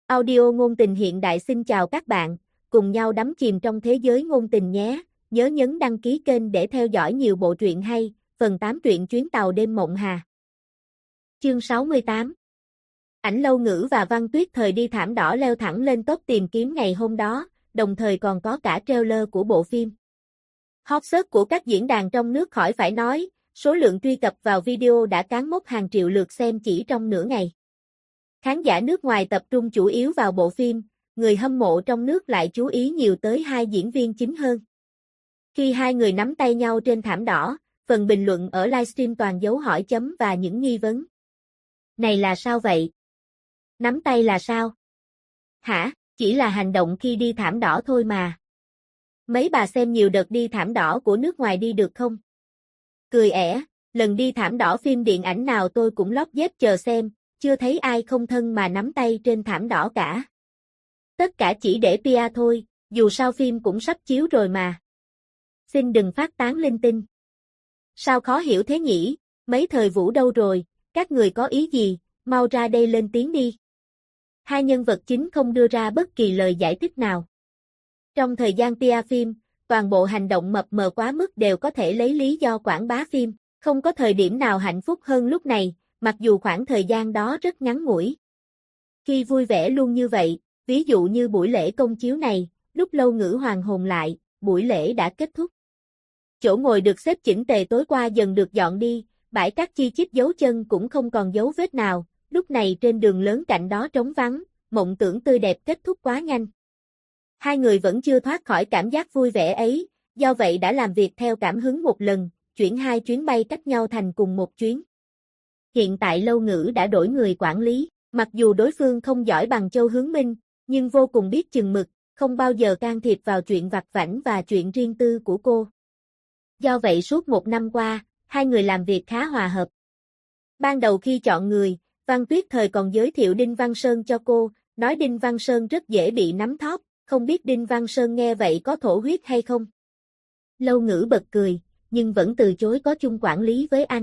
Audio ngôn tình hiện đại xin chào các bạn, cùng nhau đắm chìm trong thế giới ngôn tình nhé. Nhớ nhấn đăng ký kênh để theo dõi nhiều bộ truyện hay. Phần 8 truyện chuyến tàu đêm mộng hà. Chương 68. Ảnh Lâu Ngữ và Văn Tuyết Thời đi thảm đỏ leo thẳng lên top tìm kiếm ngày hôm đó, đồng thời còn có cả trailer của bộ phim. Hot search của các diễn đàn trong nước khỏi phải nói, số lượng truy cập vào video đã cán mốc hàng triệu lượt xem chỉ trong nửa ngày. Khán giả nước ngoài tập trung chủ yếu vào bộ phim, người hâm mộ trong nước lại chú ý nhiều tới hai diễn viên chính hơn. Khi hai người nắm tay nhau trên thảm đỏ, phần bình luận ở livestream toàn dấu hỏi chấm và những nghi vấn. Này là sao vậy? Nắm tay là sao? Hả, chỉ là hành động khi đi thảm đỏ thôi mà. Mấy bà xem nhiều đợt đi thảm đỏ của nước ngoài đi được không? Cười ẻ, lần đi thảm đỏ phim điện ảnh nào tôi cũng lót dép chờ xem. Chưa thấy ai không thân mà nắm tay trên thảm đỏ cả. Tất cả chỉ để PR thôi, dù sao phim cũng sắp chiếu rồi mà. Xin đừng phát tán linh tinh. Sao khó hiểu thế nhỉ, mấy thời Vũ đâu rồi, các người có ý gì, mau ra đây lên tiếng đi. Hai nhân vật chính không đưa ra bất kỳ lời giải thích nào. Trong thời gian PR phim, toàn bộ hành động mập mờ quá mức đều có thể lấy lý do quảng bá phim, không có thời điểm nào hạnh phúc hơn lúc này. Mặc dù khoảng thời gian đó rất ngắn ngủi. Khi vui vẻ luôn như vậy, ví dụ như buổi lễ công chiếu này, lúc Lâu Ngữ hoàn hồn lại, buổi lễ đã kết thúc. Chỗ ngồi được xếp chỉnh tề tối qua dần được dọn đi, bãi cát chi chít dấu chân cũng không còn dấu vết nào, lúc này trên đường lớn cạnh đó trống vắng, mộng tưởng tươi đẹp kết thúc quá nhanh. Hai người vẫn chưa thoát khỏi cảm giác vui vẻ ấy, do vậy đã làm việc theo cảm hứng một lần, chuyển hai chuyến bay cách nhau thành cùng một chuyến. Hiện tại Lâu Ngữ đã đổi người quản lý, mặc dù đối phương không giỏi bằng Châu Hướng Minh, nhưng vô cùng biết chừng mực, không bao giờ can thiệp vào chuyện vặt vãnh và chuyện riêng tư của cô. Do vậy suốt một năm qua, hai người làm việc khá hòa hợp. Ban đầu khi chọn người, Văn Tuyết Thời còn giới thiệu Đinh Văn Sơn cho cô, nói Đinh Văn Sơn rất dễ bị nắm thóp, không biết Đinh Văn Sơn nghe vậy có thổ huyết hay không. Lâu Ngữ bật cười, nhưng vẫn từ chối có chung quản lý với anh.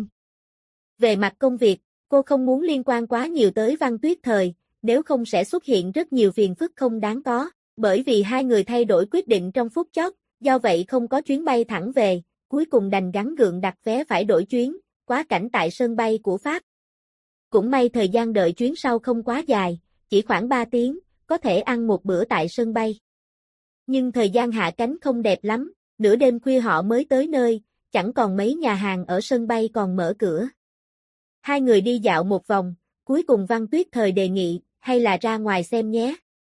Về mặt công việc, cô không muốn liên quan quá nhiều tới Văn Tuyết Thời, nếu không sẽ xuất hiện rất nhiều phiền phức không đáng có, bởi vì hai người thay đổi quyết định trong phút chót, do vậy không có chuyến bay thẳng về, cuối cùng đành gắng gượng đặt vé phải đổi chuyến, quá cảnh tại sân bay của Pháp. Cũng may thời gian đợi chuyến sau không quá dài, chỉ khoảng 3 tiếng, có thể ăn một bữa tại sân bay. Nhưng thời gian hạ cánh không đẹp lắm, nửa đêm khuya họ mới tới nơi, chẳng còn mấy nhà hàng ở sân bay còn mở cửa. Hai người đi dạo một vòng, cuối cùng Văn Tuyết Thời đề nghị, hay là ra ngoài xem nhé.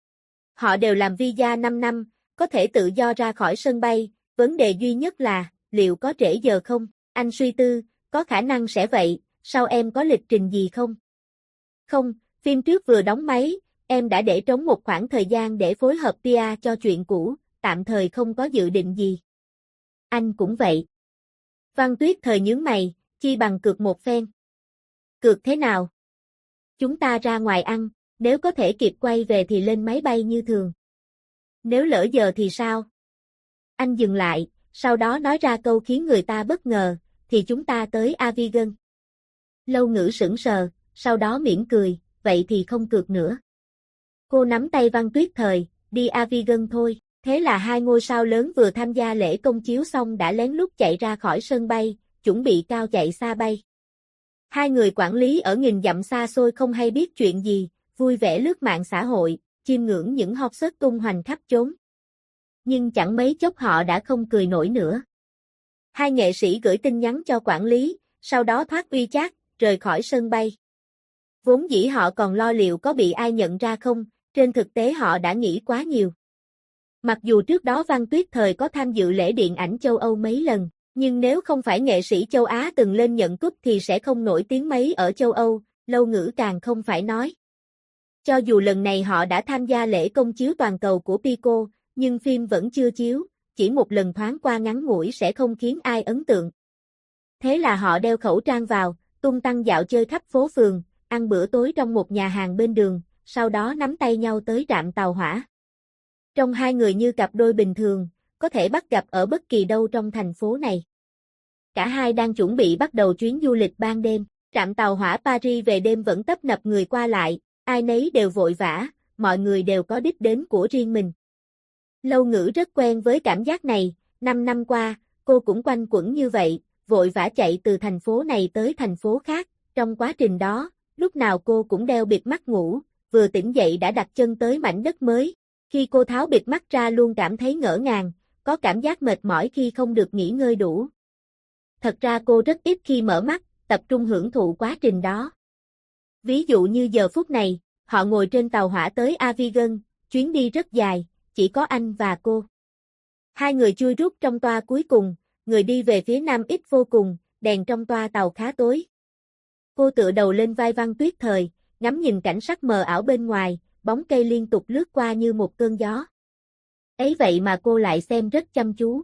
Họ đều làm visa 5 năm, có thể tự do ra khỏi sân bay, vấn đề duy nhất là, liệu có trễ giờ không? Anh suy tư, có khả năng sẽ vậy, sao em có lịch trình gì không? Không, phim trước vừa đóng máy, em đã để trống một khoảng thời gian để phối hợp PR cho chuyện cũ, tạm thời không có dự định gì. Anh cũng vậy. Văn Tuyết Thời nhướng mày, chi bằng cược một phen. Cược thế nào? Chúng ta ra ngoài ăn, nếu có thể kịp quay về thì lên máy bay như thường. Nếu lỡ giờ thì sao? Anh dừng lại, sau đó nói ra câu khiến người ta bất ngờ, thì chúng ta tới Avigan. Lâu Ngữ sững sờ, sau đó mỉm cười, vậy thì không cược nữa. Cô nắm tay Văn Tuyết Thời, đi Avigan thôi, thế là hai ngôi sao lớn vừa tham gia lễ công chiếu xong đã lén lút chạy ra khỏi sân bay, chuẩn bị cao chạy xa bay. Hai người quản lý ở nghìn dặm xa xôi không hay biết chuyện gì, vui vẻ lướt mạng xã hội, chiêm ngưỡng những hot search tung hoành khắp chốn. Nhưng chẳng mấy chốc họ đã không cười nổi nữa. Hai nghệ sĩ gửi tin nhắn cho quản lý, sau đó thoát WeChat, rời khỏi sân bay. Vốn dĩ họ còn lo liệu có bị ai nhận ra không, trên thực tế họ đã nghĩ quá nhiều. Mặc dù trước đó Văn Tuyết Thời có tham dự lễ điện ảnh châu Âu mấy lần, nhưng nếu không phải nghệ sĩ châu Á từng lên nhận cúp thì sẽ không nổi tiếng mấy ở châu Âu, Lâu Ngữ càng không phải nói. Cho dù lần này họ đã tham gia lễ công chiếu toàn cầu của Pico, nhưng phim vẫn chưa chiếu, chỉ một lần thoáng qua ngắn ngủi sẽ không khiến ai ấn tượng. Thế là họ đeo khẩu trang vào, tung tăng dạo chơi khắp phố phường, ăn bữa tối trong một nhà hàng bên đường, sau đó nắm tay nhau tới trạm tàu hỏa. Trông hai người như cặp đôi bình thường, có thể bắt gặp ở bất kỳ đâu trong thành phố này. Cả hai đang chuẩn bị bắt đầu chuyến du lịch ban đêm, trạm tàu hỏa Paris về đêm vẫn tấp nập người qua lại, ai nấy đều vội vã, mọi người đều có đích đến của riêng mình. Lâu Ngữ rất quen với cảm giác này, 5 năm qua, cô cũng quanh quẩn như vậy, vội vã chạy từ thành phố này tới thành phố khác, trong quá trình đó, lúc nào cô cũng đeo bịt mắt ngủ, vừa tỉnh dậy đã đặt chân tới mảnh đất mới. Khi cô tháo bịt mắt ra luôn cảm thấy ngỡ ngàng, có cảm giác mệt mỏi khi không được nghỉ ngơi đủ. Thật ra cô rất ít khi mở mắt, tập trung hưởng thụ quá trình đó. Ví dụ như giờ phút này, họ ngồi trên tàu hỏa tới Avigan, chuyến đi rất dài, chỉ có anh và cô. Hai người chui rút trong toa cuối cùng, người đi về phía nam ít vô cùng, đèn trong toa tàu khá tối. Cô tựa đầu lên vai Văn Tuyết Thời, ngắm nhìn cảnh sắc mờ ảo bên ngoài, bóng cây liên tục lướt qua như một cơn gió. Ấy vậy mà cô lại xem rất chăm chú.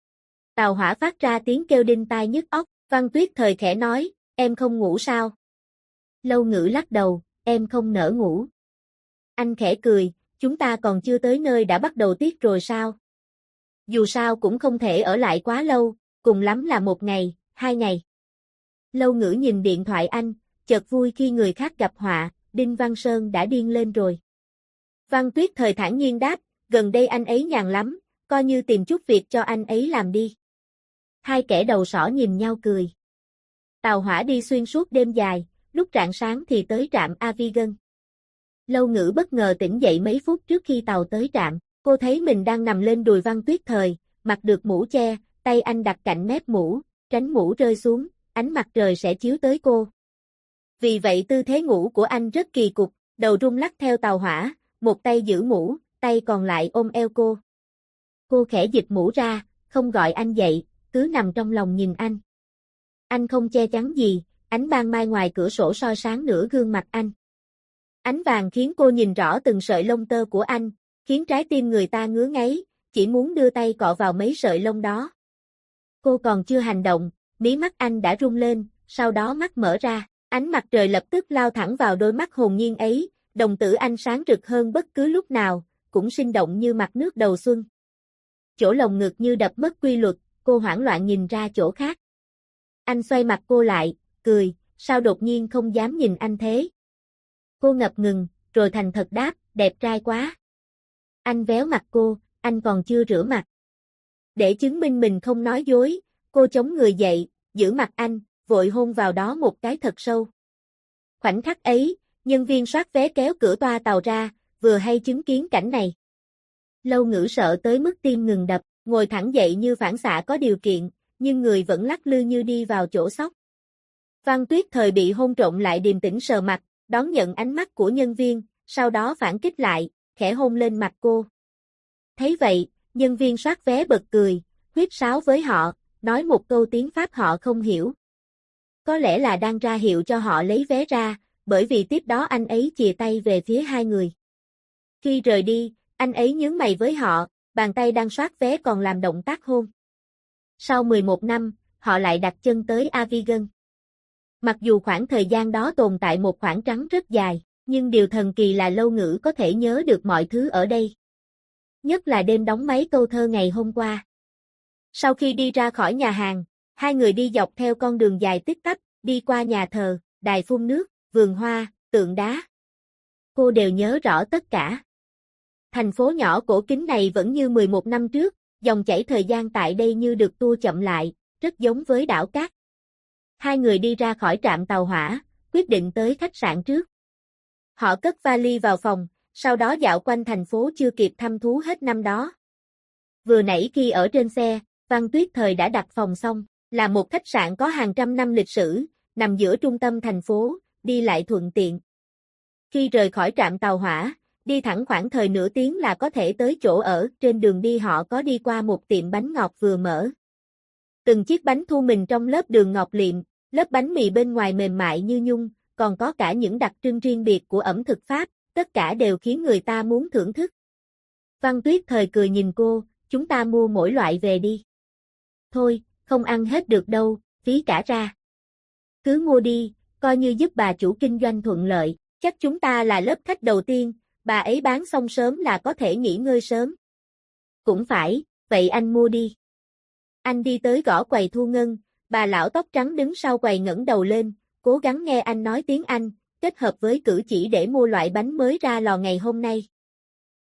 Tàu hỏa phát ra tiếng kêu đinh tai nhức óc, Văn Tuyết Thời khẽ nói, em không ngủ sao? Lâu Ngữ lắc đầu, em không nỡ ngủ. Anh khẽ cười, chúng ta còn chưa tới nơi đã bắt đầu tiết rồi sao? Dù sao cũng không thể ở lại quá lâu, cùng lắm là 1 ngày, 2 ngày. Lâu Ngữ nhìn điện thoại anh, chợt vui khi người khác gặp họa, Đinh Văn Sơn đã điên lên rồi. Văn Tuyết Thời thản nhiên đáp, gần đây anh ấy nhàn lắm, coi như tìm chút việc cho anh ấy làm đi. Hai kẻ đầu sỏ nhìn nhau cười. Tàu hỏa đi xuyên suốt đêm dài, lúc rạng sáng thì tới trạm Avigan. Lâu Ngữ bất ngờ tỉnh dậy mấy phút trước khi tàu tới trạm, cô thấy mình đang nằm lên đùi Văn Tuyết Thời, mặc được mũ che, tay anh đặt cạnh mép mũ, tránh mũ rơi xuống, ánh mặt trời sẽ chiếu tới cô. Vì vậy tư thế ngủ của anh rất kỳ cục, đầu rung lắc theo tàu hỏa, một tay giữ mũ, tay còn lại ôm eo cô. Cô khẽ dịch mũ ra, không gọi anh dậy, cứ nằm trong lòng nhìn anh. Anh không che chắn gì, ánh ban mai ngoài cửa sổ soi sáng nửa gương mặt anh. Ánh vàng khiến cô nhìn rõ từng sợi lông tơ của anh, khiến trái tim người ta ngứa ngáy, chỉ muốn đưa tay cọ vào mấy sợi lông đó. Cô còn chưa hành động, mí mắt anh đã rung lên, sau đó mắt mở ra, ánh mặt trời lập tức lao thẳng vào đôi mắt hồn nhiên ấy, đồng tử anh sáng rực hơn bất cứ lúc nào, cũng sinh động như mặt nước đầu xuân. Chỗ lồng ngực như đập mất quy luật, cô hoảng loạn nhìn ra chỗ khác. Anh xoay mặt cô lại, cười, sao đột nhiên không dám nhìn anh thế? Cô ngập ngừng, rồi thành thật đáp, đẹp trai quá. Anh véo mặt cô, anh còn chưa rửa mặt. Để chứng minh mình không nói dối, cô chống người dậy, giữ mặt anh, vội hôn vào đó một cái thật sâu. Khoảnh khắc ấy, nhân viên soát vé kéo cửa toa tàu ra, vừa hay chứng kiến cảnh này. Lâu Ngữ sợ tới mức tim ngừng đập, ngồi thẳng dậy như phản xạ có điều kiện, nhưng người vẫn lắc lư như đi vào chỗ sóc. Văn Tuyết Thời bị hôn trộm lại điềm tĩnh sờ mặt, đón nhận ánh mắt của nhân viên, sau đó phản kích lại, khẽ hôn lên mặt cô. Thấy vậy, nhân viên soát vé bật cười, huýt sáo với họ, nói một câu tiếng Pháp họ không hiểu. Có lẽ là đang ra hiệu cho họ lấy vé ra, bởi vì tiếp đó anh ấy chìa tay về phía hai người. Khi rời đi, anh ấy nhướng mày với họ, bàn tay đang soát vé còn làm động tác hôn. Sau 11 năm, họ lại đặt chân tới Avigan. Mặc dù khoảng thời gian đó tồn tại một khoảng trắng rất dài, nhưng điều thần kỳ là Lâu Ngữ có thể nhớ được mọi thứ ở đây. Nhất là đêm đóng máy câu thơ ngày hôm qua. Sau khi đi ra khỏi nhà hàng, hai người đi dọc theo con đường dài tít tắp, đi qua nhà thờ, đài phun nước, vườn hoa, tượng đá. Cô đều nhớ rõ tất cả. Thành phố nhỏ cổ kính này vẫn như 11 năm trước, dòng chảy thời gian tại đây như được tua chậm lại, rất giống với đảo cát. Hai người đi ra khỏi trạm tàu hỏa, quyết định tới khách sạn trước. Họ cất vali vào phòng, sau đó dạo quanh thành phố chưa kịp thăm thú hết năm đó. Vừa nãy khi ở trên xe, Văn Tuyết Thời đã đặt phòng xong, là một khách sạn có hàng trăm năm lịch sử, nằm giữa trung tâm thành phố, đi lại thuận tiện. Khi rời khỏi trạm tàu hỏa, đi thẳng khoảng thời nửa tiếng là có thể tới chỗ ở, trên đường đi họ có đi qua một tiệm bánh ngọt vừa mở. Từng chiếc bánh thu mình trong lớp đường ngọt liệm, lớp bánh mì bên ngoài mềm mại như nhung, còn có cả những đặc trưng riêng biệt của ẩm thực Pháp, tất cả đều khiến người ta muốn thưởng thức. Văn Tuyết Thời cười nhìn cô, chúng ta mua mỗi loại về đi. Thôi, không ăn hết được đâu, phí cả ra. Cứ mua đi, coi như giúp bà chủ kinh doanh thuận lợi, chắc chúng ta là lớp khách đầu tiên, bà ấy bán xong sớm là có thể nghỉ ngơi sớm. Cũng phải, vậy anh mua đi. Anh đi tới gõ quầy thu ngân, bà lão tóc trắng đứng sau quầy ngẩng đầu lên, cố gắng nghe anh nói tiếng Anh, kết hợp với cử chỉ để mua loại bánh mới ra lò ngày hôm nay.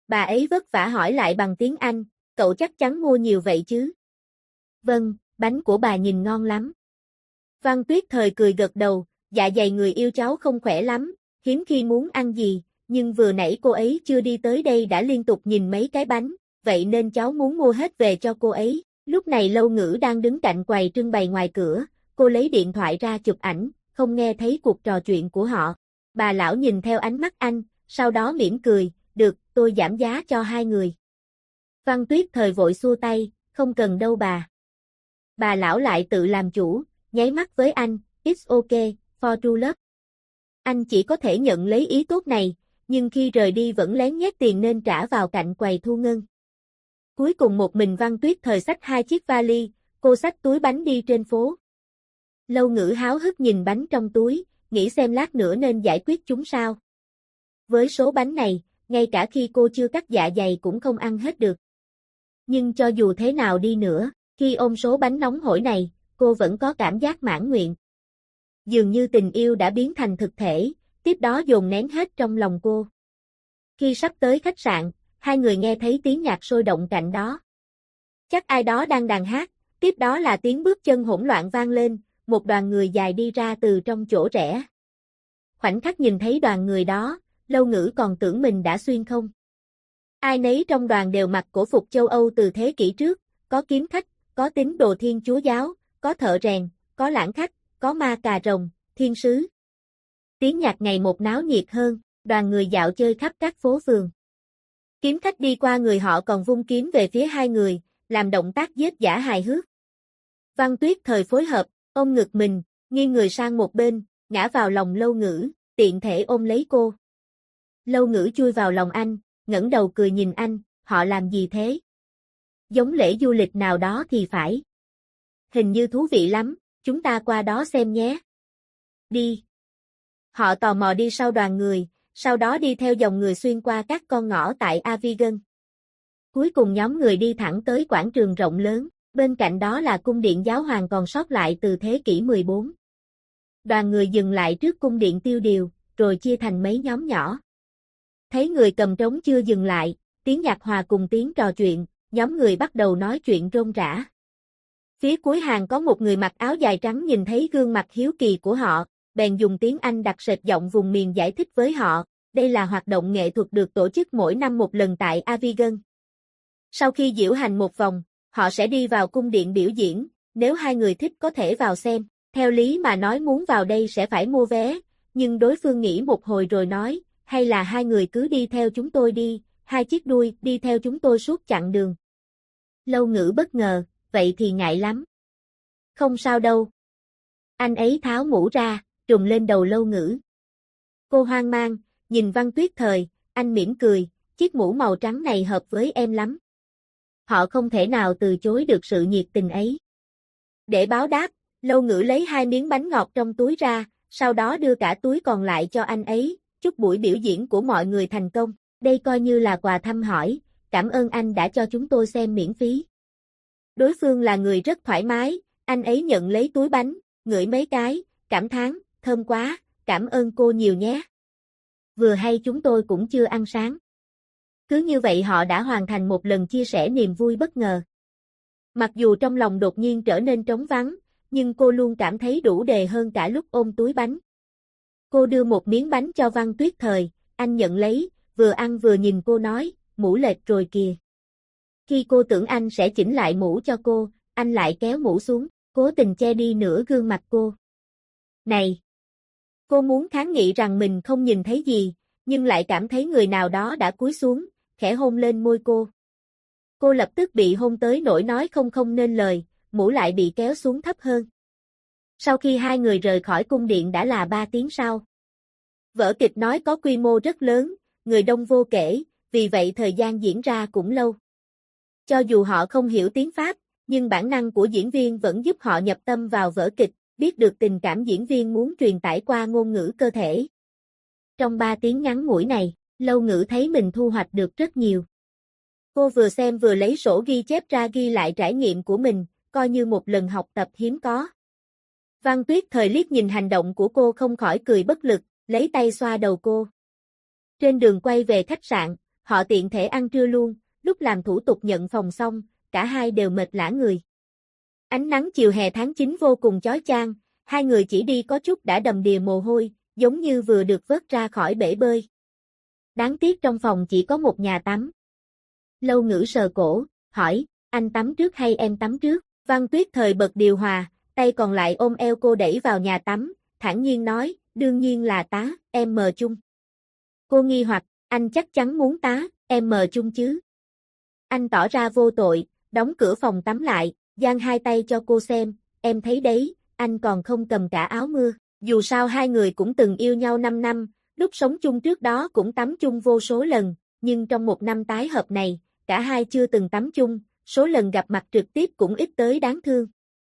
Bà ấy vất vả hỏi lại bằng tiếng Anh, cậu chắc chắn mua nhiều vậy chứ? Vâng, bánh của bà nhìn ngon lắm. Văn Tuyết Thời cười gật đầu, dạ dày người yêu cháu không khỏe lắm, hiếm khi muốn ăn gì, nhưng vừa nãy cô ấy chưa đi tới đây đã liên tục nhìn mấy cái bánh, vậy nên cháu muốn mua hết về cho cô ấy. Lúc này Lâu Ngữ đang đứng cạnh quầy trưng bày ngoài cửa, cô lấy điện thoại ra chụp ảnh, không nghe thấy cuộc trò chuyện của họ. Bà lão nhìn theo ánh mắt anh, sau đó mỉm cười, được, tôi giảm giá cho hai người. Văn Tuyết Thời vội xua tay, không cần đâu bà. Bà lão lại tự làm chủ, nháy mắt với anh, it's okay, for true love. Anh chỉ có thể nhận lấy ý tốt này, nhưng khi rời đi vẫn lén nhét tiền nên trả vào cạnh quầy thu ngân. Cuối cùng một mình Văn Tuyết Thời xách hai chiếc vali, cô xách túi bánh đi trên phố. Lâu Ngữ háo hức nhìn bánh trong túi, nghĩ xem lát nữa nên giải quyết chúng sao. Với số bánh này, ngay cả khi cô chưa cắt dạ dày cũng không ăn hết được. Nhưng cho dù thế nào đi nữa, khi ôm số bánh nóng hổi này, cô vẫn có cảm giác mãn nguyện. Dường như tình yêu đã biến thành thực thể, tiếp đó dồn nén hết trong lòng cô. Khi sắp tới khách sạn, hai người nghe thấy tiếng nhạc sôi động cạnh đó. Chắc ai đó đang đàn hát, tiếp đó là tiếng bước chân hỗn loạn vang lên, một đoàn người dài đi ra từ trong chỗ rẽ. Khoảnh khắc nhìn thấy đoàn người đó, Lâu Ngữ còn tưởng mình đã xuyên không. Ai nấy trong đoàn đều mặc cổ phục châu Âu từ thế kỷ trước, có kiếm khách, có tín đồ Thiên Chúa giáo, có thợ rèn, có lãng khách, có ma cà rồng, thiên sứ. Tiếng nhạc ngày một náo nhiệt hơn, đoàn người dạo chơi khắp các phố phường. Kiếm khách đi qua người họ còn vung kiếm về phía hai người, làm động tác giết giả hài hước. Văn Tuyết Thời phối hợp, ôm ngực mình, nghiêng người sang một bên, ngã vào lòng Lâu Ngữ, tiện thể ôm lấy cô. Lâu Ngữ chui vào lòng anh, ngẩng đầu cười nhìn anh, họ làm gì thế? Giống lễ du lịch nào đó thì phải. Hình như thú vị lắm, chúng ta qua đó xem nhé. Đi. Họ tò mò đi sau đoàn người, sau đó đi theo dòng người xuyên qua các con ngõ tại Avignon. Cuối cùng nhóm người đi thẳng tới quảng trường rộng lớn, bên cạnh đó là cung điện giáo hoàng còn sót lại từ thế kỷ 14. Đoàn người dừng lại trước cung điện tiêu điều, rồi chia thành mấy nhóm nhỏ. Thấy người cầm trống chưa dừng lại, tiếng nhạc hòa cùng tiếng trò chuyện, nhóm người bắt đầu nói chuyện rôm rả. Phía cuối hàng có một người mặc áo dài trắng nhìn thấy gương mặt hiếu kỳ của họ, bèn dùng tiếng Anh đặc sệt giọng vùng miền giải thích với họ, đây là hoạt động nghệ thuật được tổ chức mỗi năm một lần tại Avignon. Sau khi diễu hành một vòng, họ sẽ đi vào cung điện biểu diễn, nếu hai người thích có thể vào xem, theo lý mà nói muốn vào đây sẽ phải mua vé, nhưng đối phương nghĩ một hồi rồi nói, hay là hai người cứ đi theo chúng tôi đi, hai chiếc đuôi đi theo chúng tôi suốt chặng đường. Lâu Ngữ bất ngờ, vậy thì ngại lắm. Không sao đâu. Anh ấy tháo mũ ra, trùm lên đầu Lâu Ngữ. Cô hoang mang, nhìn Văn Tuyết Thời, anh mỉm cười, chiếc mũ màu trắng này hợp với em lắm. Họ không thể nào từ chối được sự nhiệt tình ấy. Để báo đáp, Lâu Ngữ lấy hai miếng bánh ngọt trong túi ra, sau đó đưa cả túi còn lại cho anh ấy, chúc buổi biểu diễn của mọi người thành công. Đây coi như là quà thăm hỏi, cảm ơn anh đã cho chúng tôi xem miễn phí. Đối phương là người rất thoải mái, anh ấy nhận lấy túi bánh, ngửi mấy cái, cảm thán, thơm quá, cảm ơn cô nhiều nhé. Vừa hay chúng tôi cũng chưa ăn sáng. Cứ như vậy họ đã hoàn thành một lần chia sẻ niềm vui bất ngờ. Mặc dù trong lòng đột nhiên trở nên trống vắng, nhưng cô luôn cảm thấy đủ đề hơn cả lúc ôm túi bánh. Cô đưa một miếng bánh cho Văn Tuyết Thời, anh nhận lấy, vừa ăn vừa nhìn cô nói, mũ lệch rồi kìa. Khi cô tưởng anh sẽ chỉnh lại mũ cho cô, anh lại kéo mũ xuống, cố tình che đi nửa gương mặt cô. Này! Cô muốn kháng nghị rằng mình không nhìn thấy gì, nhưng lại cảm thấy người nào đó đã cúi xuống, khẽ hôn lên môi cô. Cô lập tức bị hôn tới nỗi nói không nên lời, mũ lại bị kéo xuống thấp hơn. Sau khi hai người rời khỏi cung điện đã là 3 tiếng sau. Vở kịch nói có quy mô rất lớn, người đông vô kể, vì vậy thời gian diễn ra cũng lâu. Cho dù họ không hiểu tiếng Pháp, nhưng bản năng của diễn viên vẫn giúp họ nhập tâm vào vở kịch, biết được tình cảm diễn viên muốn truyền tải qua ngôn ngữ cơ thể. Trong 3 tiếng ngắn ngủi này, Lâu Ngữ thấy mình thu hoạch được rất nhiều. Cô vừa xem vừa lấy sổ ghi chép ra ghi lại trải nghiệm của mình, coi như một lần học tập hiếm có. Văn Tuyết Thời liếc nhìn hành động của cô không khỏi cười bất lực, lấy tay xoa đầu cô. Trên đường quay về khách sạn, Họ tiện thể ăn trưa luôn, lúc làm thủ tục nhận phòng xong, cả hai đều mệt lả người. Ánh nắng chiều hè tháng 9 vô cùng chói chang, hai người chỉ đi có chút đã đầm đìa mồ hôi, giống như vừa được vớt ra khỏi bể bơi. Đáng tiếc trong phòng chỉ có một nhà tắm. Lâu Ngữ sờ cổ, hỏi, anh tắm trước hay em tắm trước? Văn Tuyết Thời bật điều hòa, tay còn lại ôm eo cô đẩy vào nhà tắm, thản nhiên nói, đương nhiên là tá, em mờ chung. Cô nghi hoặc, anh chắc chắn muốn tá, em mờ chung chứ. Anh tỏ ra vô tội, đóng cửa phòng tắm lại, giang hai tay cho cô xem, em thấy đấy, anh còn không cầm cả áo mưa. Dù sao hai người cũng từng yêu nhau 5 năm, lúc sống chung trước đó cũng tắm chung vô số lần, nhưng trong một năm tái hợp này, cả hai chưa từng tắm chung, số lần gặp mặt trực tiếp cũng ít tới đáng thương.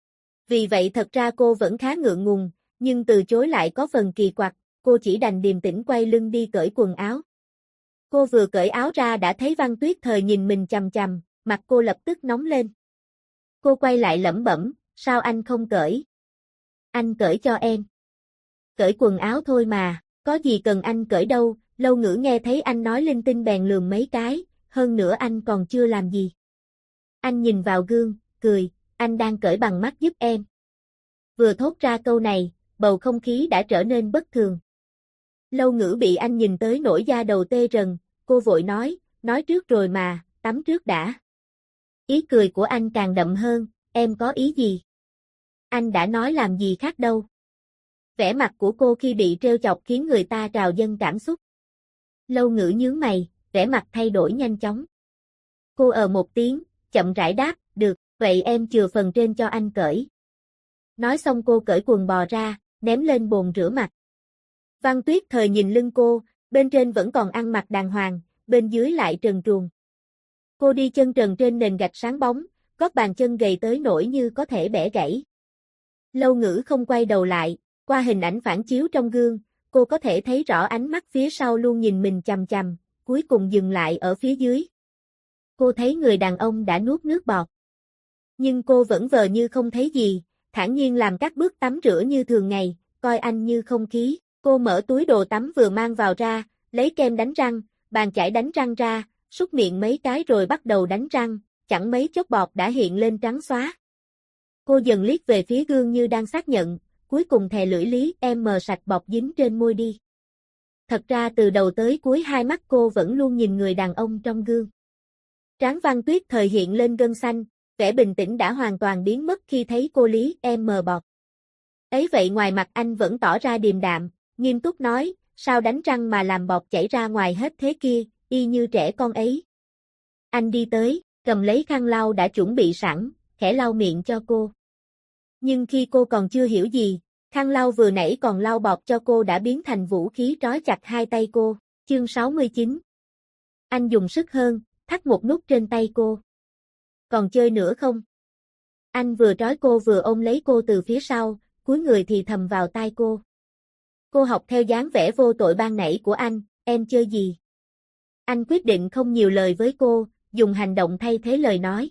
Vì vậy thật ra cô vẫn khá ngượng ngùng, nhưng từ chối lại có phần kỳ quặc, cô chỉ đành điềm tĩnh quay lưng đi cởi quần áo. Cô vừa cởi áo ra đã thấy Văn Tuyết Thời nhìn mình chằm chằm, mặt cô lập tức nóng lên. Cô quay lại lẩm bẩm, sao anh không cởi? Anh cởi cho em. Cởi quần áo thôi mà, có gì cần anh cởi đâu, Lâu Ngữ nghe thấy anh nói linh tinh bèn lườm mấy cái, hơn nữa anh còn chưa làm gì. Anh nhìn vào gương, cười, anh đang cởi bằng mắt giúp em. Vừa thốt ra câu này, bầu không khí đã trở nên bất thường. Lâu Ngữ bị anh nhìn tới nổi da đầu tê rần, cô vội nói trước rồi mà, tắm trước đã. Ý cười của anh càng đậm hơn, em có ý gì? Anh đã nói làm gì khác đâu. Vẻ mặt của cô khi bị trêu chọc khiến người ta trào dâng cảm xúc. Lâu Ngữ nhướng mày, vẻ mặt thay đổi nhanh chóng. Cô một tiếng, chậm rãi đáp, được, vậy em chừa phần trên cho anh cởi. Nói xong cô cởi quần bò ra, ném lên bồn rửa mặt. Văn Tuyết Thời nhìn lưng cô, bên trên vẫn còn ăn mặc đàng hoàng, bên dưới lại trần truồng. Cô đi chân trần trên nền gạch sáng bóng, gót bàn chân gầy tới nỗi như có thể bẻ gãy. Lâu Ngữ không quay đầu lại, qua hình ảnh phản chiếu trong gương, cô có thể thấy rõ ánh mắt phía sau luôn nhìn mình chằm chằm, cuối cùng dừng lại ở phía dưới. Cô thấy người đàn ông đã nuốt nước bọt. Nhưng cô vẫn vờ như không thấy gì, thản nhiên làm các bước tắm rửa như thường ngày, coi anh như không khí. Cô mở túi đồ tắm vừa mang vào ra, lấy kem đánh răng, bàn chải đánh răng ra, súc miệng mấy cái rồi bắt đầu đánh răng, chẳng mấy chốc bọt đã hiện lên trắng xóa. Cô dần liếc về phía gương như đang xác nhận, cuối cùng thè lưỡi lý em mờ sạch bọt dính trên môi đi. Thật ra từ đầu tới cuối hai mắt cô vẫn luôn nhìn người đàn ông trong gương. Trán Văn Tuyết Thời hiện lên gân xanh, vẻ bình tĩnh đã hoàn toàn biến mất khi thấy cô lý em mờ bọt. Ấy vậy ngoài mặt anh vẫn tỏ ra điềm đạm, nghiêm túc nói, sao đánh răng mà làm bọt chảy ra ngoài hết thế kia, y như trẻ con ấy. Anh đi tới, cầm lấy khăn lau đã chuẩn bị sẵn, khẽ lau miệng cho cô. Nhưng khi cô còn chưa hiểu gì, khăn lau vừa nãy còn lau bọt cho cô đã biến thành vũ khí trói chặt hai tay cô. Chương 69. Anh dùng sức hơn, thắt một nút trên tay cô. Còn chơi nữa không? Anh vừa trói cô vừa ôm lấy cô từ phía sau, cúi người thì thầm vào tai cô. Cô học theo dáng vẻ vô tội ban nãy của anh, em chơi gì? Anh quyết định không nhiều lời với cô, dùng hành động thay thế lời nói.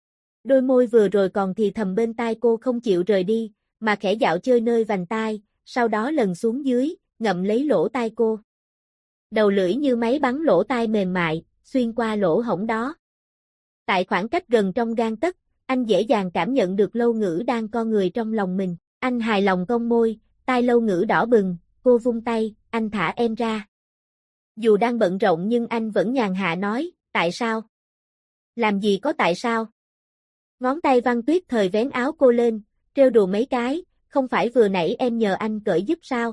Đôi môi vừa rồi còn thì thầm bên tai cô không chịu rời đi, mà khẽ dạo chơi nơi vành tai, sau đó lần xuống dưới, ngậm lấy lỗ tai cô. Đầu lưỡi như máy bắn lỗ tai mềm mại, xuyên qua lỗ hổng đó. Tại khoảng cách gần trong gang tấc, anh dễ dàng cảm nhận được Lâu Ngữ đang co người trong lòng mình. Anh hài lòng cong môi, tai Lâu Ngữ đỏ bừng, cô vung tay, anh thả em ra. Dù đang bận rộn nhưng anh vẫn nhàn hạ nói, tại sao? Làm gì có tại sao? Ngón tay Văn Tuyết Thời vén áo cô lên, trêu đùa mấy cái, không phải vừa nãy em nhờ anh cởi giúp sao?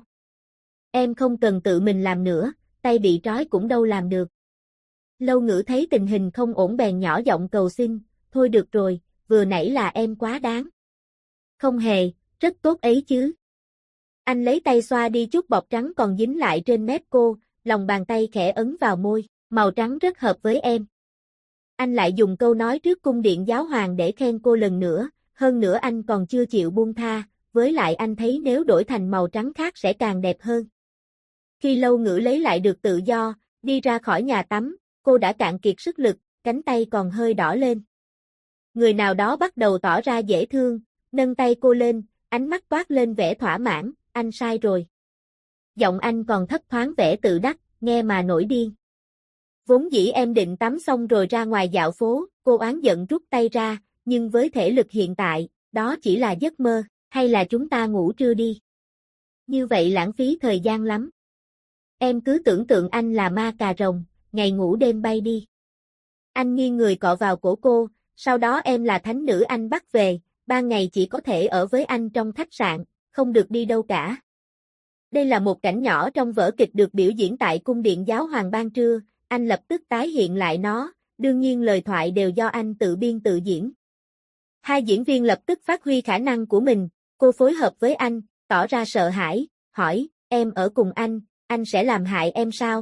Em không cần tự mình làm nữa, tay bị trói cũng đâu làm được. Lâu Ngữ thấy tình hình không ổn bèn nhỏ giọng cầu xin, thôi được rồi, vừa nãy là em quá đáng. Không hề, rất tốt ấy chứ. Anh lấy tay xoa đi chút bọt trắng còn dính lại trên mép cô, lòng bàn tay khẽ ấn vào môi, màu trắng rất hợp với em. Anh lại dùng câu nói trước cung điện giáo hoàng để khen cô lần nữa, hơn nữa anh còn chưa chịu buông tha, với lại anh thấy nếu đổi thành màu trắng khác sẽ càng đẹp hơn. Khi Lâu Ngữ lấy lại được tự do, đi ra khỏi nhà tắm, cô đã cạn kiệt sức lực, cánh tay còn hơi đỏ lên. Người nào đó bắt đầu tỏ ra dễ thương, nâng tay cô lên, ánh mắt toát lên vẻ thỏa mãn, anh sai rồi. Giọng anh còn thấp thoáng vẻ tự đắc, nghe mà nổi điên. Vốn dĩ em định tắm xong rồi ra ngoài dạo phố, cô oán giận rút tay ra, nhưng với thể lực hiện tại, đó chỉ là giấc mơ, hay là chúng ta ngủ trưa đi. Như vậy lãng phí thời gian lắm. Em cứ tưởng tượng anh là ma cà rồng, ngày ngủ đêm bay đi. Anh nghiêng người cọ vào cổ cô, sau đó em là thánh nữ anh bắt về, ban ngày chỉ có thể ở với anh trong khách sạn, không được đi đâu cả. Đây là một cảnh nhỏ trong vở kịch được biểu diễn tại cung điện giáo hoàng ban trưa, anh lập tức tái hiện lại nó, đương nhiên lời thoại đều do anh tự biên tự diễn. Hai diễn viên lập tức phát huy khả năng của mình, cô phối hợp với anh, tỏ ra sợ hãi, hỏi, em ở cùng anh sẽ làm hại em sao?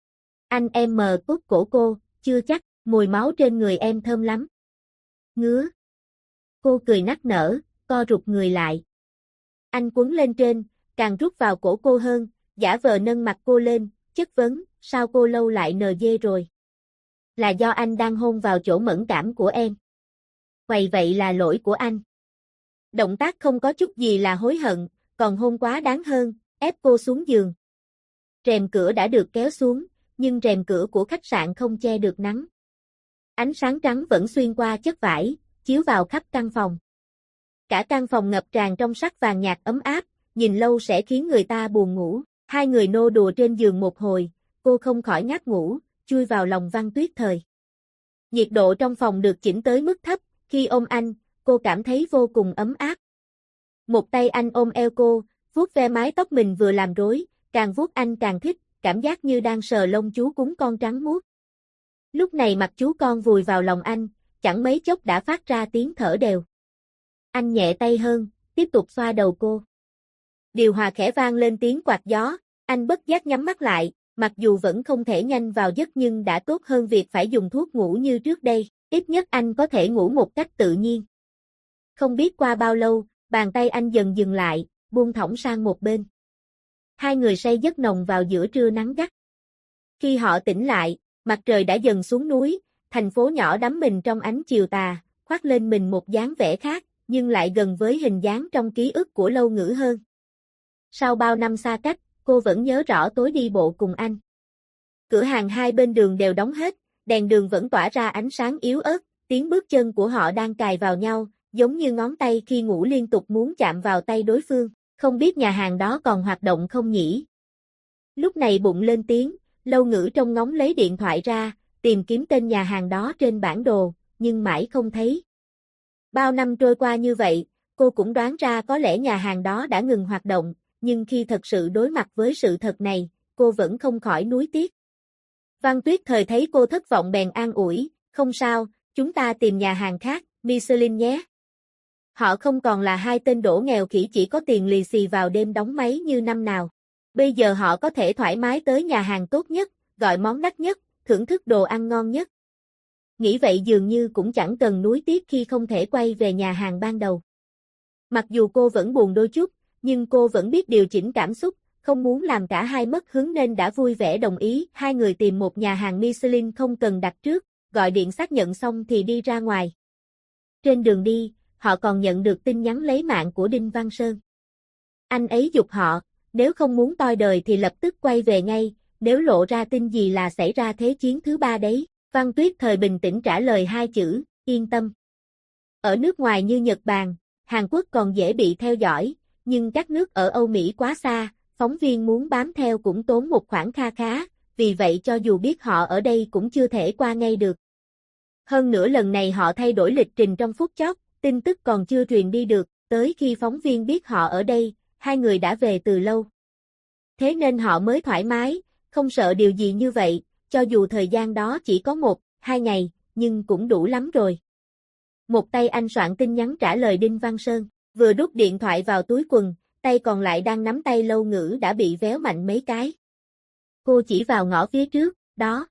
Anh mờ cút cổ cô, chưa chắc, mùi máu trên người em thơm lắm. Ngứa. Cô cười nắc nở, co rụt người lại. Anh quấn lên trên, càng rút vào cổ cô hơn, giả vờ nâng mặt cô lên, chất vấn, sao cô lâu lại NG rồi? Là do anh đang hôn vào chỗ mẫn cảm của em. Vậy là lỗi của anh. Động tác không có chút gì là hối hận, còn hôn quá đáng hơn, ép cô xuống giường. Rèm cửa đã được kéo xuống, nhưng rèm cửa của khách sạn không che được nắng. Ánh sáng trắng vẫn xuyên qua chất vải, chiếu vào khắp căn phòng. Cả căn phòng ngập tràn trong sắc vàng nhạt ấm áp, nhìn lâu sẽ khiến người ta buồn ngủ. Hai người nô đùa trên giường một hồi, cô không khỏi ngáp ngủ, chui vào lòng Văn Tuyết Thời. Nhiệt độ trong phòng được chỉnh tới mức thấp, khi ôm anh, cô cảm thấy vô cùng ấm áp. Một tay anh ôm eo cô, vuốt ve mái tóc mình vừa làm rối, càng vuốt anh càng thích, cảm giác như đang sờ lông chú cún con trắng muốt. Lúc này mặt chú con vùi vào lòng anh, chẳng mấy chốc đã phát ra tiếng thở đều. Anh nhẹ tay hơn, tiếp tục xoa đầu cô. Điều hòa khẽ vang lên tiếng quạt gió, anh bất giác nhắm mắt lại, mặc dù vẫn không thể nhanh vào giấc nhưng đã tốt hơn việc phải dùng thuốc ngủ như trước đây, ít nhất anh có thể ngủ một cách tự nhiên. Không biết qua bao lâu, bàn tay anh dần dừng lại, buông thõng sang một bên. Hai người say giấc nồng vào giữa trưa nắng gắt. Khi họ tỉnh lại, mặt trời đã dần xuống núi, thành phố nhỏ đắm mình trong ánh chiều tà, khoác lên mình một dáng vẻ khác, nhưng lại gần với hình dáng trong ký ức của Lâu Ngữ hơn. Sau bao năm xa cách, cô vẫn nhớ rõ tối đi bộ cùng anh. Cửa hàng hai bên đường đều đóng hết, đèn đường vẫn tỏa ra ánh sáng yếu ớt, tiếng bước chân của họ đang cài vào nhau, giống như ngón tay khi ngủ liên tục muốn chạm vào tay đối phương, không biết nhà hàng đó còn hoạt động không nhỉ? Lúc này bụng lên tiếng, Lâu Ngữ trông ngóng lấy điện thoại ra, tìm kiếm tên nhà hàng đó trên bản đồ, nhưng mãi không thấy. Bao năm trôi qua như vậy, cô cũng đoán ra có lẽ nhà hàng đó đã ngừng hoạt động, nhưng khi thật sự đối mặt với sự thật này, cô vẫn không khỏi nuối tiếc. Văn Tuyết Thời thấy cô thất vọng bèn an ủi, không sao, chúng ta tìm nhà hàng khác, Michelin nhé. Họ không còn là hai tên đổ nghèo khỉ chỉ có tiền lì xì vào đêm đóng máy như năm nào. Bây giờ họ có thể thoải mái tới nhà hàng tốt nhất, gọi món đắt nhất, thưởng thức đồ ăn ngon nhất. Nghĩ vậy dường như cũng chẳng cần nuối tiếc khi không thể quay về nhà hàng ban đầu. Mặc dù cô vẫn buồn đôi chút, nhưng cô vẫn biết điều chỉnh cảm xúc, không muốn làm cả hai mất hứng nên đã vui vẻ đồng ý. Hai người tìm một nhà hàng Michelin không cần đặt trước, gọi điện xác nhận xong thì đi ra ngoài. Trên đường đi, họ còn nhận được tin nhắn lấy mạng của Đinh Văn Sơn. Anh ấy giục họ, nếu không muốn toi đời thì lập tức quay về ngay, nếu lộ ra tin gì là xảy ra thế chiến thứ ba đấy. Văn Tuyết Thời bình tĩnh trả lời hai chữ, yên tâm. Ở nước ngoài như Nhật Bản, Hàn Quốc còn dễ bị theo dõi, nhưng các nước ở Âu Mỹ quá xa, phóng viên muốn bám theo cũng tốn một khoản kha khá, vì vậy cho dù biết họ ở đây cũng chưa thể qua ngay được. Hơn nữa lần này họ thay đổi lịch trình trong phút chót, tin tức còn chưa truyền đi được, tới khi phóng viên biết họ ở đây, hai người đã về từ lâu. Thế nên họ mới thoải mái, không sợ điều gì như vậy, cho dù thời gian đó chỉ có 1-2 ngày, nhưng cũng đủ lắm rồi. Một tay anh soạn tin nhắn trả lời Đinh Văn Sơn, vừa đút điện thoại vào túi quần, tay còn lại đang nắm tay Lâu Ngữ đã bị véo mạnh mấy cái. Cô chỉ vào ngõ phía trước, đó.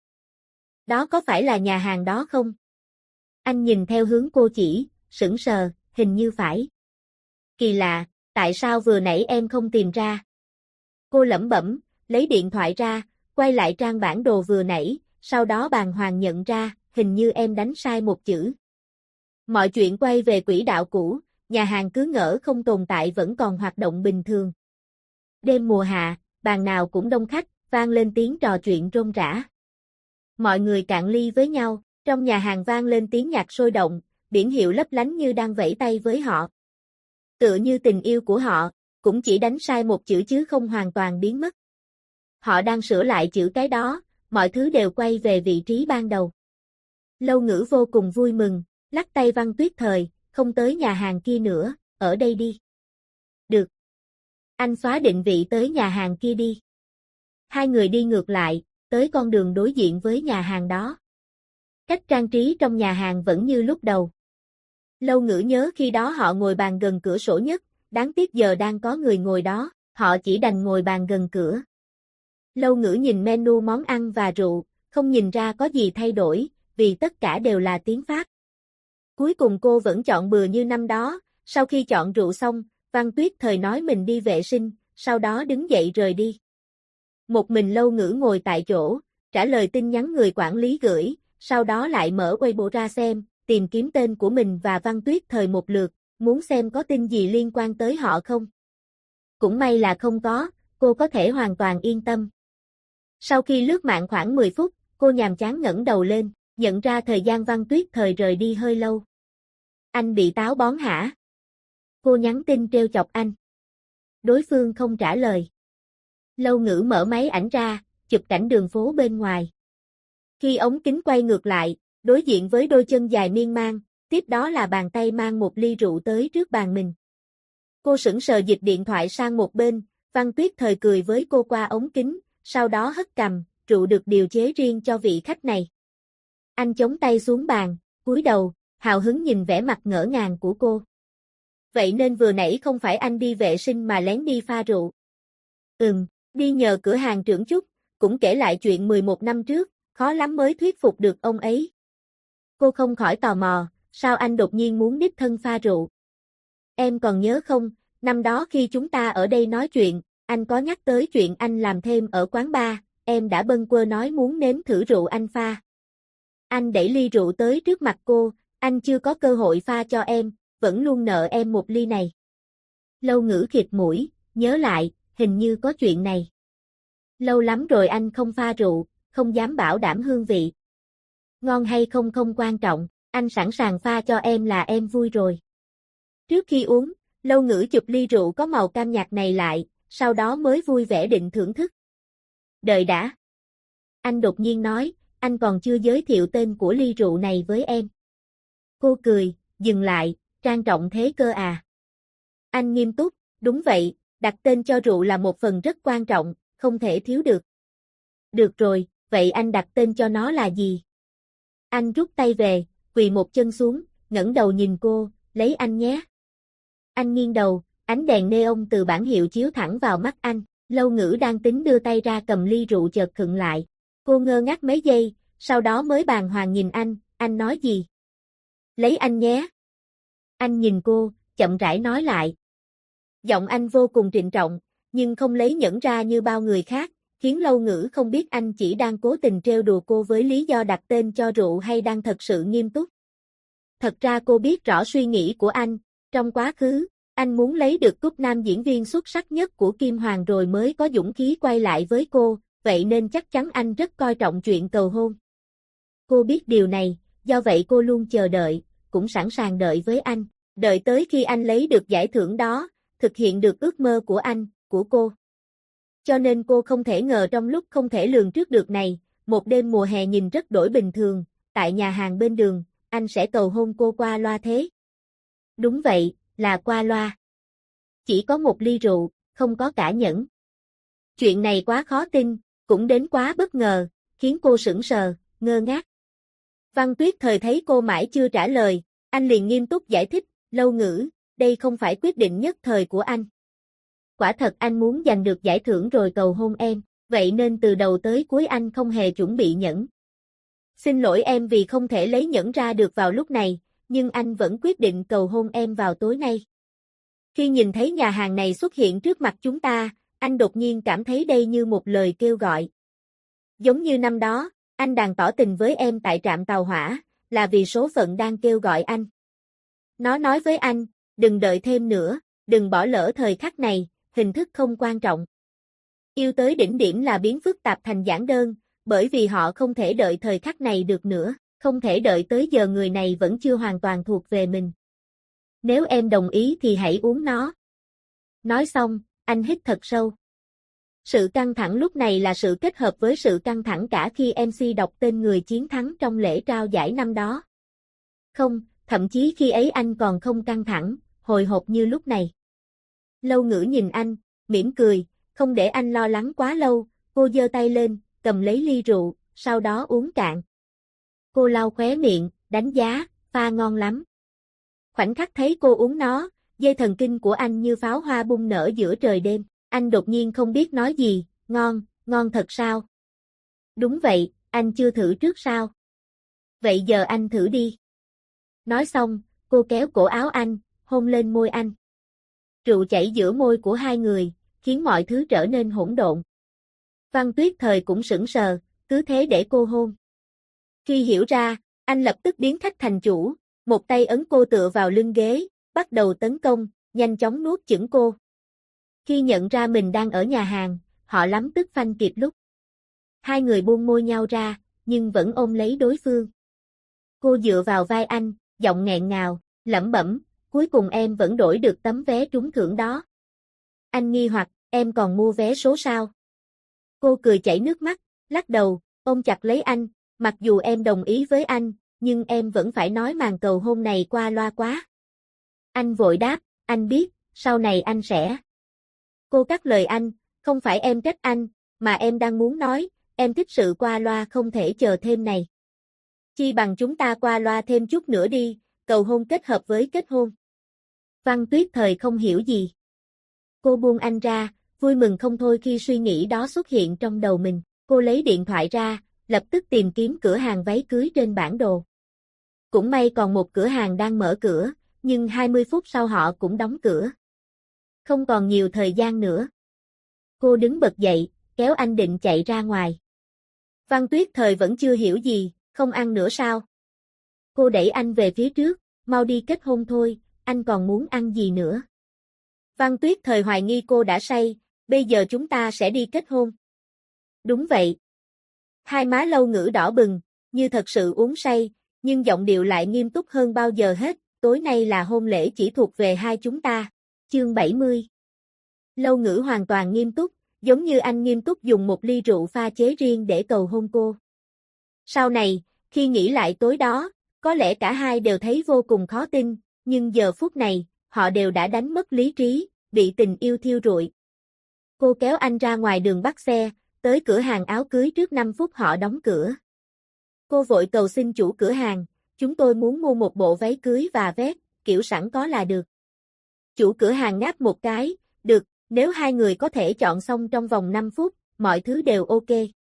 Đó có phải là nhà hàng đó không? Anh nhìn theo hướng cô chỉ, sững sờ, hình như phải. Kỳ lạ, tại sao vừa nãy em không tìm ra? Cô lẩm bẩm, lấy điện thoại ra, quay lại trang bản đồ vừa nãy, sau đó bàng hoàng nhận ra, hình như em đánh sai một chữ. Mọi chuyện quay về quỹ đạo cũ, nhà hàng cứ ngỡ không tồn tại vẫn còn hoạt động bình thường. Đêm mùa hạ, bàn nào cũng đông khách, vang lên tiếng trò chuyện rôm rả. Mọi người cạn ly với nhau, trong nhà hàng vang lên tiếng nhạc sôi động, biển hiệu lấp lánh như đang vẫy tay với họ. Tựa như tình yêu của họ, cũng chỉ đánh sai một chữ chứ không hoàn toàn biến mất. Họ đang sửa lại chữ cái đó, mọi thứ đều quay về vị trí ban đầu. Lâu Ngữ vô cùng vui mừng, lắc tay Văn Tuyết Thời, không tới nhà hàng kia nữa, ở đây đi. Được. Anh xóa định vị tới nhà hàng kia đi. Hai người đi ngược lại, tới con đường đối diện với nhà hàng đó. Cách trang trí trong nhà hàng vẫn như lúc đầu. Lâu Ngữ nhớ khi đó họ ngồi bàn gần cửa sổ nhất, đáng tiếc giờ đang có người ngồi đó, họ chỉ đành ngồi bàn gần cửa. Lâu Ngữ nhìn menu món ăn và rượu, không nhìn ra có gì thay đổi, vì tất cả đều là tiếng Pháp. Cuối cùng cô vẫn chọn bừa như năm đó, sau khi chọn rượu xong, Văn Tuyết Thời nói mình đi vệ sinh, sau đó đứng dậy rời đi. Một mình Lâu Ngữ ngồi tại chỗ, trả lời tin nhắn người quản lý gửi, sau đó lại mở Weibo ra xem, tìm kiếm tên của mình và Văn Tuyết Thời một lượt, muốn xem có tin gì liên quan tới họ không. Cũng may là không có, cô có thể hoàn toàn yên tâm. Sau khi lướt mạng khoảng 10 phút, cô nhàm chán ngẩng đầu lên, nhận ra thời gian Văn Tuyết Thời rời đi hơi lâu. Anh bị táo bón hả? Cô nhắn tin trêu chọc anh. Đối phương không trả lời. Lâu Ngữ mở máy ảnh ra, chụp cảnh đường phố bên ngoài. Khi ống kính quay ngược lại, đối diện với đôi chân dài miên man, tiếp đó là bàn tay mang một ly rượu tới trước bàn mình. Cô sững sờ dịch điện thoại sang một bên, Văn Tuyết Thời cười với cô qua ống kính, sau đó hất cằm, rượu được điều chế riêng cho vị khách này. Anh chống tay xuống bàn, cúi đầu, hào hứng nhìn vẻ mặt ngỡ ngàng của cô. Vậy nên vừa nãy không phải anh đi vệ sinh mà lén đi pha rượu. Đi nhờ cửa hàng trưởng chút, cũng kể lại chuyện 11 năm trước, khó lắm mới thuyết phục được ông ấy. Cô không khỏi tò mò, sao anh đột nhiên muốn đích thân pha rượu? Em còn nhớ không, năm đó khi chúng ta ở đây nói chuyện, anh có nhắc tới chuyện anh làm thêm ở quán bar, em đã bâng quơ nói muốn nếm thử rượu anh pha. Anh đẩy ly rượu tới trước mặt cô, anh chưa có cơ hội pha cho em, vẫn luôn nợ em một ly này. Lâu Ngữ khịt mũi, nhớ lại, hình như có chuyện này. Lâu lắm rồi anh không pha rượu, không dám bảo đảm hương vị. Ngon hay không không quan trọng, anh sẵn sàng pha cho em là em vui rồi. Trước khi uống, Lâu Ngữ chụp ly rượu có màu cam nhạt này lại, sau đó mới vui vẻ định thưởng thức. Đợi đã. Anh đột nhiên nói, anh còn chưa giới thiệu tên của ly rượu này với em. Cô cười, dừng lại, trang trọng thế cơ à. Anh nghiêm túc, đúng vậy, đặt tên cho rượu là một phần rất quan trọng, không thể thiếu được. Được rồi, vậy anh đặt tên cho nó là gì? Anh rút tay về, quỳ một chân xuống, ngẩng đầu nhìn cô, lấy anh nhé. Anh nghiêng đầu, ánh đèn neon từ bảng hiệu chiếu thẳng vào mắt anh, Lâu Ngữ đang tính đưa tay ra cầm ly rượu chợt khựng lại. Cô ngơ ngác mấy giây, sau đó mới bàng hoàng nhìn anh nói gì? Lấy anh nhé. Anh nhìn cô, chậm rãi nói lại. Giọng anh vô cùng trịnh trọng, nhưng không lấy nhẫn ra như bao người khác, khiến Lâu Ngữ không biết anh chỉ đang cố tình trêu đùa cô với lý do đặt tên cho rượu hay đang thật sự nghiêm túc. Thật ra cô biết rõ suy nghĩ của anh, trong quá khứ, anh muốn lấy được cúp nam diễn viên xuất sắc nhất của Kim Hoàng rồi mới có dũng khí quay lại với cô, vậy nên chắc chắn anh rất coi trọng chuyện cầu hôn. Cô biết điều này, do vậy cô luôn chờ đợi, cũng sẵn sàng đợi với anh, đợi tới khi anh lấy được giải thưởng đó, thực hiện được ước mơ của anh, của cô. Cho nên cô không thể ngờ trong lúc không thể lường trước được này, một đêm mùa hè nhìn rất đổi bình thường, tại nhà hàng bên đường, anh sẽ cầu hôn cô qua loa thế. Đúng vậy, là qua loa. Chỉ có một ly rượu, không có cả nhẫn. Chuyện này quá khó tin, cũng đến quá bất ngờ, khiến cô sững sờ, ngơ ngác. Văn Tuyết Thời thấy cô mãi chưa trả lời, anh liền nghiêm túc giải thích, Lâu Ngữ, đây không phải quyết định nhất thời của anh. Quả thật anh muốn giành được giải thưởng rồi cầu hôn em, vậy nên từ đầu tới cuối anh không hề chuẩn bị nhẫn. Xin lỗi em vì không thể lấy nhẫn ra được vào lúc này, nhưng anh vẫn quyết định cầu hôn em vào tối nay. Khi nhìn thấy nhà hàng này xuất hiện trước mặt chúng ta, anh đột nhiên cảm thấy đây như một lời kêu gọi. Giống như năm đó, anh đàn tỏ tình với em tại trạm tàu hỏa, là vì số phận đang kêu gọi anh. Nó nói với anh, đừng đợi thêm nữa, đừng bỏ lỡ thời khắc này, hình thức không quan trọng. Yêu tới đỉnh điểm là biến phức tạp thành giản đơn, bởi vì họ không thể đợi thời khắc này được nữa, không thể đợi tới giờ người này vẫn chưa hoàn toàn thuộc về mình. Nếu em đồng ý thì hãy uống nó. Nói xong, anh hít thật sâu. Sự căng thẳng lúc này là sự kết hợp với sự căng thẳng cả khi MC đọc tên người chiến thắng trong lễ trao giải năm đó. Không, thậm chí khi ấy anh còn không căng thẳng, hồi hộp như lúc này. Lâu Ngữ nhìn anh, mỉm cười, không để anh lo lắng quá lâu, cô giơ tay lên, cầm lấy ly rượu, sau đó uống cạn. Cô lau khóe miệng, đánh giá, pha ngon lắm. Khoảnh khắc thấy cô uống nó, dây thần kinh của anh như pháo hoa bung nở giữa trời đêm. Anh đột nhiên không biết nói gì, ngon thật sao? Đúng vậy, anh chưa thử trước sao? Vậy giờ anh thử đi. Nói xong, cô kéo cổ áo anh, hôn lên môi anh. Rượu chảy giữa môi của hai người, khiến mọi thứ trở nên hỗn độn. Văn Tuyết Thời cũng sững sờ, cứ thế để cô hôn. Khi hiểu ra, anh lập tức biến khách thành chủ, một tay ấn cô tựa vào lưng ghế, bắt đầu tấn công, nhanh chóng nuốt chửng cô. Khi nhận ra mình đang ở nhà hàng, họ lắm tức phanh kịp lúc. Hai người buông môi nhau ra, nhưng vẫn ôm lấy đối phương. Cô dựa vào vai anh, giọng nghẹn ngào, lẩm bẩm, cuối cùng em vẫn đổi được tấm vé trúng thưởng đó. Anh nghi hoặc, em còn mua vé số sao? Cô cười chảy nước mắt, lắc đầu, ôm chặt lấy anh, mặc dù em đồng ý với anh, nhưng em vẫn phải nói màn cầu hôn này qua loa quá. Anh vội đáp, anh biết, sau này anh sẽ. Cô cắt lời anh, không phải em trách anh, mà em đang muốn nói, em thích sự qua loa không thể chờ thêm này. Chi bằng chúng ta qua loa thêm chút nữa đi, cầu hôn kết hợp với kết hôn. Văn Tuyết Thời không hiểu gì. Cô buông anh ra, vui mừng không thôi khi suy nghĩ đó xuất hiện trong đầu mình. Cô lấy điện thoại ra, lập tức tìm kiếm cửa hàng váy cưới trên bản đồ. Cũng may còn một cửa hàng đang mở cửa, nhưng 20 phút sau họ cũng đóng cửa. Không còn nhiều thời gian nữa. Cô đứng bật dậy, kéo anh định chạy ra ngoài. Văn Tuyết Thời vẫn chưa hiểu gì, không ăn nữa sao? Cô đẩy anh về phía trước, mau đi kết hôn thôi, anh còn muốn ăn gì nữa? Văn Tuyết Thời hoài nghi cô đã say, bây giờ chúng ta sẽ đi kết hôn. Đúng vậy. Hai má Lâu Ngữ đỏ bừng, như thật sự uống say, nhưng giọng điệu lại nghiêm túc hơn bao giờ hết, tối nay là hôn lễ chỉ thuộc về hai chúng ta. Chương 70. Lâu Ngữ hoàn toàn nghiêm túc, giống như anh nghiêm túc dùng một ly rượu pha chế riêng để cầu hôn cô. Sau này, khi nghĩ lại tối đó, có lẽ cả hai đều thấy vô cùng khó tin, nhưng giờ phút này, họ đều đã đánh mất lý trí, bị tình yêu thiêu rụi. Cô kéo anh ra ngoài đường bắt xe, tới cửa hàng áo cưới trước 5 phút họ đóng cửa. Cô vội cầu xin chủ cửa hàng, chúng tôi muốn mua một bộ váy cưới và vest, kiểu sẵn có là được. Chủ cửa hàng ngáp một cái, được, nếu hai người có thể chọn xong trong vòng 5 phút, mọi thứ đều ok.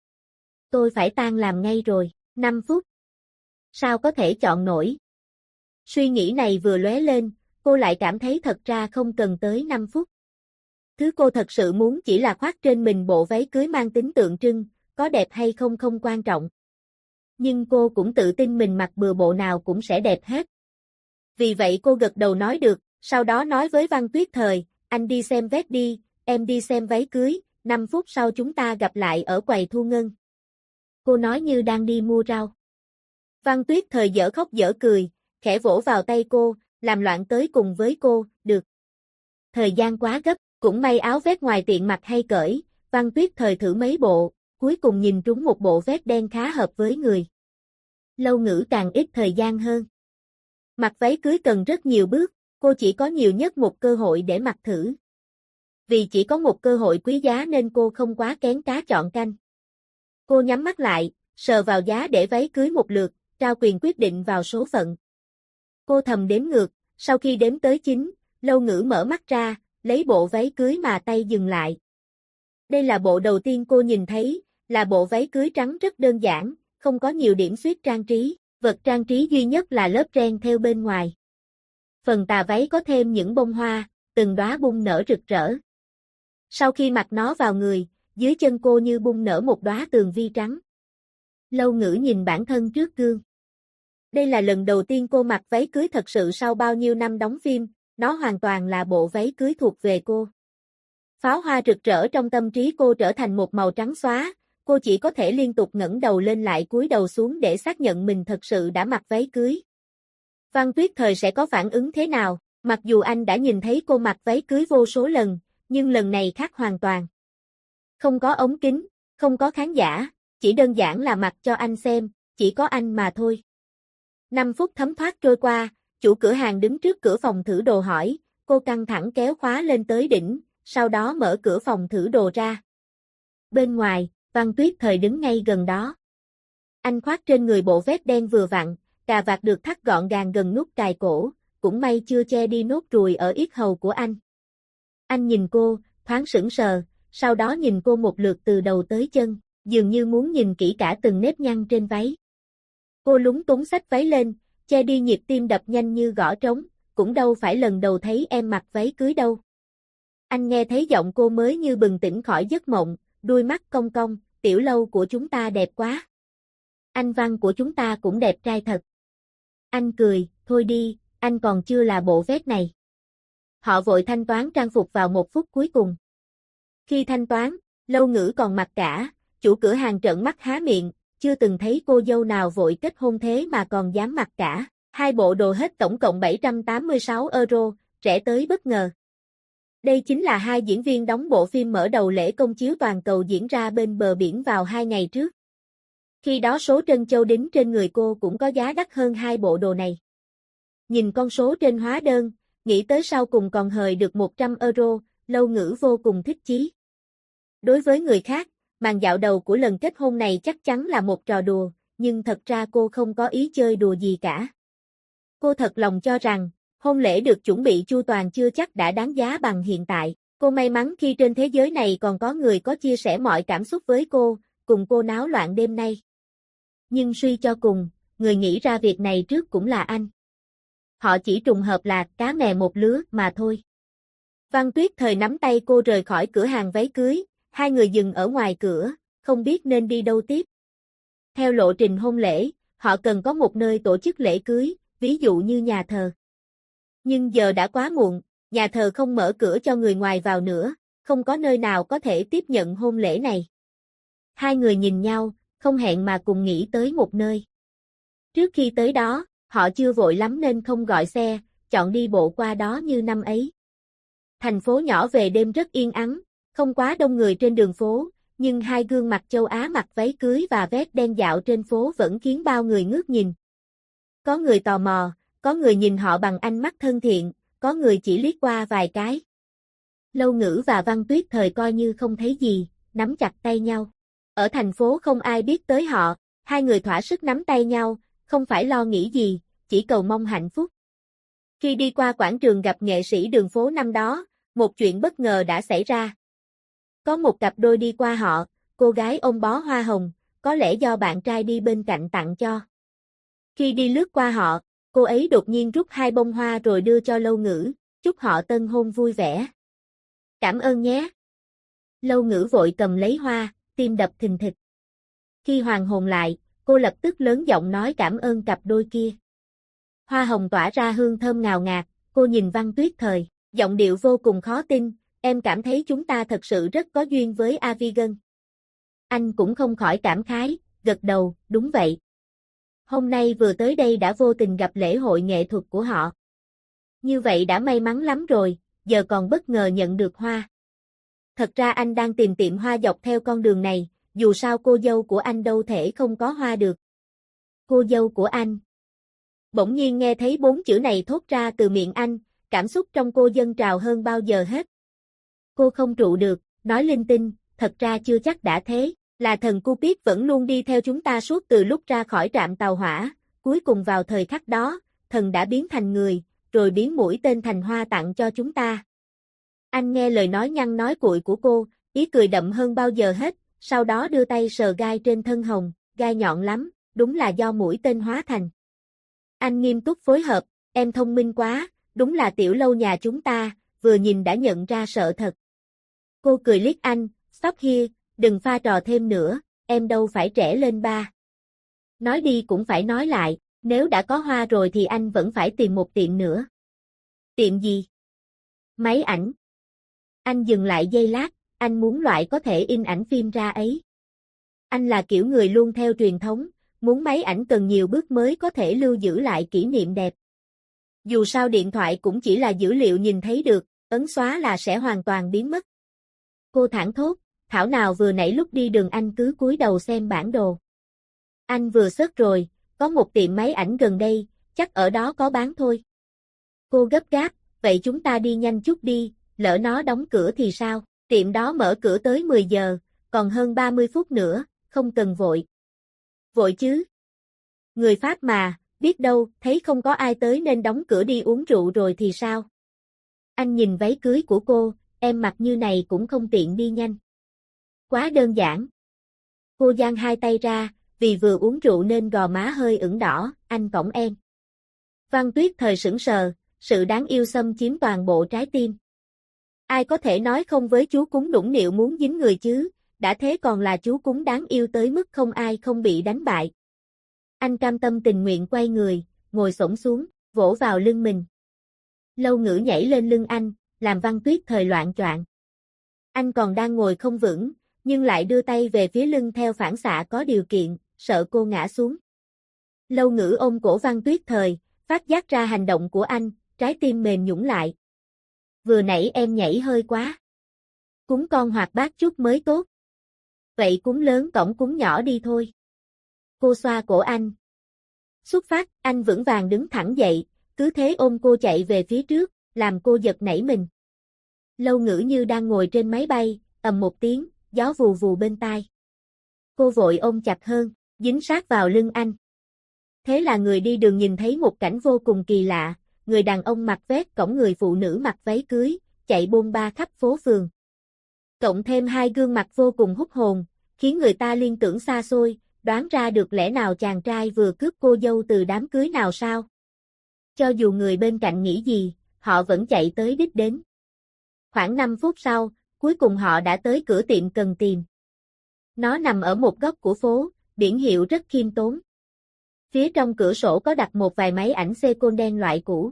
Tôi phải tan làm ngay rồi, 5 phút. Sao có thể chọn nổi? Suy nghĩ này vừa lóe lên, cô lại cảm thấy thật ra không cần tới 5 phút. Thứ cô thật sự muốn chỉ là khoác trên mình bộ váy cưới mang tính tượng trưng, có đẹp hay không không quan trọng. Nhưng cô cũng tự tin mình mặc bừa bộ nào cũng sẽ đẹp hết. Vì vậy cô gật đầu nói được, sau đó nói với Văn Tuyết Thời, anh đi xem vest đi, em đi xem váy cưới, 5 phút sau chúng ta gặp lại ở quầy thu ngân. Cô nói như đang đi mua rau. Văn Tuyết Thời dở khóc dở cười, khẽ vỗ vào tay cô, làm loạn tới cùng với cô, được. Thời gian quá gấp, cũng may áo vest ngoài tiện mặc hay cởi, Văn Tuyết Thời thử mấy bộ, cuối cùng nhìn trúng một bộ vest đen khá hợp với người. Lâu Ngữ càng ít thời gian hơn. Mặc váy cưới cần rất nhiều bước, cô chỉ có nhiều nhất một cơ hội để mặc thử. Vì chỉ có một cơ hội quý giá nên cô không quá kén cá chọn canh. Cô nhắm mắt lại, sờ vào giá để váy cưới một lượt, trao quyền quyết định vào số phận. Cô thầm đếm ngược, sau khi đếm tới 9, Lâu Ngữ mở mắt ra, lấy bộ váy cưới mà tay dừng lại. Đây là bộ đầu tiên cô nhìn thấy, là bộ váy cưới trắng rất đơn giản, không có nhiều điểm xuyết trang trí, vật trang trí duy nhất là lớp ren theo bên ngoài. Phần tà váy có thêm những bông hoa, từng đóa bung nở rực rỡ. Sau khi mặc nó vào người, dưới chân cô như bung nở một đóa tường vi trắng. Lâu Ngữ nhìn bản thân trước gương. Đây là lần đầu tiên cô mặc váy cưới thật sự sau bao nhiêu năm đóng phim, nó hoàn toàn là bộ váy cưới thuộc về cô. Pháo hoa rực rỡ trong tâm trí cô trở thành một màu trắng xóa, cô chỉ có thể liên tục ngẩng đầu lên lại cúi đầu xuống để xác nhận mình thật sự đã mặc váy cưới. Văn Tuyết Thời sẽ có phản ứng thế nào? Mặc dù anh đã nhìn thấy cô mặc váy cưới vô số lần, nhưng lần này khác hoàn toàn. Không có ống kính, không có khán giả, chỉ đơn giản là mặc cho anh xem, chỉ có anh mà thôi. 5 phút thấm thoát trôi qua, chủ cửa hàng đứng trước cửa phòng thử đồ hỏi, cô căng thẳng kéo khóa lên tới đỉnh, sau đó mở cửa phòng thử đồ ra. Bên ngoài, Văn Tuyết Thời đứng ngay gần đó. Anh khoác trên người bộ vest đen vừa vặn, cà vạt được thắt gọn gàng gần nút cài cổ, cũng may chưa che đi nốt ruồi ở yết hầu của anh. Anh nhìn cô, thoáng sững sờ, sau đó nhìn cô một lượt từ đầu tới chân, dường như muốn nhìn kỹ cả từng nếp nhăn trên váy. Cô lúng túng xách váy lên, che đi nhịp tim đập nhanh như gõ trống, cũng đâu phải lần đầu thấy em mặc váy cưới đâu. Anh nghe thấy giọng cô mới như bừng tỉnh khỏi giấc mộng, đuôi mắt cong cong, tiểu Lâu của chúng ta đẹp quá. Anh Văn của chúng ta cũng đẹp trai thật. Anh cười, thôi đi, anh còn chưa là bộ vest này. Họ vội thanh toán trang phục vào 1 phút cuối cùng. Khi thanh toán, Lâu Ngữ còn mặc cả, chủ cửa hàng trợn mắt há miệng, chưa từng thấy cô dâu nào vội kết hôn thế mà còn dám mặc cả. 2 bộ đồ hết tổng cộng 786 euro, rẻ tới bất ngờ. Đây chính là 2 diễn viên đóng bộ phim mở đầu lễ công chiếu toàn cầu diễn ra bên bờ biển vào 2 ngày trước. Khi đó số trân châu đính trên người cô cũng có giá đắt hơn 2 bộ đồ này. Nhìn con số trên hóa đơn, nghĩ tới sau cùng còn hời được 100 euro, Lâu Ngữ vô cùng thích chí. Đối với người khác, màn dạo đầu của lần kết hôn này chắc chắn là một trò đùa, nhưng thật ra cô không có ý chơi đùa gì cả. Cô thật lòng cho rằng, hôn lễ được chuẩn bị chu toàn chưa chắc đã đáng giá bằng hiện tại. Cô may mắn khi trên thế giới này còn có người có chia sẻ mọi cảm xúc với cô, cùng cô náo loạn đêm nay. Nhưng suy cho cùng, người nghĩ ra việc này trước cũng là anh. Họ chỉ trùng hợp là cá mè một lứa mà thôi. Văn Tuyết Thời nắm tay cô rời khỏi cửa hàng váy cưới, 2 người dừng ở ngoài cửa, không biết nên đi đâu tiếp. Theo lộ trình hôn lễ, họ cần có một nơi tổ chức lễ cưới, ví dụ như nhà thờ. Nhưng giờ đã quá muộn, nhà thờ không mở cửa cho người ngoài vào nữa, không có nơi nào có thể tiếp nhận hôn lễ này. 2 người nhìn nhau, không hẹn mà cùng nghĩ tới một nơi. Trước khi tới đó, họ chưa vội lắm nên không gọi xe, chọn đi bộ qua đó như năm ấy. Thành phố nhỏ về đêm rất yên ắng, không quá đông người trên đường phố, nhưng 2 gương mặt châu Á mặc váy cưới và vest đen dạo trên phố vẫn khiến bao người ngước nhìn. Có người tò mò, có người nhìn họ bằng ánh mắt thân thiện, có người chỉ liếc qua vài cái. Lâu Ngữ và Văn Tuyết Thời coi như không thấy gì, nắm chặt tay nhau. Ở thành phố không ai biết tới họ, 2 người thỏa sức nắm tay nhau, không phải lo nghĩ gì, chỉ cầu mong hạnh phúc. Khi đi qua quảng trường gặp nghệ sĩ đường phố năm đó, một chuyện bất ngờ đã xảy ra. Có một cặp đôi đi qua họ, cô gái ôm bó hoa hồng, có lẽ do bạn trai đi bên cạnh tặng cho. Khi đi lướt qua họ, cô ấy đột nhiên rút 2 bông hoa rồi đưa cho Lâu Ngữ, chúc họ tân hôn vui vẻ. Cảm ơn nhé. Lâu Ngữ vội cầm lấy hoa, tim đập thình thịch. Khi hoàn hồn lại, cô lập tức lớn giọng nói cảm ơn cặp đôi kia. Hoa hồng tỏa ra hương thơm ngào ngạt, cô nhìn Văn Tuyết Thời, giọng điệu vô cùng khó tin, em cảm thấy chúng ta thật sự rất có duyên với Avigan. Anh cũng không khỏi cảm khái, gật đầu, đúng vậy. Hôm nay vừa tới đây đã vô tình gặp lễ hội nghệ thuật của họ. Như vậy đã may mắn lắm rồi, giờ còn bất ngờ nhận được hoa. Thật ra anh đang tìm tiệm hoa dọc theo con đường này, dù sao cô dâu của anh đâu thể không có hoa được. Cô dâu của anh. Bỗng nhiên nghe thấy 4 chữ này thốt ra từ miệng anh, cảm xúc trong cô dâng trào hơn bao giờ hết. Cô không trụ được, nói linh tinh, thật ra chưa chắc đã thế, là thần Cupid vẫn luôn đi theo chúng ta suốt từ lúc ra khỏi trạm tàu hỏa, cuối cùng vào thời khắc đó, thần đã biến thành người, rồi biến mũi tên thành hoa tặng cho chúng ta. Anh nghe lời nói nhăn nói cuội của cô, ý cười đậm hơn bao giờ hết, sau đó đưa tay sờ gai trên thân hồng, gai nhọn lắm, đúng là do mũi tên hóa thành. Anh nghiêm túc phối hợp, em thông minh quá, đúng là tiểu Lâu nhà chúng ta, vừa nhìn đã nhận ra sợ thật. Cô cười liếc anh, stop here, đừng pha trò thêm nữa, em đâu phải trẻ lên ba. Nói đi cũng phải nói lại, nếu đã có hoa rồi thì anh vẫn phải tìm một tiệm nữa. Tiệm gì? Máy ảnh. Anh dừng lại giây lát, anh muốn loại có thể in ảnh phim ra ấy. Anh là kiểu người luôn theo truyền thống, muốn máy ảnh cần nhiều bước mới có thể lưu giữ lại kỷ niệm đẹp. Dù sao điện thoại cũng chỉ là dữ liệu nhìn thấy được, ấn xóa là sẽ hoàn toàn biến mất. Cô thảng thốt, thảo nào vừa nãy lúc đi đường anh cứ cúi đầu xem bản đồ. Anh vừa search rồi, có một tiệm máy ảnh gần đây, chắc ở đó có bán thôi. Cô gấp gáp, vậy chúng ta đi nhanh chút đi, lỡ nó đóng cửa thì sao? Tiệm đó mở cửa tới 10 giờ, còn hơn 30 phút nữa, không cần vội. Vội chứ? Người Pháp mà, biết đâu, thấy không có ai tới nên đóng cửa đi uống rượu rồi thì sao? Anh nhìn váy cưới của cô, em mặc như này cũng không tiện đi nhanh. Quá đơn giản. Cô giang hai tay ra, vì vừa uống rượu nên gò má hơi ửng đỏ, anh cõng em. Văn Tuyết thời sững sờ, sự đáng yêu xâm chiếm toàn bộ trái tim. Ai có thể nói không với chú cúng nũng nịu muốn dính người chứ, đã thế còn là chú cúng đáng yêu tới mức không ai không bị đánh bại. Anh cam tâm tình nguyện quay người, ngồi xổm xuống, vỗ vào lưng mình. Lâu Ngữ nhảy lên lưng anh, làm Văn Tuyết thời loạng choạng. Anh còn đang ngồi không vững, nhưng lại đưa tay về phía lưng theo phản xạ có điều kiện, sợ cô ngã xuống. Lâu Ngữ ôm cổ Văn Tuyết thời, phát giác ra hành động của anh, trái tim mềm nhũn lại. Vừa nãy em nhảy hơi quá. Cúng con hoạt bát chút mới tốt. Vậy cúng lớn cõng cúng nhỏ đi thôi. Cô xoa cổ anh. Xuất phát, anh vững vàng đứng thẳng dậy, cứ thế ôm cô chạy về phía trước, làm cô giật nảy mình. Lâu Ngữ như đang ngồi trên máy bay, ầm một tiếng, gió vù vù bên tai. Cô vội ôm chặt hơn, dính sát vào lưng anh. Thế là người đi đường nhìn thấy một cảnh vô cùng kỳ lạ, người đàn ông mặc vest cõng người phụ nữ mặc váy cưới, chạy bôn ba khắp phố phường. Cộng thêm hai gương mặt vô cùng hút hồn, khiến người ta liên tưởng xa xôi, đoán ra được lẽ nào chàng trai vừa cướp cô dâu từ đám cưới nào sao. Cho dù người bên cạnh nghĩ gì, họ vẫn chạy tới đích đến. Khoảng 5 phút sau, cuối cùng họ đã tới cửa tiệm cần tìm. Nó nằm ở một góc của phố, biển hiệu rất khiêm tốn. Phía trong cửa sổ có đặt một vài máy ảnh Seikon đen loại cũ.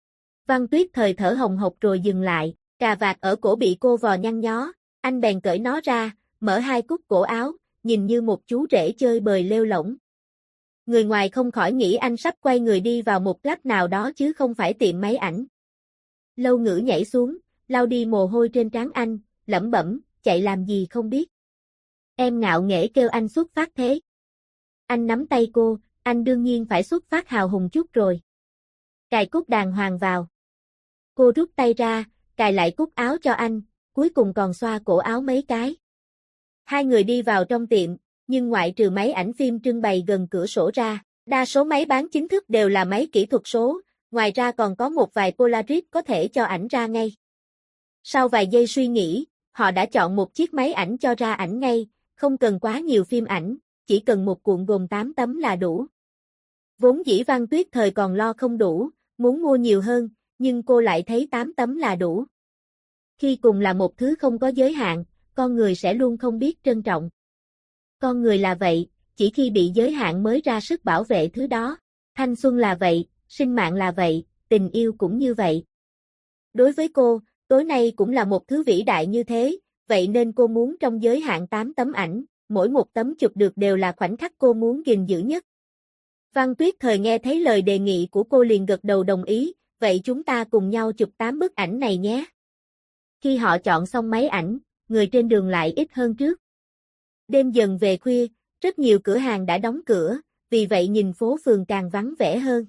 Văn Tuyết thời thở hồng hộc rồi dừng lại, cà vạt ở cổ bị cô vò nhăn nhó, anh bèn cởi nó ra, mở hai cúc cổ áo, nhìn như một chú rể chơi bời lêu lổng. Người ngoài không khỏi nghĩ anh sắp quay người đi vào một club nào đó chứ không phải tiệm máy ảnh. Lâu Ngữ nhảy xuống, lau đi mồ hôi trên trán anh, lẩm bẩm, chạy làm gì không biết. Em ngạo nghễ kêu anh xuất phát thế. Anh nắm tay cô, anh đương nhiên phải xuất phát hào hùng chút rồi. Cài cúc đàng hoàng vào. Cô rút tay ra, cài lại cúc áo cho anh, cuối cùng còn xoa cổ áo mấy cái. Hai người đi vào trong tiệm, nhưng ngoại trừ máy ảnh phim trưng bày gần cửa sổ ra, đa số máy bán chính thức đều là máy kỹ thuật số, ngoài ra còn có một vài Polaroid có thể cho ảnh ra ngay. Sau vài giây suy nghĩ, họ đã chọn một chiếc máy ảnh cho ra ảnh ngay, không cần quá nhiều phim ảnh, chỉ cần một cuộn gồm 8 tấm là đủ. Vốn dĩ Văn Tuyết thời còn lo không đủ, muốn mua nhiều hơn, nhưng cô lại thấy 8 tấm là đủ. Khi cùng là một thứ không có giới hạn, con người sẽ luôn không biết trân trọng. Con người là vậy, chỉ khi bị giới hạn mới ra sức bảo vệ thứ đó. Thanh xuân là vậy, sinh mạng là vậy, tình yêu cũng như vậy. Đối với cô, tối nay cũng là một thứ vĩ đại như thế, vậy nên cô muốn trong giới hạn 8 tấm ảnh, mỗi một tấm chụp được đều là khoảnh khắc cô muốn gìn giữ nhất. Văn Tuyết thời nghe thấy lời đề nghị của cô liền gật đầu đồng ý, vậy chúng ta cùng nhau chụp 8 bức ảnh này nhé. Khi họ chọn xong máy ảnh, người trên đường lại ít hơn trước. Đêm dần về khuya, rất nhiều cửa hàng đã đóng cửa, vì vậy nhìn phố phường càng vắng vẻ hơn.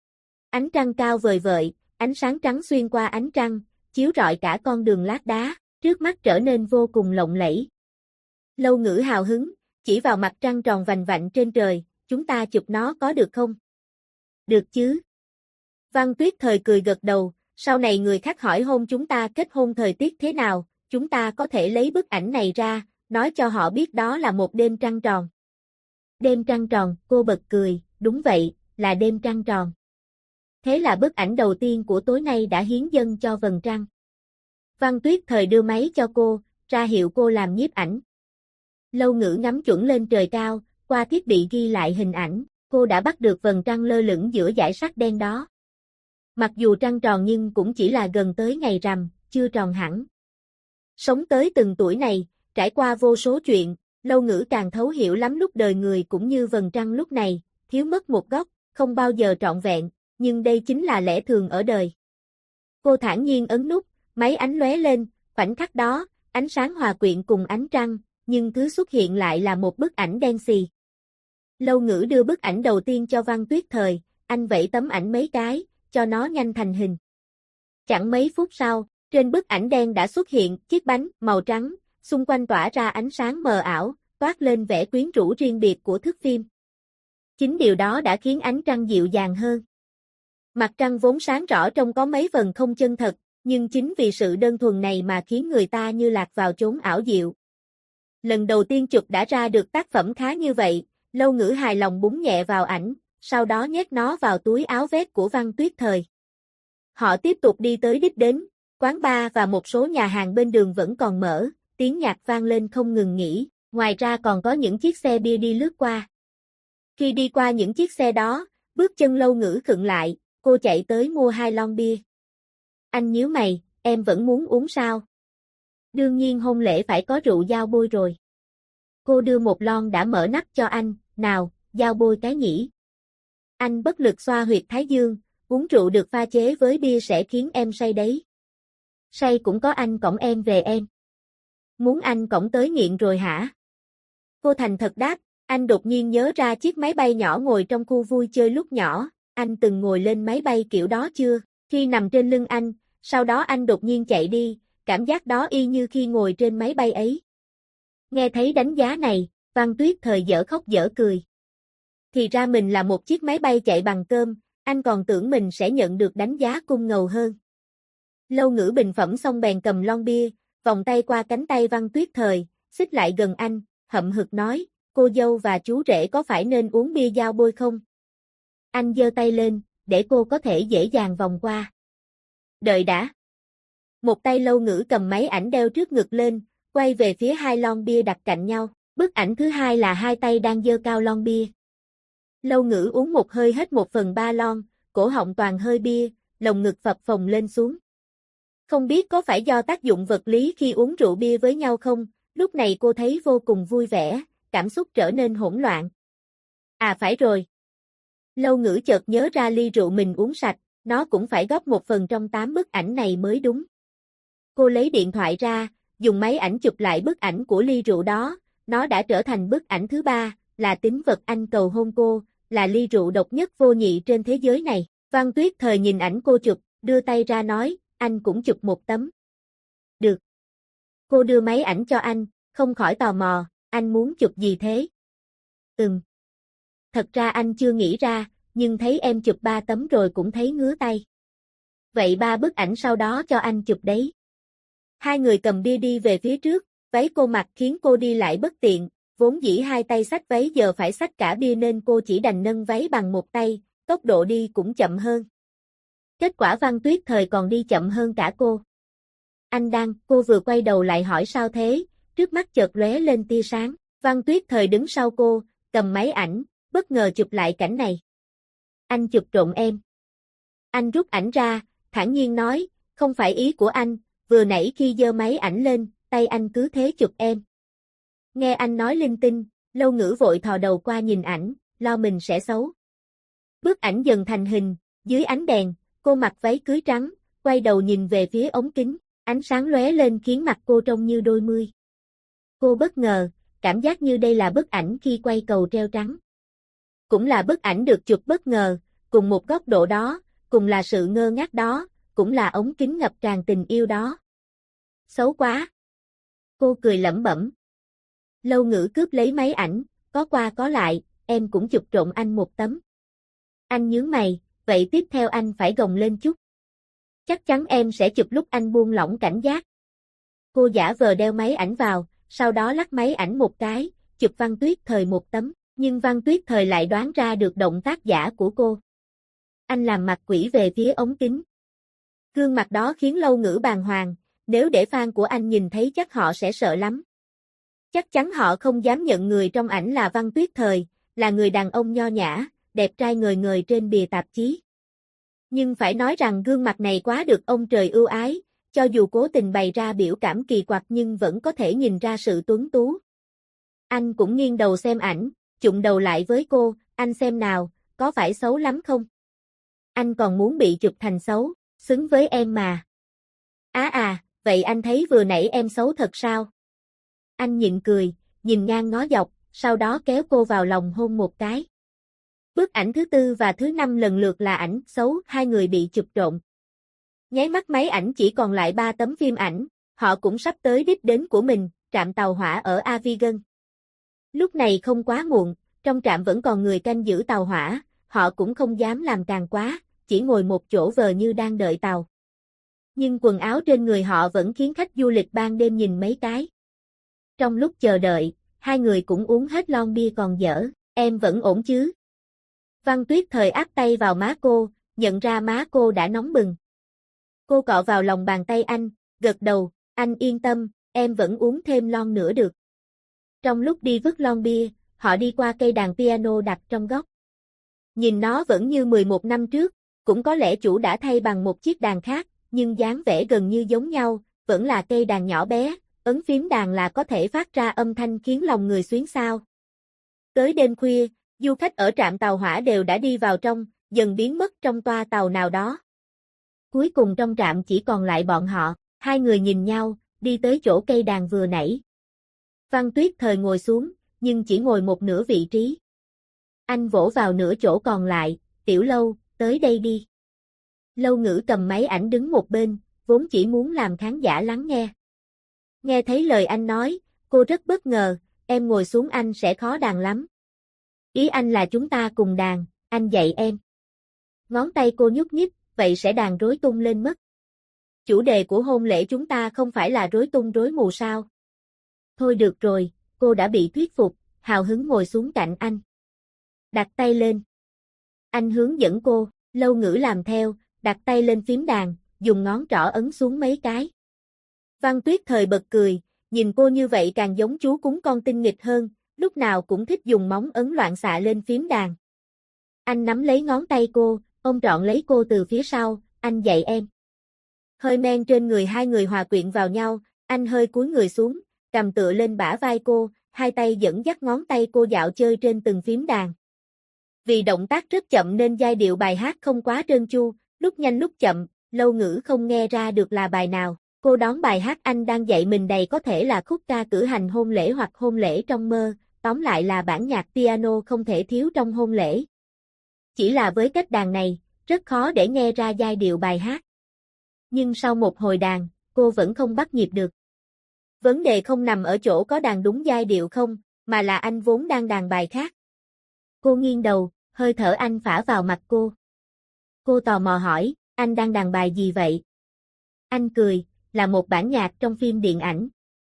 Ánh trăng cao vời vợi, ánh sáng trắng xuyên qua ánh trăng, chiếu rọi cả con đường lát đá, trước mắt trở nên vô cùng lộng lẫy. Lâu Ngữ hào hứng, chỉ vào mặt trăng tròn vành vạnh trên trời, chúng ta chụp nó có được không? Được chứ. Văn Tuyết thời cười gật đầu, sau này người khác hỏi hôn chúng ta kết hôn thời tiết thế nào, chúng ta có thể lấy bức ảnh này ra, nói cho họ biết đó là một đêm trăng tròn. Đêm trăng tròn, cô bật cười, đúng vậy, là đêm trăng tròn. Thế là bức ảnh đầu tiên của tối nay đã hiến dâng cho vầng trăng. Văn Tuyết thời đưa máy cho cô, ra hiệu cô làm nhiếp ảnh. Lâu Ngữ ngắm chuẩn lên trời cao, qua thiết bị ghi lại hình ảnh, cô đã bắt được vầng trăng lơ lửng giữa dải sắt đen đó. Mặc dù trăng tròn nhưng cũng chỉ là gần tới ngày rằm, chưa tròn hẳn. Sống tới từng tuổi này, trải qua vô số chuyện, Lâu Ngữ càng thấu hiểu lắm lúc đời người cũng như vầng trăng lúc này, thiếu mất một góc, không bao giờ trọn vẹn, nhưng đây chính là lẽ thường ở đời. Cô thản nhiên ấn nút, máy ánh lóe lên, khoảnh khắc đó, ánh sáng hòa quyện cùng ánh trăng, nhưng thứ xuất hiện lại là một bức ảnh đen xì. Lâu Ngữ đưa bức ảnh đầu tiên cho Văn Tuyết Thời, anh vẫy tấm ảnh mấy cái, cho nó nhanh thành hình. Chẳng mấy phút sau, trên bức ảnh đen đã xuất hiện chiếc bánh màu trắng, xung quanh tỏa ra ánh sáng mờ ảo, toát lên vẻ quyến rũ riêng biệt của thước phim. Chính điều đó đã khiến ánh trăng dịu dàng hơn. Mặt trăng vốn sáng rõ trông có mấy phần không chân thật, nhưng chính vì sự đơn thuần này mà khiến người ta như lạc vào chốn ảo diệu. Lần đầu tiên chụp đã ra được tác phẩm khá như vậy, Lâu Ngữ hài lòng búng nhẹ vào ảnh, sau đó nhét nó vào túi áo vest của Văn Tuyết Thời. Họ tiếp tục đi tới đích đến, quán bar và một số nhà hàng bên đường vẫn còn mở, tiếng nhạc vang lên không ngừng nghỉ, ngoài ra còn có những chiếc xe bia đi lướt qua. Khi đi qua những chiếc xe đó, bước chân Lâu Ngữ khựng lại, cô chạy tới mua 2 lon bia. Anh nhíu mày, em vẫn muốn uống sao? Đương nhiên hôn lễ phải có rượu dao bôi rồi. Cô đưa một lon đã mở nắp cho anh, nào, dao bôi cái nhỉ. Anh bất lực xoa huyệt thái dương, uống rượu được pha chế với bia sẽ khiến em say đấy. Say cũng có anh cõng em về em. Muốn anh cõng tới nghiện rồi hả? Cô thành thật đáp, anh đột nhiên nhớ ra chiếc máy bay nhỏ ngồi trong khu vui chơi lúc nhỏ, anh từng ngồi lên máy bay kiểu đó chưa? Khi nằm trên lưng anh, sau đó anh đột nhiên chạy đi, cảm giác đó y như khi ngồi trên máy bay ấy. Nghe thấy đánh giá này, Văn Tuyết Thời dở khóc dở cười. Thì ra mình là một chiếc máy bay chạy bằng cơm, anh còn tưởng mình sẽ nhận được đánh giá cung ngầu hơn. Lâu Ngữ bình phẩm xong bèn cầm lon bia, vòng tay qua cánh tay Văn Tuyết Thời, xích lại gần anh, hậm hực nói, cô dâu và chú rể có phải nên uống bia dao bôi không? Anh giơ tay lên, để cô có thể dễ dàng vòng qua. Đợi đã. Một tay Lâu Ngữ cầm máy ảnh đeo trước ngực lên, quay về phía 2 lon bia đặt cạnh nhau, bức ảnh thứ hai là 2 tay đang giơ cao lon bia. Lâu Ngữ uống một hơi hết 1/3 lon, cổ họng toàn hơi bia, lồng ngực phập phồng lên xuống. Không biết có phải do tác dụng vật lý khi uống rượu bia với nhau không, lúc này cô thấy vô cùng vui vẻ, cảm xúc trở nên hỗn loạn. À phải rồi. Lâu Ngữ chợt nhớ ra ly rượu mình uống sạch, nó cũng phải góp 1/8 trong 8 bức ảnh này mới đúng. Cô lấy điện thoại ra, dùng máy ảnh chụp lại bức ảnh của ly rượu đó, nó đã trở thành bức ảnh thứ 3, là tín vật anh cầu hôn cô, là ly rượu độc nhất vô nhị trên thế giới này. Văn Tuyết Thời nhìn ảnh cô chụp, đưa tay ra nói, anh cũng chụp một tấm. Được. Cô đưa máy ảnh cho anh, không khỏi tò mò, anh muốn chụp gì thế? Thật ra anh chưa nghĩ ra, nhưng thấy em chụp 3 tấm rồi cũng thấy ngứa tay. Vậy 3 bức ảnh sau đó cho anh chụp đấy. Hai người cầm bia đi về phía trước, váy cô mặc khiến cô đi lại bất tiện, vốn dĩ 2 tay xách váy giờ phải xách cả bia nên cô chỉ đành nâng váy bằng một tay, tốc độ đi cũng chậm hơn. Kết quả Văn Tuyết Thời còn đi chậm hơn cả cô. Cô vừa quay đầu lại hỏi sao thế, trước mắt chợt lóe lên tia sáng, Văn Tuyết Thời đứng sau cô, cầm máy ảnh, bất ngờ chụp lại cảnh này. Anh chụp trộm em. Anh rút ảnh ra, thản nhiên nói, không phải ý của anh, vừa nãy khi giơ máy ảnh lên, tay anh cứ thế chụp em. Nghe anh nói linh tinh, Lâu Ngữ vội thò đầu qua nhìn ảnh, lo mình sẽ xấu. Bức ảnh dần thành hình, dưới ánh đèn, cô mặc váy cưới trắng, quay đầu nhìn về phía ống kính, ánh sáng lóe lên khiến mặt cô trông như đôi mươi. Cô bất ngờ, cảm giác như đây là bức ảnh khi quay cầu treo trắng. Cũng là bức ảnh được chụp bất ngờ, cùng một góc độ đó, cùng là sự ngơ ngác đó, cũng là ống kính ngập tràn tình yêu đó. Xấu quá. Cô cười lẩm bẩm. Lâu Ngữ cướp lấy máy ảnh, có qua có lại, em cũng chụp trộm anh một tấm. Anh nhướng mày, vậy tiếp theo anh phải gồng lên chút. Chắc chắn em sẽ chụp lúc anh buông lỏng cảnh giác. Cô giả vờ đeo máy ảnh vào, sau đó lắc máy ảnh một cái, chụp Văn Tuyết Thời một tấm, nhưng Văn Tuyết Thời lại đoán ra được động tác giả của cô. Anh làm mặt quỷ về phía ống kính. Gương mặt đó khiến Lâu Ngữ bàng hoàng, nếu để fan của anh nhìn thấy chắc họ sẽ sợ lắm. Chắc chắn họ không dám nhận người trong ảnh là Văn Tuyết Thời, là người đàn ông nho nhã, đẹp trai ngời ngời trên bìa tạp chí. Nhưng phải nói rằng gương mặt này quá được ông trời ưu ái, cho dù cố tình bày ra biểu cảm kỳ quặc nhưng vẫn có thể nhìn ra sự tuấn tú. Anh cũng nghiêng đầu xem ảnh, chụng đầu lại với cô, anh xem nào, có phải xấu lắm không? Anh còn muốn bị chụp thành xấu, xứng với em mà. Vậy anh thấy vừa nãy em xấu thật sao? Anh nhịn cười, nhìn ngang ngó dọc, sau đó kéo cô vào lòng hôn một cái. Bức ảnh thứ 4 và thứ 5 lần lượt là ảnh xấu, hai người bị chụp trộn. Nháy mắt máy ảnh chỉ còn lại 3 tấm phim ảnh, họ cũng sắp tới đích đến của mình, trạm tàu hỏa ở Avigan. Lúc này không quá muộn, trong trạm vẫn còn người canh giữ tàu hỏa, họ cũng không dám làm càng quá, chỉ ngồi một chỗ vờ như đang đợi tàu. Nhưng quần áo trên người họ vẫn khiến khách du lịch ban đêm nhìn mấy cái. Trong lúc chờ đợi, hai người cũng uống hết lon bia còn dở, em vẫn ổn chứ? Văn Tuyết Thời áp tay vào má cô, nhận ra má cô đã nóng bừng. Cô cọ vào lòng bàn tay anh, gật đầu, anh yên tâm, em vẫn uống thêm lon nữa được. Trong lúc đi vứt lon bia, họ đi qua cây đàn piano đặt trong góc. Nhìn nó vẫn như 11 năm trước, cũng có lẽ chủ đã thay bằng một chiếc đàn khác, nhưng dáng vẻ gần như giống nhau, vẫn là cây đàn nhỏ bé, ấn phím đàn là có thể phát ra âm thanh khiến lòng người xuyến xao. Tới đêm khuya, du khách ở trạm tàu hỏa đều đã đi vào trong, dần biến mất trong toa tàu nào đó. Cuối cùng trong trạm chỉ còn lại bọn họ, hai người nhìn nhau, đi tới chỗ cây đàn vừa nãy. Văn Tuyết Thời ngồi xuống, nhưng chỉ ngồi một nửa vị trí. Anh vỗ vào nửa chỗ còn lại, Tiểu Lâu, tới đây đi. Lâu Ngữ cầm máy ảnh đứng một bên, vốn chỉ muốn làm khán giả lắng nghe. Nghe thấy lời anh nói, cô rất bất ngờ, em ngồi xuống anh sẽ khó đàn lắm. Ý anh là chúng ta cùng đàn, anh dạy em. Ngón tay cô nhúc nhích, vậy sẽ đàn rối tung lên mất. Chủ đề của hôn lễ chúng ta không phải là rối tung rối mù sao? Thôi được rồi, cô đã bị thuyết phục, hào hứng ngồi xuống cạnh anh. Đặt tay lên. Anh hướng dẫn cô, Lâu Ngữ làm theo, đặt tay lên phím đàn, dùng ngón trỏ ấn xuống mấy cái. Văn Tuyết Thời bật cười, nhìn cô như vậy càng giống chú cúng con tinh nghịch hơn, lúc nào cũng thích dùng móng ấn loạn xạ lên phím đàn. Anh nắm lấy ngón tay cô, ôm trọn lấy cô từ phía sau, anh dạy em. Hơi men trên người hai người hòa quyện vào nhau, anh hơi cúi người xuống, cầm tựa lên bả vai cô, hai tay dẫn dắt ngón tay cô dạo chơi trên từng phím đàn. Vì động tác rất chậm nên giai điệu bài hát không quá trơn tru, lúc nhanh lúc chậm, Lâu Ngữ không nghe ra được là bài nào. Cô đoán bài hát anh đang dạy mình đầy có thể là khúc ca cử hành hôn lễ hoặc hôn lễ trong mơ, tóm lại là bản nhạc piano không thể thiếu trong hôn lễ. Chỉ là với cách đàn này, rất khó để nghe ra giai điệu bài hát. Nhưng sau một hồi đàn, cô vẫn không bắt nhịp được. Vấn đề không nằm ở chỗ có đàn đúng giai điệu không, mà là anh vốn đang đàn bài khác. Cô nghiêng đầu, hơi thở anh phả vào mặt cô. Cô tò mò hỏi, anh đang đàn bài gì vậy? Anh cười, là một bản nhạc trong phim điện ảnh.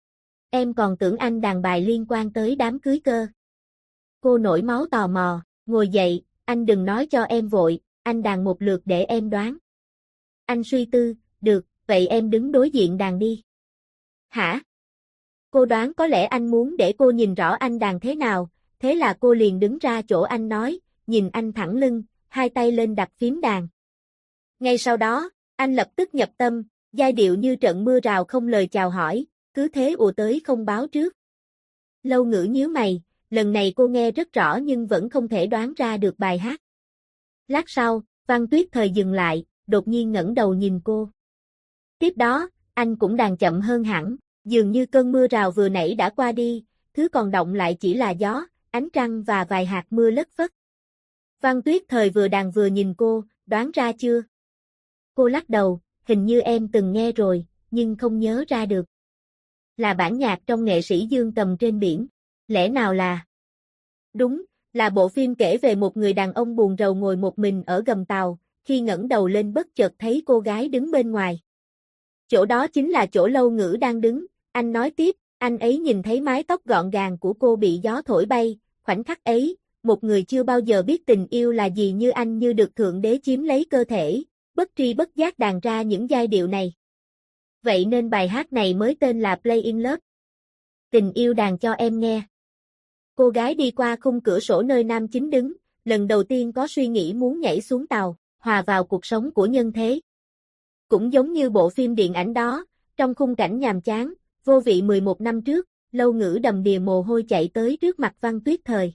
Em còn tưởng anh đàn bài liên quan tới đám cưới cơ. Cô nổi máu tò mò, ngồi dậy, anh đừng nói cho em vội, anh đàn một lượt để em đoán. Anh suy tư, được, vậy em đứng đối diện đàn đi. Hả? Cô đoán có lẽ anh muốn để cô nhìn rõ anh đàn thế nào, thế là cô liền đứng ra chỗ anh nói, nhìn anh thẳng lưng, hai tay lên đặt phím đàn. Ngay sau đó, anh lập tức nhập tâm, giai điệu như trận mưa rào không lời chào hỏi, cứ thế ùa tới không báo trước. Lâu Ngữ nhíu mày, lần này cô nghe rất rõ nhưng vẫn không thể đoán ra được bài hát. Lát sau, Văn Tuyết Thời dừng lại, đột nhiên ngẩng đầu nhìn cô. Tiếp đó, anh cũng đàn chậm hơn hẳn, dường như cơn mưa rào vừa nãy đã qua đi, thứ còn động lại chỉ là gió, ánh trăng và vài hạt mưa lất phất. Văn Tuyết Thời vừa đàn vừa nhìn cô, đoán ra chưa? Cô lắc đầu, hình như em từng nghe rồi, nhưng không nhớ ra được. Là bản nhạc trong Nghệ sĩ Dương Cầm trên biển, lẽ nào là? Đúng, là bộ phim kể về một người đàn ông buồn rầu ngồi một mình ở gầm tàu, khi ngẩng đầu lên bất chợt thấy cô gái đứng bên ngoài. Chỗ đó chính là chỗ Lâu Ngữ đang đứng, anh nói tiếp, anh ấy nhìn thấy mái tóc gọn gàng của cô bị gió thổi bay, khoảnh khắc ấy, một người chưa bao giờ biết tình yêu là gì như anh như được Thượng Đế chiếm lấy cơ thể, bất tri bất giác đàn ra những giai điệu này. Vậy nên bài hát này mới tên là Play in Love. Tình yêu đàn cho em nghe. Cô gái đi qua khung cửa sổ nơi nam chính đứng, lần đầu tiên có suy nghĩ muốn nhảy xuống tàu, hòa vào cuộc sống của nhân thế. Cũng giống như bộ phim điện ảnh đó, trong khung cảnh nhàm chán, vô vị 11 năm trước, Lâu Ngữ đầm đìa mồ hôi chạy tới trước mặt Văn Tuyết Thời.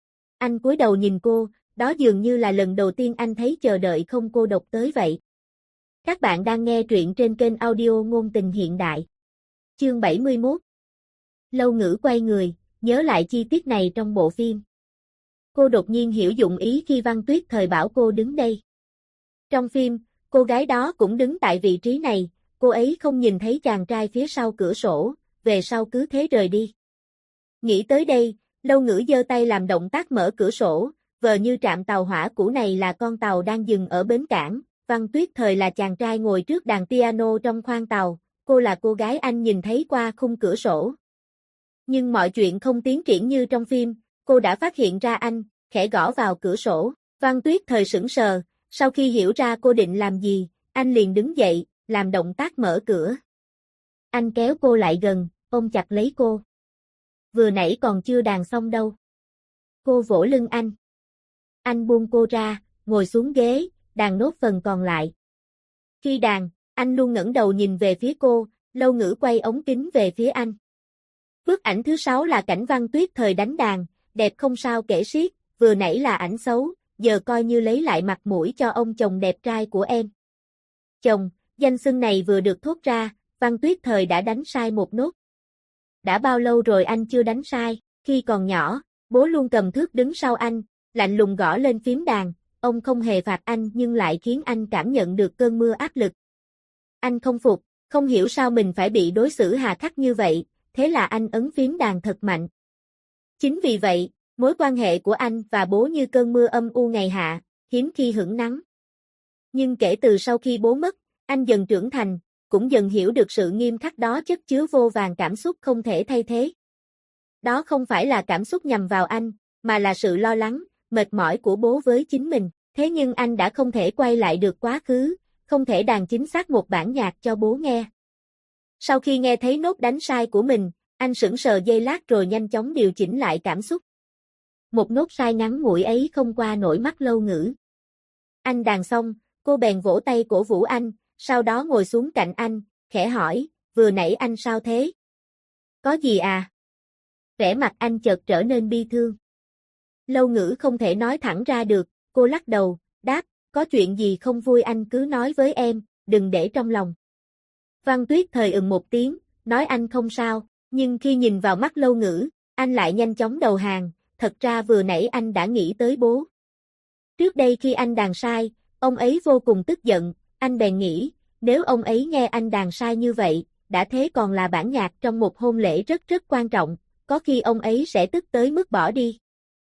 Anh cúi đầu nhìn cô, đó dường như là lần đầu tiên anh thấy chờ đợi không cô độc tới vậy. Các bạn đang nghe truyện trên kênh audio Ngôn Tình Hiện Đại. Chương 71. Lâu Ngữ quay người, nhớ lại chi tiết này trong bộ phim. Cô đột nhiên hiểu dụng ý khi Văn Tuyết Thời bảo cô đứng đây. Trong phim, cô gái đó cũng đứng tại vị trí này, cô ấy không nhìn thấy chàng trai phía sau cửa sổ, về sau cứ thế rời đi. Nghĩ tới đây, Lâu Ngữ giơ tay làm động tác mở cửa sổ, vờ như trạm tàu hỏa cũ này là con tàu đang dừng ở bến cảng, Văn Tuyết Thời là chàng trai ngồi trước đàn piano trong khoang tàu, cô là cô gái anh nhìn thấy qua khung cửa sổ. Nhưng mọi chuyện không tiến triển như trong phim, cô đã phát hiện ra anh, khẽ gõ vào cửa sổ, Văn Tuyết Thời sững sờ, sau khi hiểu ra cô định làm gì, anh liền đứng dậy, làm động tác mở cửa. Anh kéo cô lại gần, ôm chặt lấy cô. Vừa nãy còn chưa đàn xong đâu. Cô vỗ lưng anh. Anh buông cô ra, ngồi xuống ghế, đàn nốt phần còn lại. Khi đàn, anh luôn ngẩng đầu nhìn về phía cô, Lâu Ngữ quay ống kính về phía anh. Bức ảnh thứ 6 là cảnh Văn Tuyết Thời đánh đàn, đẹp không sao kể xiết, vừa nãy là ảnh xấu, giờ coi như lấy lại mặt mũi cho ông chồng đẹp trai của em. Chồng, danh xưng này vừa được thốt ra, Văn Tuyết Thời đã đánh sai một nốt. Đã bao lâu rồi anh chưa đánh sai, khi còn nhỏ, bố luôn cầm thước đứng sau anh, lạnh lùng gõ lên phím đàn, ông không hề phạt anh nhưng lại khiến anh cảm nhận được cơn mưa áp lực. Anh không phục, không hiểu sao mình phải bị đối xử hà khắc như vậy, thế là anh ấn phím đàn thật mạnh. Chính vì vậy, mối quan hệ của anh và bố như cơn mưa âm u ngày hạ, hiếm khi hửng nắng. Nhưng kể từ sau khi bố mất, anh dần trưởng thành, cũng dần hiểu được sự nghiêm khắc đó chất chứa vô vàn cảm xúc không thể thay thế. Đó không phải là cảm xúc nhằm vào anh, mà là sự lo lắng, mệt mỏi của bố với chính mình. Thế nhưng anh đã không thể quay lại được quá khứ, không thể đàn chính xác một bản nhạc cho bố nghe. Sau khi nghe thấy nốt đánh sai của mình, anh sững sờ giây lát rồi nhanh chóng điều chỉnh lại cảm xúc. Một nốt sai ngắn ngủi ấy không qua nổi mắt Lâu Ngữ. Anh đàn xong, cô bèn vỗ tay cổ vũ anh, sau đó ngồi xuống cạnh anh, khẽ hỏi, vừa nãy anh sao thế? Có gì à? Vẻ mặt anh chợt trở nên bi thương. Lâu Ngữ không thể nói thẳng ra được, cô lắc đầu, đáp, có chuyện gì không vui anh cứ nói với em, đừng để trong lòng. Văn Tuyết Thời một tiếng, nói anh không sao, nhưng khi nhìn vào mắt Lâu Ngữ, anh lại nhanh chóng đầu hàng, thật ra vừa nãy anh đã nghĩ tới bố. Trước đây khi anh đàn sai, ông ấy vô cùng tức giận, anh bèn nghĩ, nếu ông ấy nghe anh đàn sai như vậy, đã thế còn là bản nhạc trong một hôn lễ rất rất quan trọng, có khi ông ấy sẽ tức tới mức bỏ đi.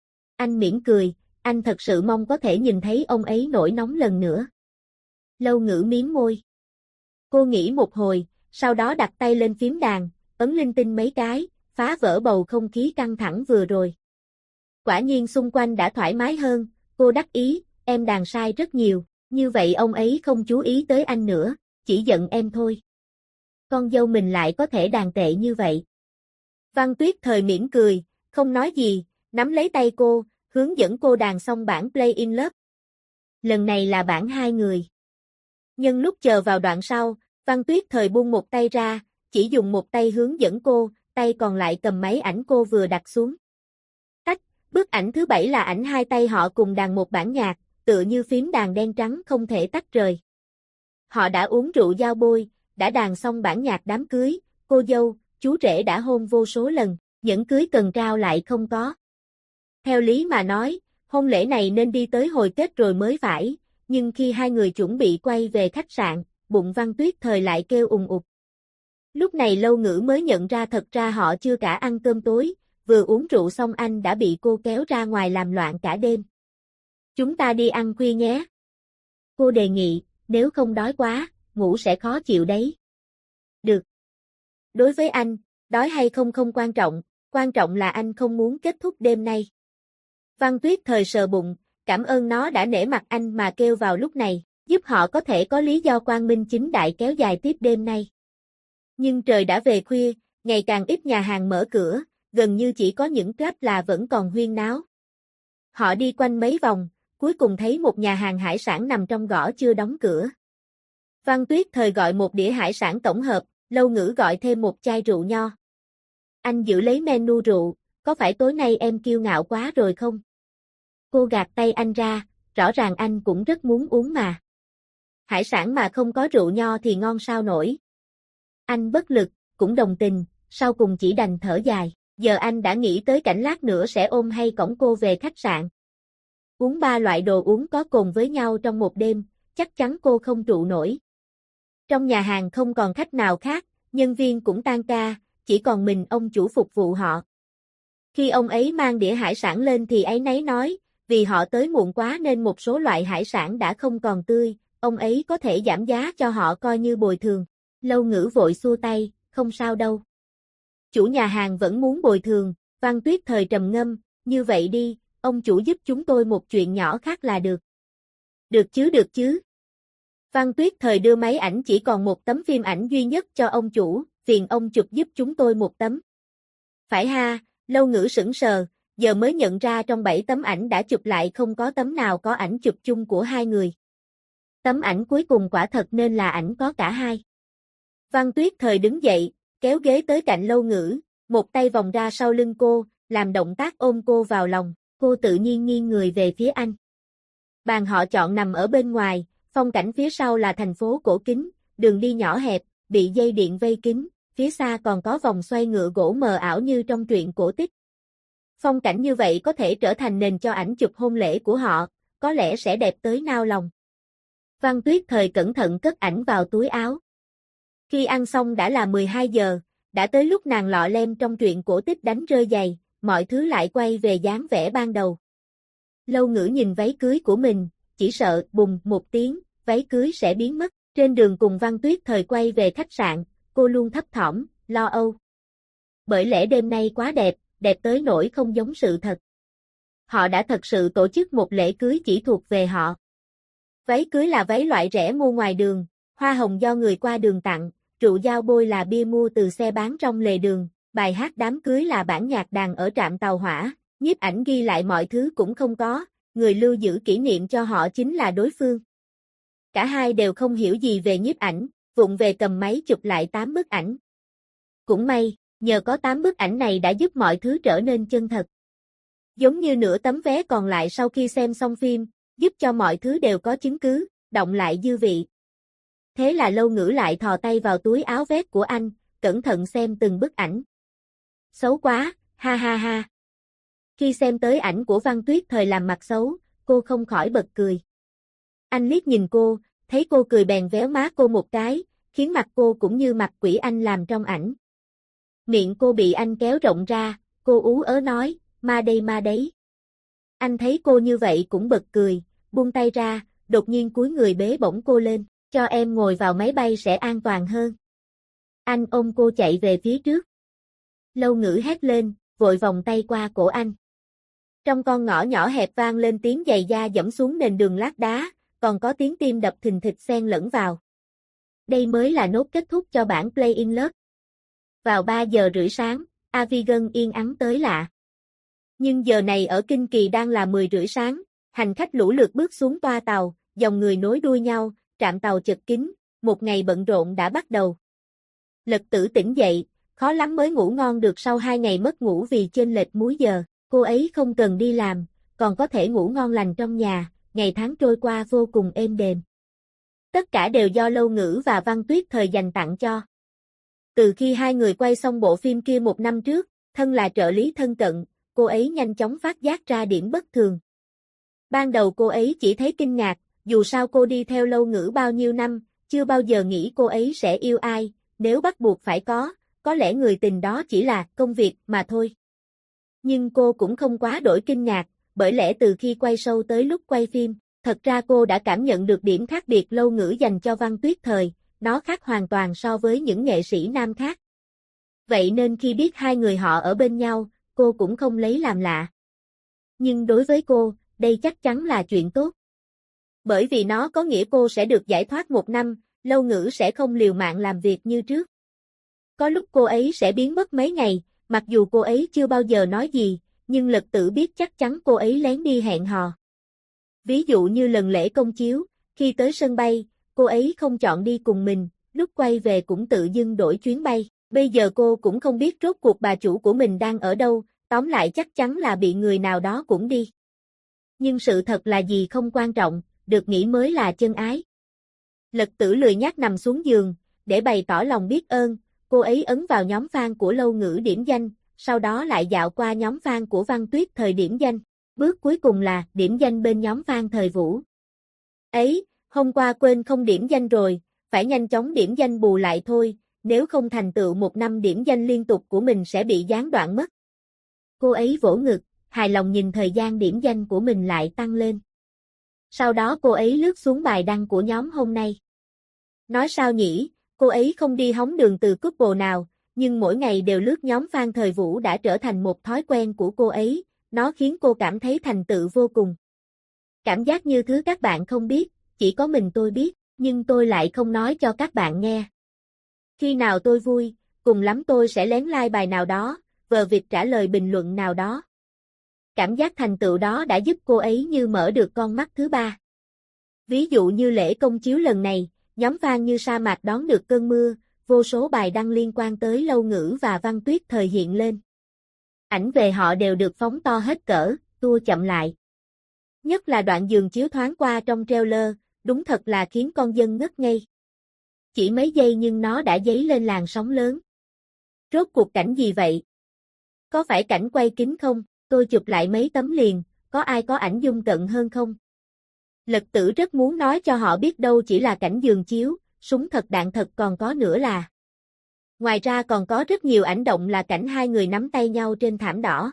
Anh mỉm cười, anh thật sự mong có thể nhìn thấy ông ấy nổi nóng lần nữa. Lâu Ngữ mím môi. Cô nghĩ một hồi, sau đó đặt tay lên phím đàn, ấn linh tinh mấy cái, phá vỡ bầu không khí căng thẳng vừa rồi. Quả nhiên xung quanh đã thoải mái hơn, cô đắc ý, em đàn sai rất nhiều, như vậy ông ấy không chú ý tới anh nữa, chỉ giận em thôi. Con dâu mình lại có thể đàn tệ như vậy. Văn Tuyết Thời mỉm cười, không nói gì, nắm lấy tay cô, hướng dẫn cô đàn xong bản Play in Love. Lần này là bản hai người. Nhân lúc chờ vào đoạn sau, Văn Tuyết Thời buông một tay ra, chỉ dùng một tay hướng dẫn cô, tay còn lại cầm máy ảnh cô vừa đặt xuống. Tách, bức ảnh thứ 7 là ảnh hai tay họ cùng đàn một bản nhạc, tựa như phím đàn đen trắng không thể tách rời. Họ đã uống rượu giao bôi, đã đàn xong bản nhạc đám cưới, cô dâu, chú rể đã hôn vô số lần, nhẫn cưới cần trao lại không có. Theo lý mà nói, hôn lễ này nên đi tới hồi kết rồi mới phải, nhưng khi hai người chuẩn bị quay về khách sạn, bụng Văn Tuyết Thời lại kêu ùng ục. Lúc này Lâu Ngữ mới nhận ra thật ra họ chưa cả ăn cơm tối, vừa uống rượu xong anh đã bị cô kéo ra ngoài làm loạn cả đêm. Chúng ta đi ăn khuya nhé. Cô đề nghị, nếu không đói quá, ngủ sẽ khó chịu đấy. Được. Đối với anh, đói hay không không quan trọng là anh không muốn kết thúc đêm nay. Văn Tuyết Thời sờ bụng, cảm ơn nó đã nể mặt anh mà kêu vào lúc này, giúp họ có thể có lý do quang minh chính đại kéo dài tiếp đêm nay. Nhưng trời đã về khuya, ngày càng ít nhà hàng mở cửa, gần như chỉ có những Grab là vẫn còn huyên náo. Họ đi quanh mấy vòng, cuối cùng thấy một nhà hàng hải sản nằm trong ngõ chưa đóng cửa. Văn Tuyết Thời gọi một đĩa hải sản tổng hợp, Lâu Ngữ gọi thêm một chai rượu nho. Anh giữ lấy menu rượu, có phải tối nay em kiêu ngạo quá rồi không? Cô gạt tay anh ra, rõ ràng anh cũng rất muốn uống mà. Hải sản mà không có rượu nho thì ngon sao nổi. Anh bất lực, cũng đồng tình, sau cùng chỉ đành thở dài. Giờ anh đã nghĩ tới cảnh lát nữa sẽ ôm hay cõng cô về khách sạn. Uống 3 loại đồ uống có cồn với nhau trong một đêm, chắc chắn cô không trụ nổi. Trong nhà hàng không còn khách nào khác, nhân viên cũng tan ca, chỉ còn mình ông chủ phục vụ họ. Khi ông ấy mang đĩa hải sản lên thì áy náy nói, vì họ tới muộn quá nên một số loại hải sản đã không còn tươi, ông ấy có thể giảm giá cho họ coi như bồi thường. Lâu Ngữ vội xua tay, không sao đâu. Chủ nhà hàng vẫn muốn bồi thường, Văn Tuyết Thời trầm ngâm, như vậy đi, ông chủ giúp chúng tôi một chuyện nhỏ khác là được. Được chứ. Văn Tuyết Thời đưa máy ảnh chỉ còn một tấm phim ảnh duy nhất cho ông chủ, phiền ông chụp giúp chúng tôi một tấm. Phải ha, Lâu Ngữ sững sờ, giờ mới nhận ra trong 7 tấm ảnh đã chụp lại không có tấm nào có ảnh chụp chung của hai người. Tấm ảnh cuối cùng quả thật nên là ảnh có cả hai. Văn Tuyết Thời đứng dậy, kéo ghế tới cạnh Lâu Ngữ, một tay vòng ra sau lưng cô, làm động tác ôm cô vào lòng, cô tự nhiên nghiêng người về phía anh. Bàn họ chọn nằm ở bên ngoài, phong cảnh phía sau là thành phố cổ kính, đường đi nhỏ hẹp, bị dây điện vây kín, phía xa còn có vòng xoay ngựa gỗ mờ ảo như trong truyện cổ tích. Phong cảnh như vậy có thể trở thành nền cho ảnh chụp hôn lễ của họ, có lẽ sẽ đẹp tới nao lòng. Văn Tuyết Thời cẩn thận cất ảnh vào túi áo. Khi ăn xong đã là 12 giờ, đã tới lúc nàng lọ lem trong truyện cổ tích đánh rơi giày, mọi thứ lại quay về dáng vẻ ban đầu. Lâu Ngữ nhìn váy cưới của mình, chỉ sợ bùng một tiếng, váy cưới sẽ biến mất. Trên đường cùng Văn Tuyết Thời quay về khách sạn, cô luôn thấp thỏm, lo âu. Bởi lẽ đêm nay quá đẹp, đẹp tới nỗi không giống sự thật. Họ đã thật sự tổ chức một lễ cưới chỉ thuộc về họ. Váy cưới là váy loại rẻ mua ngoài đường, hoa hồng do người qua đường tặng, rượu giao bôi là bia mua từ xe bán trong lề đường, bài hát đám cưới là bản nhạc đàn ở trạm tàu hỏa, nhiếp ảnh ghi lại mọi thứ cũng không có, người lưu giữ kỷ niệm cho họ chính là đối phương. Cả hai đều không hiểu gì về nhiếp ảnh, vụng về cầm máy chụp lại 8 bức ảnh. Cũng may, nhờ có 8 bức ảnh này đã giúp mọi thứ trở nên chân thật. Giống như nửa tấm vé còn lại sau khi xem xong phim, giúp cho mọi thứ đều có chứng cứ, động lại dư vị. Thế là Lâu Ngữ lại thò tay vào túi áo vest của anh, cẩn thận xem từng bức ảnh. Xấu quá, ha ha ha. Khi xem tới ảnh của Văn Tuyết Thời làm mặt xấu, cô không khỏi bật cười. Anh liếc nhìn cô, thấy cô cười bèn véo má cô một cái, khiến mặt cô cũng như mặt quỷ anh làm trong ảnh. Miệng cô bị anh kéo rộng ra, cô ú ớ nói, ma đây ma đấy. Anh thấy cô như vậy cũng bật cười, buông tay ra, đột nhiên cúi người bế bổng cô lên, cho em ngồi vào máy bay sẽ an toàn hơn. Anh ôm cô chạy về phía trước. Lâu Ngữ hét lên, vội vòng tay qua cổ anh. Trong con ngõ nhỏ hẹp vang lên tiếng giày da dẫm xuống nền đường lát đá, còn có tiếng tim đập thình thịch xen lẫn vào. Đây mới là nốt kết thúc cho bản Play in Love. Vào 3 giờ rưỡi sáng, Avigan yên ắng tới lạ. Nhưng giờ này ở Kinh Kỳ đang là 10 rưỡi sáng, hành khách lũ lượt bước xuống toa tàu, dòng người nối đuôi nhau, trạm tàu chật kín, một ngày bận rộn đã bắt đầu. Lật Tử tỉnh dậy, khó lắm mới ngủ ngon được sau 2 ngày mất ngủ vì chênh lệch múi giờ, cô ấy không cần đi làm, còn có thể ngủ ngon lành trong nhà, ngày tháng trôi qua vô cùng êm đềm. Tất cả đều do Lâu Ngữ và Văn Tuyết Thời dành tặng cho. Từ khi hai người quay xong bộ phim kia 1 năm trước, thân là trợ lý thân cận, cô ấy nhanh chóng phát giác ra điểm bất thường. Ban đầu cô ấy chỉ thấy kinh ngạc, dù sao cô đi theo Lâu Ngữ bao nhiêu năm, chưa bao giờ nghĩ cô ấy sẽ yêu ai, nếu bắt buộc phải có lẽ người tình đó chỉ là công việc mà thôi. Nhưng cô cũng không quá đổi kinh ngạc, bởi lẽ từ khi quay show tới lúc quay phim, thật ra cô đã cảm nhận được điểm khác biệt Lâu Ngữ dành cho Văn Tuyết Thời, nó khác hoàn toàn so với những nghệ sĩ nam khác. Vậy nên khi biết hai người họ ở bên nhau, cô cũng không lấy làm lạ. Nhưng đối với cô, đây chắc chắn là chuyện tốt. Bởi vì nó có nghĩa cô sẽ được giải thoát 1 năm, Lâu Ngữ sẽ không liều mạng làm việc như trước. Có lúc cô ấy sẽ biến mất mấy ngày, mặc dù cô ấy chưa bao giờ nói gì, nhưng Lật Tử biết chắc chắn cô ấy lén đi hẹn hò. Ví dụ như lần lễ công chiếu, khi tới sân bay, cô ấy không chọn đi cùng mình, lúc quay về cũng tự dưng đổi chuyến bay. Bây giờ cô cũng không biết rốt cuộc bà chủ của mình đang ở đâu, tóm lại chắc chắn là bị người nào đó cũng đi. Nhưng sự thật là gì không quan trọng, được nghĩ mới là chân ái. Lật Tử lười nhác nằm xuống giường, để bày tỏ lòng biết ơn, cô ấy ấn vào nhóm fan của Lâu Ngữ điểm danh, sau đó lại dạo qua nhóm fan của Văn Tuyết thời điểm danh. Bước cuối cùng là điểm danh bên nhóm fan thời Vũ. Ấy, hôm qua quên không điểm danh rồi, phải nhanh chóng điểm danh bù lại thôi, nếu không thành tựu 1 năm điểm danh liên tục của mình sẽ bị gián đoạn mất. Cô ấy vỗ ngực, hài lòng nhìn thời gian điểm danh của mình lại tăng lên. Sau đó cô ấy lướt xuống bài đăng của nhóm hôm nay. Nói sao nhỉ, cô ấy không đi hóng đường từ couple nào, nhưng mỗi ngày đều lướt nhóm fan thời Vũ đã trở thành một thói quen của cô ấy, nó khiến cô cảm thấy thành tựu vô cùng. Cảm giác như thứ các bạn không biết, chỉ có mình tôi biết, nhưng tôi lại không nói cho các bạn nghe. Khi nào tôi vui, cùng lắm tôi sẽ lén like bài nào đó, vờ vịt trả lời bình luận nào đó. Cảm giác thành tựu đó đã giúp cô ấy như mở được con mắt thứ ba. Ví dụ như lễ công chiếu lần này, nhóm fan như sa mạc đón được cơn mưa, vô số bài đăng liên quan tới Lâu Ngữ và Văn Tuyết thời hiện lên. Ảnh về họ đều được phóng to hết cỡ, tua chậm lại. Nhất là đoạn giường chiếu thoáng qua trong trailer, đúng thật là khiến con dân ngất ngây. Chỉ mấy giây nhưng nó đã dấy lên làn sóng lớn. Rốt cuộc cảnh gì vậy? Có phải cảnh quay kính không? Tôi chụp lại mấy tấm liền, có ai có ảnh dung cận hơn không? Lật Tử rất muốn nói cho họ biết đâu chỉ là cảnh giường chiếu, súng thật đạn thật còn có nữa là. Ngoài ra còn có rất nhiều ảnh động là cảnh hai người nắm tay nhau trên thảm đỏ.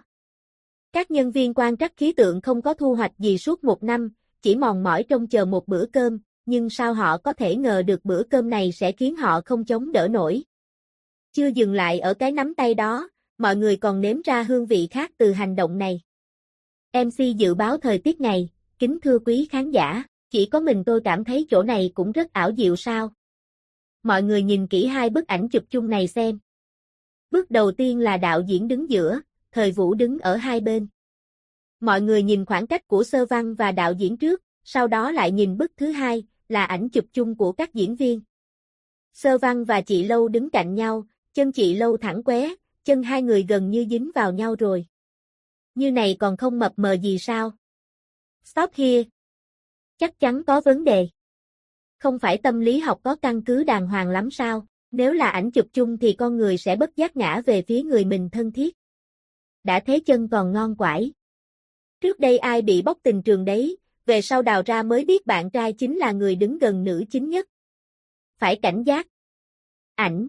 Các nhân viên quan trắc khí tượng không có thu hoạch gì suốt 1 năm, chỉ mòn mỏi trông chờ một bữa cơm, nhưng sao họ có thể ngờ được bữa cơm này sẽ khiến họ không chống đỡ nổi. Chưa dừng lại ở cái nắm tay đó, mọi người còn nếm ra hương vị khác từ hành động này. MC dự báo thời tiết ngày, kính thưa quý khán giả, chỉ có mình tôi cảm thấy chỗ này cũng rất ảo diệu sao. Mọi người nhìn kỹ hai bức ảnh chụp chung này xem. Bức đầu tiên là đạo diễn đứng giữa, thời Vũ đứng ở hai bên. Mọi người nhìn khoảng cách của Sơ Văn và đạo diễn trước, sau đó lại nhìn bức thứ hai, là ảnh chụp chung của các diễn viên. Sơ Văn và chị Lâu đứng cạnh nhau, chân chị Lâu thẳng qué, chân hai người gần như dính vào nhau rồi. Như này còn không mập mờ gì sao? Stop here. Chắc chắn có vấn đề. Không phải tâm lý học có căn cứ đàng hoàng lắm sao? Nếu là ảnh chụp chung thì con người sẽ bất giác ngã về phía người mình thân thiết. Đã thế chân còn ngon quải. Trước đây ai bị bóc tình trường đấy, về sau đào ra mới biết bạn trai chính là người đứng gần nữ chính nhất. Phải cảnh giác. Ảnh.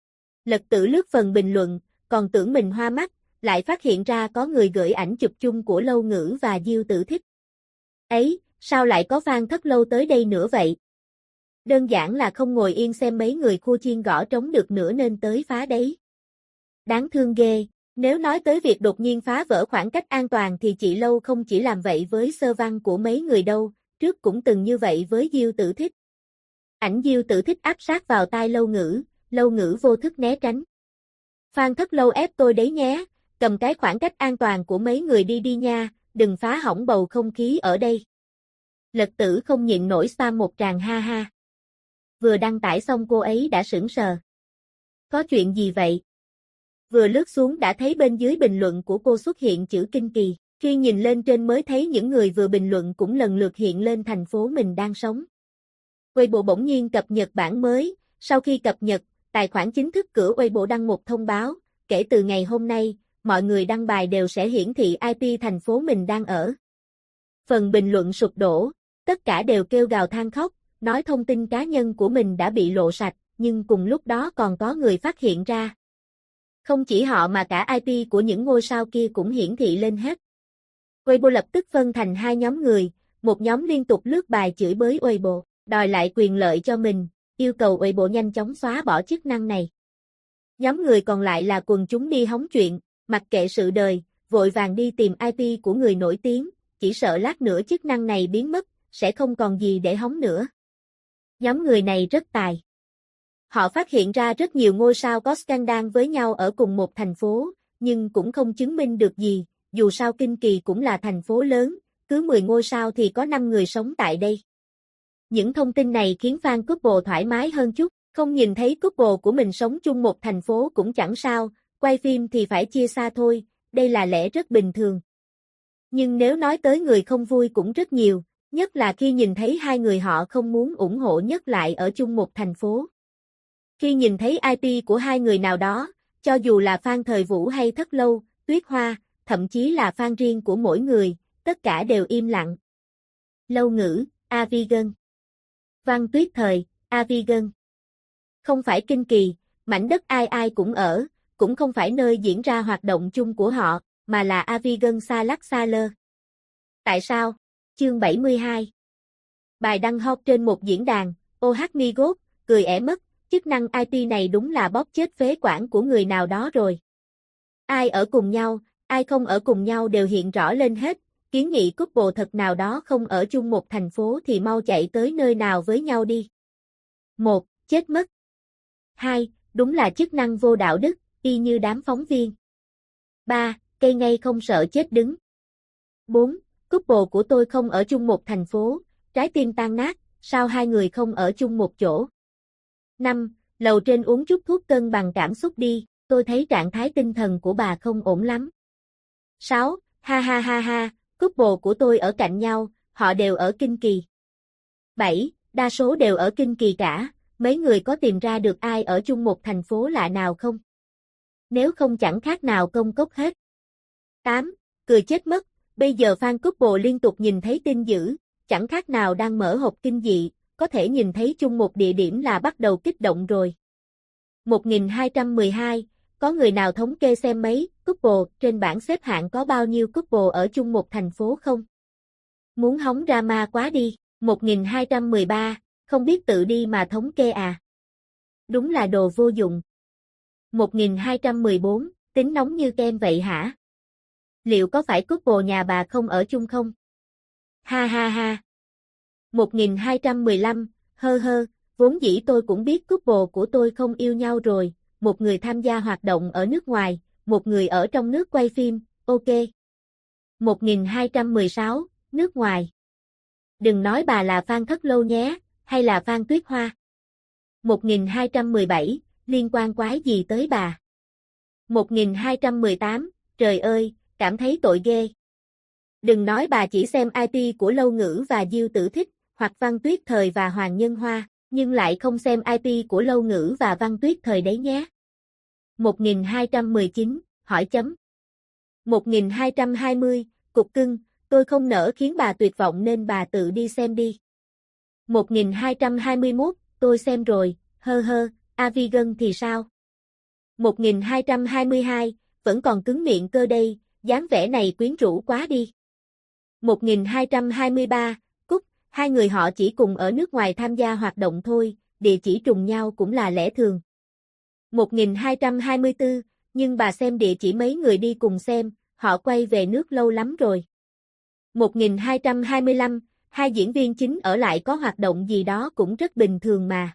Lật Tử lướt phần bình luận, còn tưởng mình hoa mắt, lại phát hiện ra có người gửi ảnh chụp chung của Lâu Ngữ và Diêu Tử Thích. Ấy, sao lại có fan thất Lâu tới đây nữa vậy? Đơn giản là không ngồi yên xem mấy người khua chiên gõ trống được nữa nên tới phá đấy. Đáng thương ghê, nếu nói tới việc đột nhiên phá vỡ khoảng cách an toàn thì chị Lâu không chỉ làm vậy với Sơ Văn của mấy người đâu, trước cũng từng như vậy với Diêu Tử Thích. Ảnh Diêu Tử Thích áp sát vào tai Lâu Ngữ vô thức né tránh. Fan thất Lâu ép tôi đấy nhé, cầm cái khoảng cách an toàn của mấy người đi đi nha, đừng phá hỏng bầu không khí ở đây. Lật Tử không nhịn nổi spam một tràng ha ha. Vừa đăng tải xong cô ấy đã sững sờ. Có chuyện gì vậy? Vừa lướt xuống đã thấy bên dưới bình luận của cô xuất hiện chữ kinh kỳ, khi nhìn lên trên mới thấy những người vừa bình luận cũng lần lượt hiện lên thành phố mình đang sống. Weibo bỗng nhiên cập nhật bản mới, sau khi cập nhật, tài khoản chính thức của Weibo đăng một thông báo, kể từ ngày hôm nay, mọi người đăng bài đều sẽ hiển thị IP thành phố mình đang ở. Phần bình luận sụp đổ, tất cả đều kêu gào than khóc, nói thông tin cá nhân của mình đã bị lộ sạch, nhưng cùng lúc đó còn có người phát hiện ra. Không chỉ họ mà cả IP của những ngôi sao kia cũng hiển thị lên hết. Weibo lập tức phân thành hai nhóm người, một nhóm liên tục lướt bài chửi bới Weibo, đòi lại quyền lợi cho mình, yêu cầu Weibo nhanh chóng xóa bỏ chức năng này. Nhóm người còn lại là quần chúng đi hóng chuyện, mặc kệ sự đời, vội vàng đi tìm IP của người nổi tiếng, chỉ sợ lát nữa chức năng này biến mất, sẽ không còn gì để hóng nữa. Nhóm người này rất tài. Họ phát hiện ra rất nhiều ngôi sao có scandal với nhau ở cùng một thành phố, nhưng cũng không chứng minh được gì, dù sao Kinh Kỳ cũng là thành phố lớn, cứ 10 ngôi sao thì có 5 người sống tại đây. Những thông tin này khiến fan couple thoải mái hơn chút, Không nhìn thấy couple của mình sống chung một thành phố cũng chẳng sao, quay phim thì phải chia xa thôi, đây là lẽ rất bình thường. Nhưng nếu nói tới người không vui cũng rất nhiều, nhất là khi nhìn thấy hai người họ không muốn ủng hộ nhất lại ở chung một thành phố. Khi nhìn thấy IP của hai người nào đó, cho dù là fan thời Vũ hay Thất Lâu, Tuyết Hoa, thậm chí là fan riêng của mỗi người, tất cả đều im lặng. Lâu Ngữ, Avigan. Văn Tuyết Thời, Avigan. Không phải Kinh Kỳ, mảnh đất ai ai cũng ở, cũng không phải nơi diễn ra hoạt động chung của họ, mà là Avigan Sa Lắc Sa Lơ. Tại sao? Chương 72. Bài đăng hot trên một diễn đàn, OH Mi God, cười ẻ mất, chức năng IP này đúng là bóp chết phế quản của người nào đó rồi. Ai ở cùng nhau, ai không ở cùng nhau đều hiện rõ lên hết, kiến nghị couple thật nào đó không ở chung một thành phố thì mau chạy tới nơi nào với nhau đi. 1. Chết mất. 2. Đúng là chức năng vô đạo đức, y như đám phóng viên. 3. Cây ngay không sợ chết đứng. 4. Couple của tôi không ở chung một thành phố, trái tim tan nát, sao hai người không ở chung một chỗ? 5. Lầu trên uống chút thuốc cân bằng cảm xúc đi, tôi thấy trạng thái tinh thần của bà không ổn lắm. 6. Ha ha ha ha, couple của tôi ở cạnh nhau, họ đều ở Kinh Kỳ. 7. Đa số đều ở Kinh Kỳ cả, mấy người có tìm ra được ai ở chung một thành phố lạ nào không? Nếu không chẳng khác nào công cốc hết. 8. Cười chết mất, bây giờ fan couple liên tục nhìn thấy tin dữ, chẳng khác nào đang mở hộp kinh dị, có thể nhìn thấy chung một địa điểm là bắt đầu kích động rồi. 1212, có người nào thống kê xem mấy couple trên bảng xếp hạng có bao nhiêu couple ở chung một thành phố không? Muốn hóng drama quá đi. 1213, không biết tự đi mà thống kê à? Đúng là đồ vô dụng. 1214, tính nóng như kem vậy hả? Liệu có phải couple nhà bà không ở chung không? Ha ha ha. 1215, hơ hơ, vốn dĩ tôi cũng biết couple của tôi không yêu nhau rồi, một người tham gia hoạt động ở nước ngoài, một người ở trong nước quay phim, ok. 1216, nước ngoài. Đừng nói bà là fan Thất Lâu nhé, hay là fan Tuyết Hoa. 1217, liên quan quái gì tới bà? 1218, trời ơi, cảm thấy tội ghê. Đừng nói bà chỉ xem IP của Lâu Ngữ và Diêu Tử Thích, hoặc Văn Tuyết Thời và Hoàng Nhân Hoa, nhưng lại không xem IP của Lâu Ngữ và Văn Tuyết Thời đấy nhé. 1219, hỏi chấm. 1220, cục cưng, tôi không nỡ khiến bà tuyệt vọng nên bà tự đi xem đi. 1221, tôi xem rồi, hơ hơ, Avigan thì sao? 1222, vẫn còn cứng miệng cơ đây, dáng vẻ này quyến rũ quá đi. 1223, Cúc, hai người họ chỉ cùng ở nước ngoài tham gia hoạt động thôi, địa chỉ trùng nhau cũng là lẽ thường. 1224, nhưng bà xem địa chỉ mấy người đi cùng xem, họ quay về nước lâu lắm rồi. 1225, hai diễn viên chính ở lại có hoạt động gì đó cũng rất bình thường mà.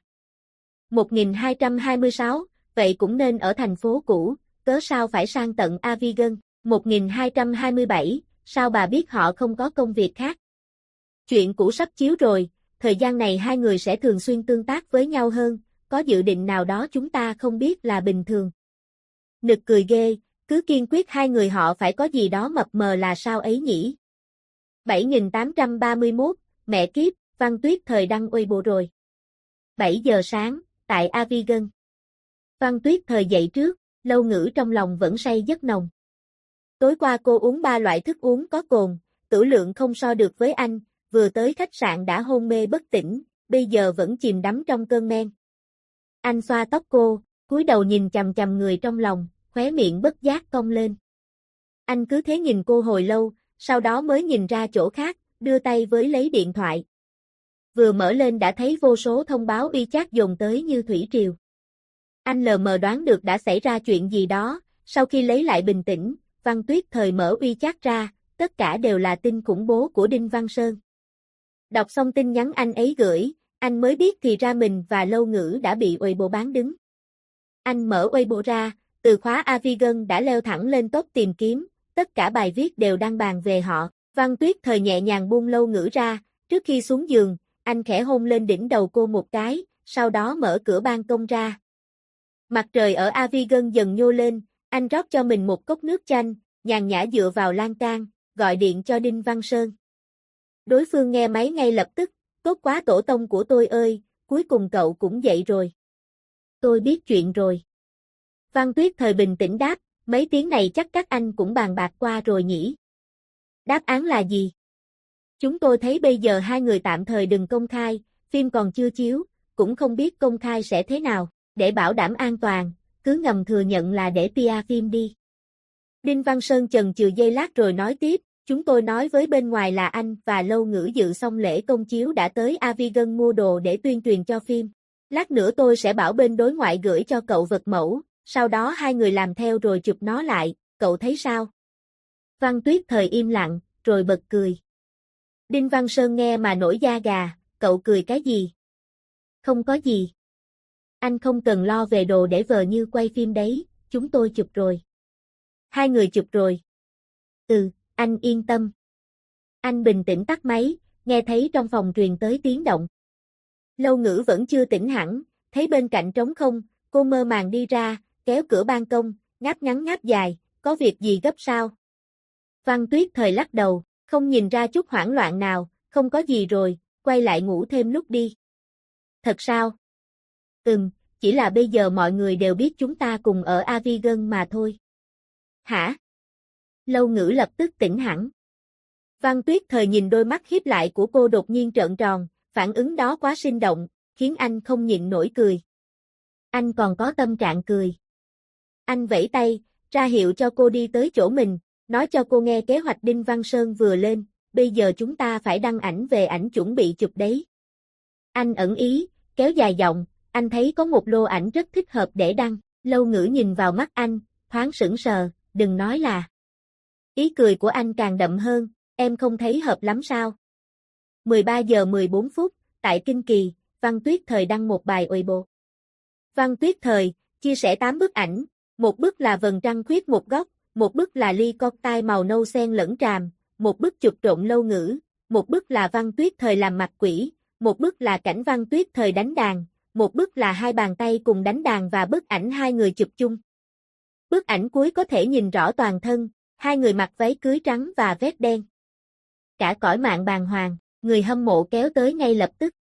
1226, vậy cũng nên ở thành phố cũ, cớ sao phải sang tận Avigan. 1227, sao bà biết họ không có công việc khác? Chuyện cũ sắp chiếu rồi, thời gian này hai người sẽ thường xuyên tương tác với nhau hơn, có dự định nào đó chúng ta không biết là bình thường. Nực cười ghê, cứ kiên quyết hai người họ phải có gì đó mập mờ là sao ấy nhỉ? 7831, mẹ kiếp, Văn Tuyết Thời đăng Weibo rồi. 7 giờ sáng, tại Avigan. Văn Tuyết Thời dậy trước, Lâu Ngữ trong lòng vẫn say giấc nồng. Tối qua cô uống 3 loại thức uống có cồn, tửu lượng không so được với anh, vừa tới khách sạn đã hôn mê bất tỉnh, bây giờ vẫn chìm đắm trong cơn men. Anh xoa tóc cô, cúi đầu nhìn chằm chằm người trong lòng, khóe miệng bất giác cong lên. Anh cứ thế nhìn cô hồi lâu, sau đó mới nhìn ra chỗ khác, đưa tay với lấy điện thoại. Vừa mở lên đã thấy vô số thông báo WeChat dồn tới như thủy triều. Anh lờ mờ đoán được đã xảy ra chuyện gì đó, sau khi lấy lại bình tĩnh, Văn Tuyết Thời mở WeChat ra, tất cả đều là tin khủng bố của Đinh Văn Sơn. Đọc xong tin nhắn anh ấy gửi, anh mới biết thì ra mình và Lâu Ngữ đã bị Weibo bán đứng. Anh mở Weibo ra, từ khóa Avigan đã leo thẳng lên top tìm kiếm, tất cả bài viết đều đăng bàn về họ. Văn Tuyết Thời nhẹ nhàng buông Lâu Ngữ ra, trước khi xuống giường, anh khẽ hôn lên đỉnh đầu cô một cái, sau đó mở cửa ban công ra. Mặt trời ở Avigon dần nhô lên, anh rót cho mình một cốc nước chanh, nhàn nhã dựa vào lan can, gọi điện cho Đinh Văn Sơn. Đối phương nghe máy ngay lập tức, tốt quá tổ tông của tôi ơi, cuối cùng cậu cũng dậy rồi. Tôi biết chuyện rồi. Văn Tuyết Thời bình tĩnh đáp, mấy tiếng này chắc các anh cũng bàn bạc qua rồi nhỉ. Đáp án là gì? Chúng tôi thấy bây giờ hai người tạm thời đừng công khai, phim còn chưa chiếu, cũng không biết công khai sẽ thế nào, để bảo đảm an toàn, cứ ngầm thừa nhận là để PR phim đi. Đinh Văn Sơn chần chừ giây lát rồi nói tiếp, chúng tôi nói với bên ngoài là anh và Lâu Ngữ dự xong lễ công chiếu đã tới Avigon mua đồ để tuyên truyền cho phim. Lát nữa tôi sẽ bảo bên đối ngoại gửi cho cậu vật mẫu, sau đó hai người làm theo rồi chụp nó lại, cậu thấy sao? Văn Tuyết Thời im lặng, rồi bật cười. Đinh Văn Sơn nghe mà nổi da gà, cậu cười cái gì? Không có gì. Anh không cần lo về đồ để vờ như quay phim đấy, chúng tôi chụp rồi. Hai người chụp rồi. Ừ, anh yên tâm. Anh bình tĩnh tắt máy, nghe thấy trong phòng truyền tới tiếng động. Lâu Ngữ vẫn chưa tỉnh hẳn, thấy bên cạnh trống không, cô mơ màng đi ra, kéo cửa ban công, ngáp ngắn ngáp dài, có việc gì gấp sao? Văn Tuyết Thời lắc đầu, không nhìn ra chút hoảng loạn nào, không có gì rồi, quay lại ngủ thêm lúc đi. Thật sao? Chỉ là bây giờ mọi người đều biết chúng ta cùng ở Avigon mà thôi. Hả? Lâu Ngữ lập tức tỉnh hẳn. Văn Tuyết Thời nhìn đôi mắt híp lại của cô đột nhiên trợn tròn, phản ứng đó quá sinh động, khiến anh không nhịn nổi cười. Anh còn có tâm trạng cười. Anh vẫy tay, ra hiệu cho cô đi tới chỗ mình, nói cho cô nghe kế hoạch Đinh Văn Sơn vừa lên, bây giờ chúng ta phải đăng ảnh về ảnh chuẩn bị chụp đấy. Anh ẩn ý, kéo dài giọng, anh thấy có một lô ảnh rất thích hợp để đăng, Lâu Ngữ nhìn vào mắt anh, thoáng sững sờ, đừng nói là. Ý cười của anh càng đậm hơn, em không thấy hợp lắm sao? 13 giờ 14 phút, tại Kinh Kỳ, Văn Tuyết Thời đăng một bài Weibo. Văn Tuyết Thời, chia sẻ 8 bức ảnh, một bức là vầng trăng khuyết một góc, một bức là ly cocktail màu nâu xen lẫn tràm, một bức chụp trộn Lâu Ngữ, một bức là Văn Tuyết Thời làm mặt quỷ, một bức là cảnh Văn Tuyết Thời đánh đàn, một bức là hai bàn tay cùng đánh đàn và bức ảnh hai người chụp chung. Bức ảnh cuối có thể nhìn rõ toàn thân, hai người mặc váy cưới trắng và vest đen. Cả cõi mạng bàng hoàng, người hâm mộ kéo tới ngay lập tức.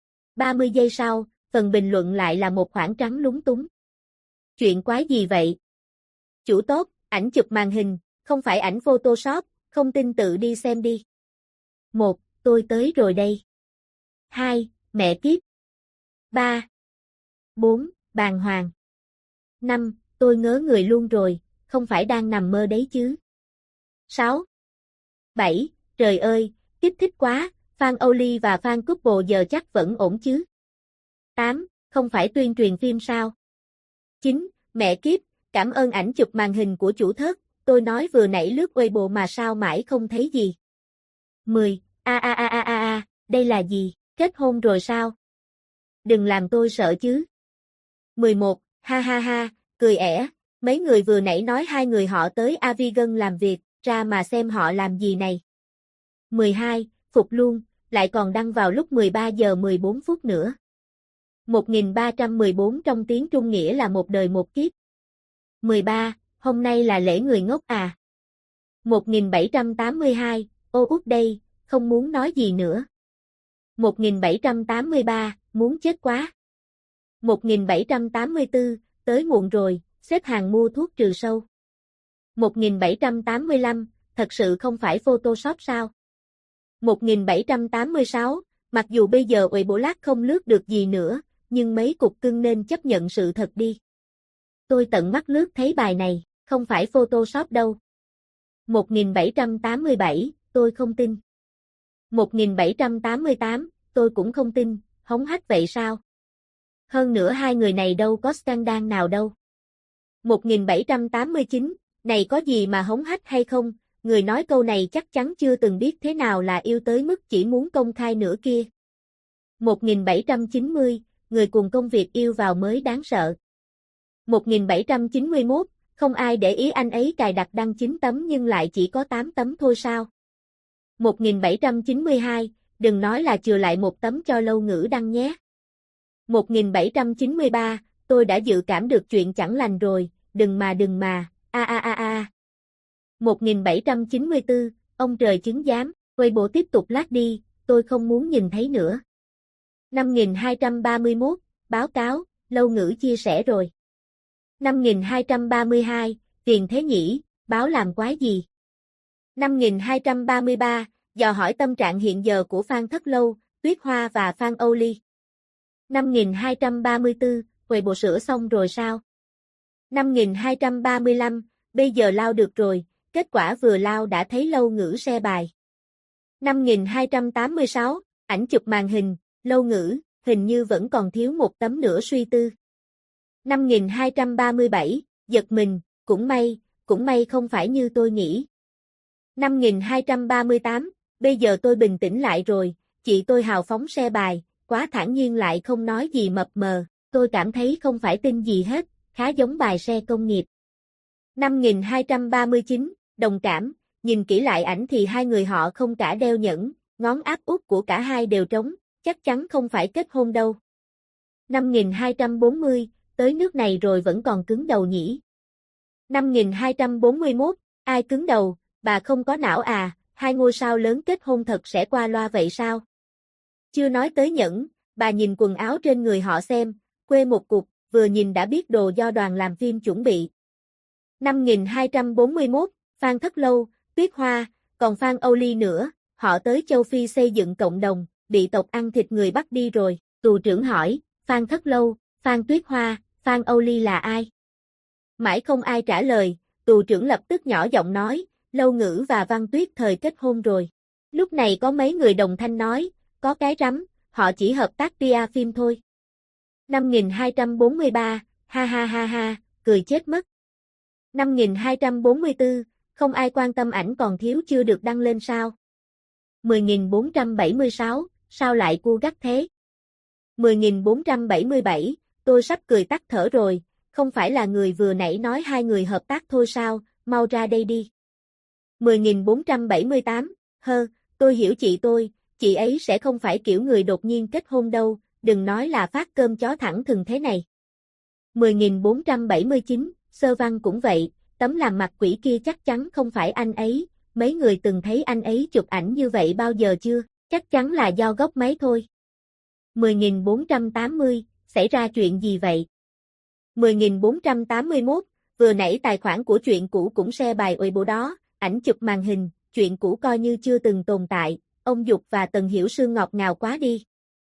30 giây sau, phần bình luận lại là một khoảng trắng lúng túng. Chuyện quái gì vậy? Chủ tốt, ảnh chụp màn hình, không phải ảnh Photoshop, không tin tự đi xem đi. 1. Tôi tới rồi đây. 2. Mẹ kiếp. 3. 4. Bàng hoàng. 5. Tôi ngớ người luôn rồi, không phải đang nằm mơ đấy chứ. 6. 7. Trời ơi, kích thích quá, fan Oli và fan couple giờ chắc vẫn ổn chứ. 8. Không phải tuyên truyền phim sao? 9. Mẹ kiếp, cảm ơn ảnh chụp màn hình của chủ thất, tôi nói vừa nãy lướt Weibo mà sao mãi không thấy gì. 10. Đây là gì, kết hôn rồi sao? Đừng làm tôi sợ chứ. 11. Ha ha ha, cười ẻ, mấy người vừa nãy nói hai người họ tới Avigon làm việc, ra mà xem họ làm gì này. 12. Phục luôn, lại còn đăng vào lúc 13 giờ 14 phút nữa. 1314 trong tiếng Trung nghĩa là một đời một kiếp. 13. Hôm nay là lễ người ngốc à? 1782, ô út đây, không muốn nói gì nữa. 1783, muốn chết quá. 1784, tới muộn rồi, xếp hàng mua thuốc trừ sâu. 1785, thật sự không phải Photoshop sao? 1786, mặc dù bây giờ Weibo không lướt được gì nữa, nhưng mấy cục cưng nên chấp nhận sự thật đi. Tôi tận mắt lướt thấy bài này, không phải Photoshop đâu. 1787, tôi không tin. 1788, tôi cũng không tin, hống hách vậy sao? Hơn nữa hai người này đâu có scandal nào đâu. 1789, này có gì mà hống hách hay không, người nói câu này chắc chắn chưa từng biết thế nào là yêu tới mức chỉ muốn công khai nữa kia. 1790, người cùng công việc yêu vào mới đáng sợ. 1791, không ai để ý anh ấy cài đặt đăng 9 tấm nhưng lại chỉ có 8 tấm thôi sao. 1792, đừng nói là chừa lại một tấm cho Lâu Ngữ đăng nhé. 1793, tôi đã dự cảm được chuyện chẳng lành rồi, đừng mà, a a a a. 1794, ông trời chứng giám, Weibo tiếp tục lát đi, tôi không muốn nhìn thấy nữa. 5231, báo cáo, Lâu Ngữ chia sẻ rồi. 5232, tiền thế nhỉ, báo làm quái gì? 5233, dò hỏi tâm trạng hiện giờ của Phan Thất Lâu, Tuyết Hoa và Phan Âu Ly. 5234, Weibo sửa xong rồi sao? 5235, bây giờ lao được rồi, kết quả vừa lao đã thấy Lâu Ngữ share bài. 5286, ảnh chụp màn hình, Lâu Ngữ, hình như vẫn còn thiếu một tấm nữa suy tư. 5237, giật mình, cũng may không phải như tôi nghĩ. 5238, bây giờ tôi bình tĩnh lại rồi, chị tôi hào phóng share bài, quá thản nhiên lại không nói gì mập mờ, tôi cảm thấy không phải tin gì hết, khá giống bài share công nghiệp. 5239, đồng cảm, nhìn kỹ lại ảnh thì hai người họ không cả đeo nhẫn, ngón áp út của cả hai đều trống, chắc chắn không phải kết hôn đâu. 5240, tới nước này rồi vẫn còn cứng đầu nhỉ. 5241, ai cứng đầu, bà không có não à, hai ngôi sao lớn kết hôn thật sẽ qua loa vậy sao? Chưa nói tới nhẫn, bà nhìn quần áo trên người họ xem, quê một cục, vừa nhìn đã biết đồ do đoàn làm phim chuẩn bị. 5241, Phan Thất Lâu, Tuyết Hoa, còn Phan Âu Ly nữa, họ tới châu Phi xây dựng cộng đồng, bị tộc ăn thịt người bắt đi rồi, tù trưởng hỏi, Phan Thất Lâu, Phan Tuyết Hoa, Phan Âu Ly là ai? Mãi không ai trả lời, tù trưởng lập tức nhỏ giọng nói, Lâu Ngữ và Văn Tuyết thời kết hôn rồi. Lúc này có mấy người đồng thanh nói, có cái rắm, họ chỉ hợp tác PR phim thôi. 5243, ha ha ha ha, cười chết mất. 5244, không ai quan tâm ảnh còn thiếu chưa được đăng lên sao? 10476, sao lại cua gắt thế? 10477, tôi sắp cười tắt thở rồi, không phải là người vừa nãy nói hai người hợp tác thôi sao, mau ra đây đi. 10478, tôi hiểu chị tôi, chị ấy sẽ không phải kiểu người đột nhiên kết hôn đâu, đừng nói là phát cơm chó thẳng thừng thế này. 10479, Sơ Văn cũng vậy, tấm làm mặt quỷ kia chắc chắn không phải anh ấy, mấy người từng thấy anh ấy chụp ảnh như vậy bao giờ chưa, chắc chắn là do góc máy thôi. 10480, xảy ra chuyện gì vậy? 10481, vừa nãy tài khoản của chuyện cũ cũng share bài Weibo đó, ảnh chụp màn hình, chuyện cũ coi như chưa từng tồn tại, ông Dục và Tần Hiểu Sương ngọt ngào quá đi.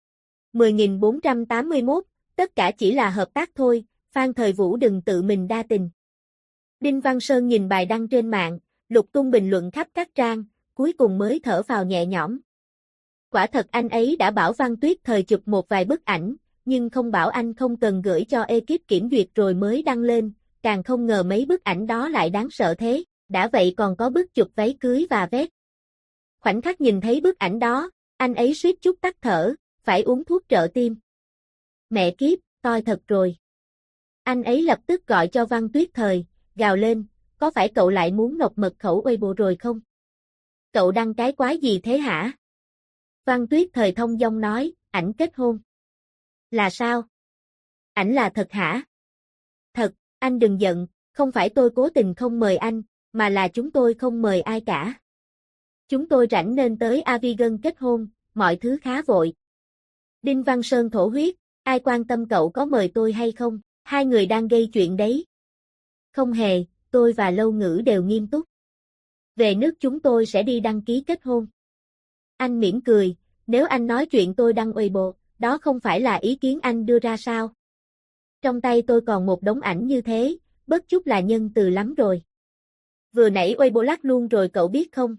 10481, tất cả chỉ là hợp tác thôi, Phan Thời Vũ đừng tự mình đa tình. Đinh Văn Sơn nhìn bài đăng trên mạng, lục tung bình luận khắp các trang, cuối cùng mới thở phào nhẹ nhõm. Quả thật anh ấy đã bảo Văn Tuyết thời chụp một vài bức ảnh, nhưng không bảo anh không cần gửi cho ekip kiểm duyệt rồi mới đăng lên, càng không ngờ mấy bức ảnh đó lại đáng sợ thế, đã vậy còn có bức chụp váy cưới và vest. Khoảnh khắc nhìn thấy bức ảnh đó, anh ấy suýt chút tắt thở, phải uống thuốc trợ tim. Mẹ kiếp, toi thật rồi. Anh ấy lập tức gọi cho Văn Tuyết thời, gào lên, có phải cậu lại muốn nộp mật khẩu Weibo rồi không? Cậu đăng cái quái gì thế hả? Văn Tuyết thời thông dong nói, ảnh kết hôn. Là sao? Ảnh là thật hả? Thật, anh đừng giận, không phải tôi cố tình không mời anh, mà là chúng tôi không mời ai cả. Chúng tôi rảnh nên tới Avigan kết hôn, mọi thứ khá vội. Đinh Văn Sơn thổ huyết, ai quan tâm cậu có mời tôi hay không, hai người đang gây chuyện đấy. Không hề, tôi và Lâu Ngữ đều nghiêm túc. Về nước chúng tôi sẽ đi đăng ký kết hôn. Anh mỉm cười, nếu anh nói chuyện tôi đăng Weibo, đó không phải là ý kiến anh đưa ra sao? Trong tay tôi còn một đống ảnh như thế, bất chút là nhân từ lắm rồi. Vừa nãy Weibo lắc luôn rồi cậu biết không?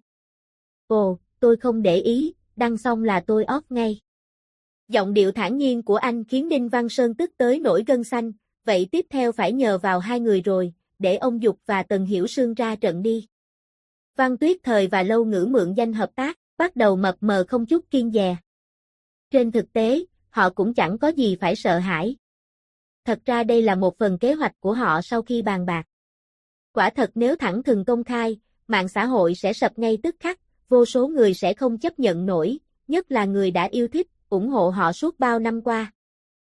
Ồ, tôi không để ý, đăng xong là tôi off ngay. Giọng điệu thản nhiên của anh khiến Đinh Văn Sơn tức tới nổi gân xanh, vậy tiếp theo phải nhờ vào hai người rồi, để ông Dục và Tần Hiểu Sương ra trận đi. Văn Tuyết thời và Lâu Ngữ mượn danh hợp tác, bắt đầu mập mờ không chút kiêng dè. Trên thực tế, họ cũng chẳng có gì phải sợ hãi. Thật ra đây là một phần kế hoạch của họ sau khi bàn bạc. Quả thật nếu thẳng thừng công khai, mạng xã hội sẽ sập ngay tức khắc, vô số người sẽ không chấp nhận nổi, nhất là người đã yêu thích, ủng hộ họ suốt bao năm qua.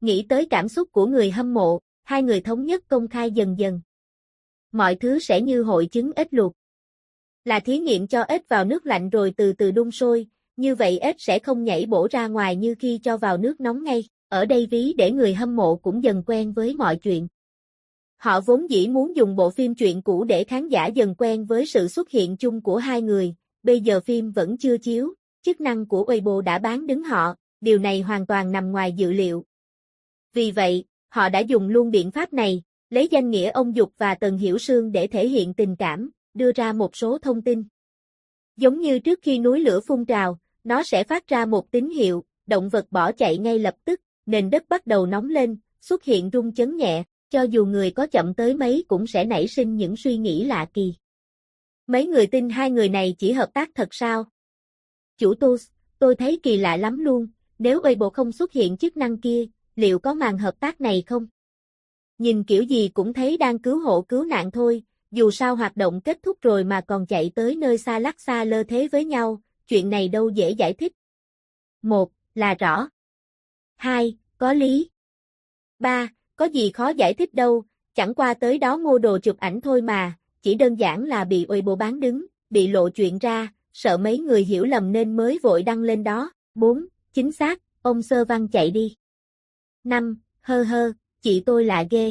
Nghĩ tới cảm xúc của người hâm mộ, hai người thống nhất công khai dần dần. Mọi thứ sẽ như hội chứng ếch luộc. Là thí nghiệm cho ếch vào nước lạnh rồi từ từ đun sôi, như vậy ếch sẽ không nhảy bổ ra ngoài như khi cho vào nước nóng ngay. Ở đây ví để người hâm mộ cũng dần quen với mọi chuyện. Họ vốn dĩ muốn dùng bộ phim chuyện cũ để khán giả dần quen với sự xuất hiện chung của hai người, bây giờ phim vẫn chưa chiếu, chức năng của Weibo đã bán đứng họ, điều này hoàn toàn nằm ngoài dự liệu. Vì vậy, họ đã dùng luôn biện pháp này, lấy danh nghĩa ông Dục và Tần Hiểu Sương để thể hiện tình cảm, đưa ra một số thông tin. Giống như trước khi núi lửa phun trào, nó sẽ phát ra một tín hiệu, động vật bỏ chạy ngay lập tức, nền đất bắt đầu nóng lên, xuất hiện rung chấn nhẹ, cho dù người có chậm tới mấy cũng sẽ nảy sinh những suy nghĩ lạ kỳ. Mấy người tin hai người này chỉ hợp tác thật sao? Chủ tôi thấy kỳ lạ lắm luôn, nếu Weibo không xuất hiện chức năng kia, liệu có màn hợp tác này không? Nhìn kiểu gì cũng thấy đang cứu hộ cứu nạn thôi, dù sao hoạt động kết thúc rồi mà còn chạy tới nơi xa lắc xa lơ thế với nhau, chuyện này đâu dễ giải thích. 1. Là rõ. 2. Có lý. 3. Có gì khó giải thích đâu, chẳng qua tới đó mua đồ chụp ảnh thôi mà, chỉ đơn giản là bị Weibo bán đứng, bị lộ chuyện ra, sợ mấy người hiểu lầm nên mới vội đăng lên đó. 4. Chính xác, ông Sơ Văn chạy đi. 5. Chị tôi là ghê.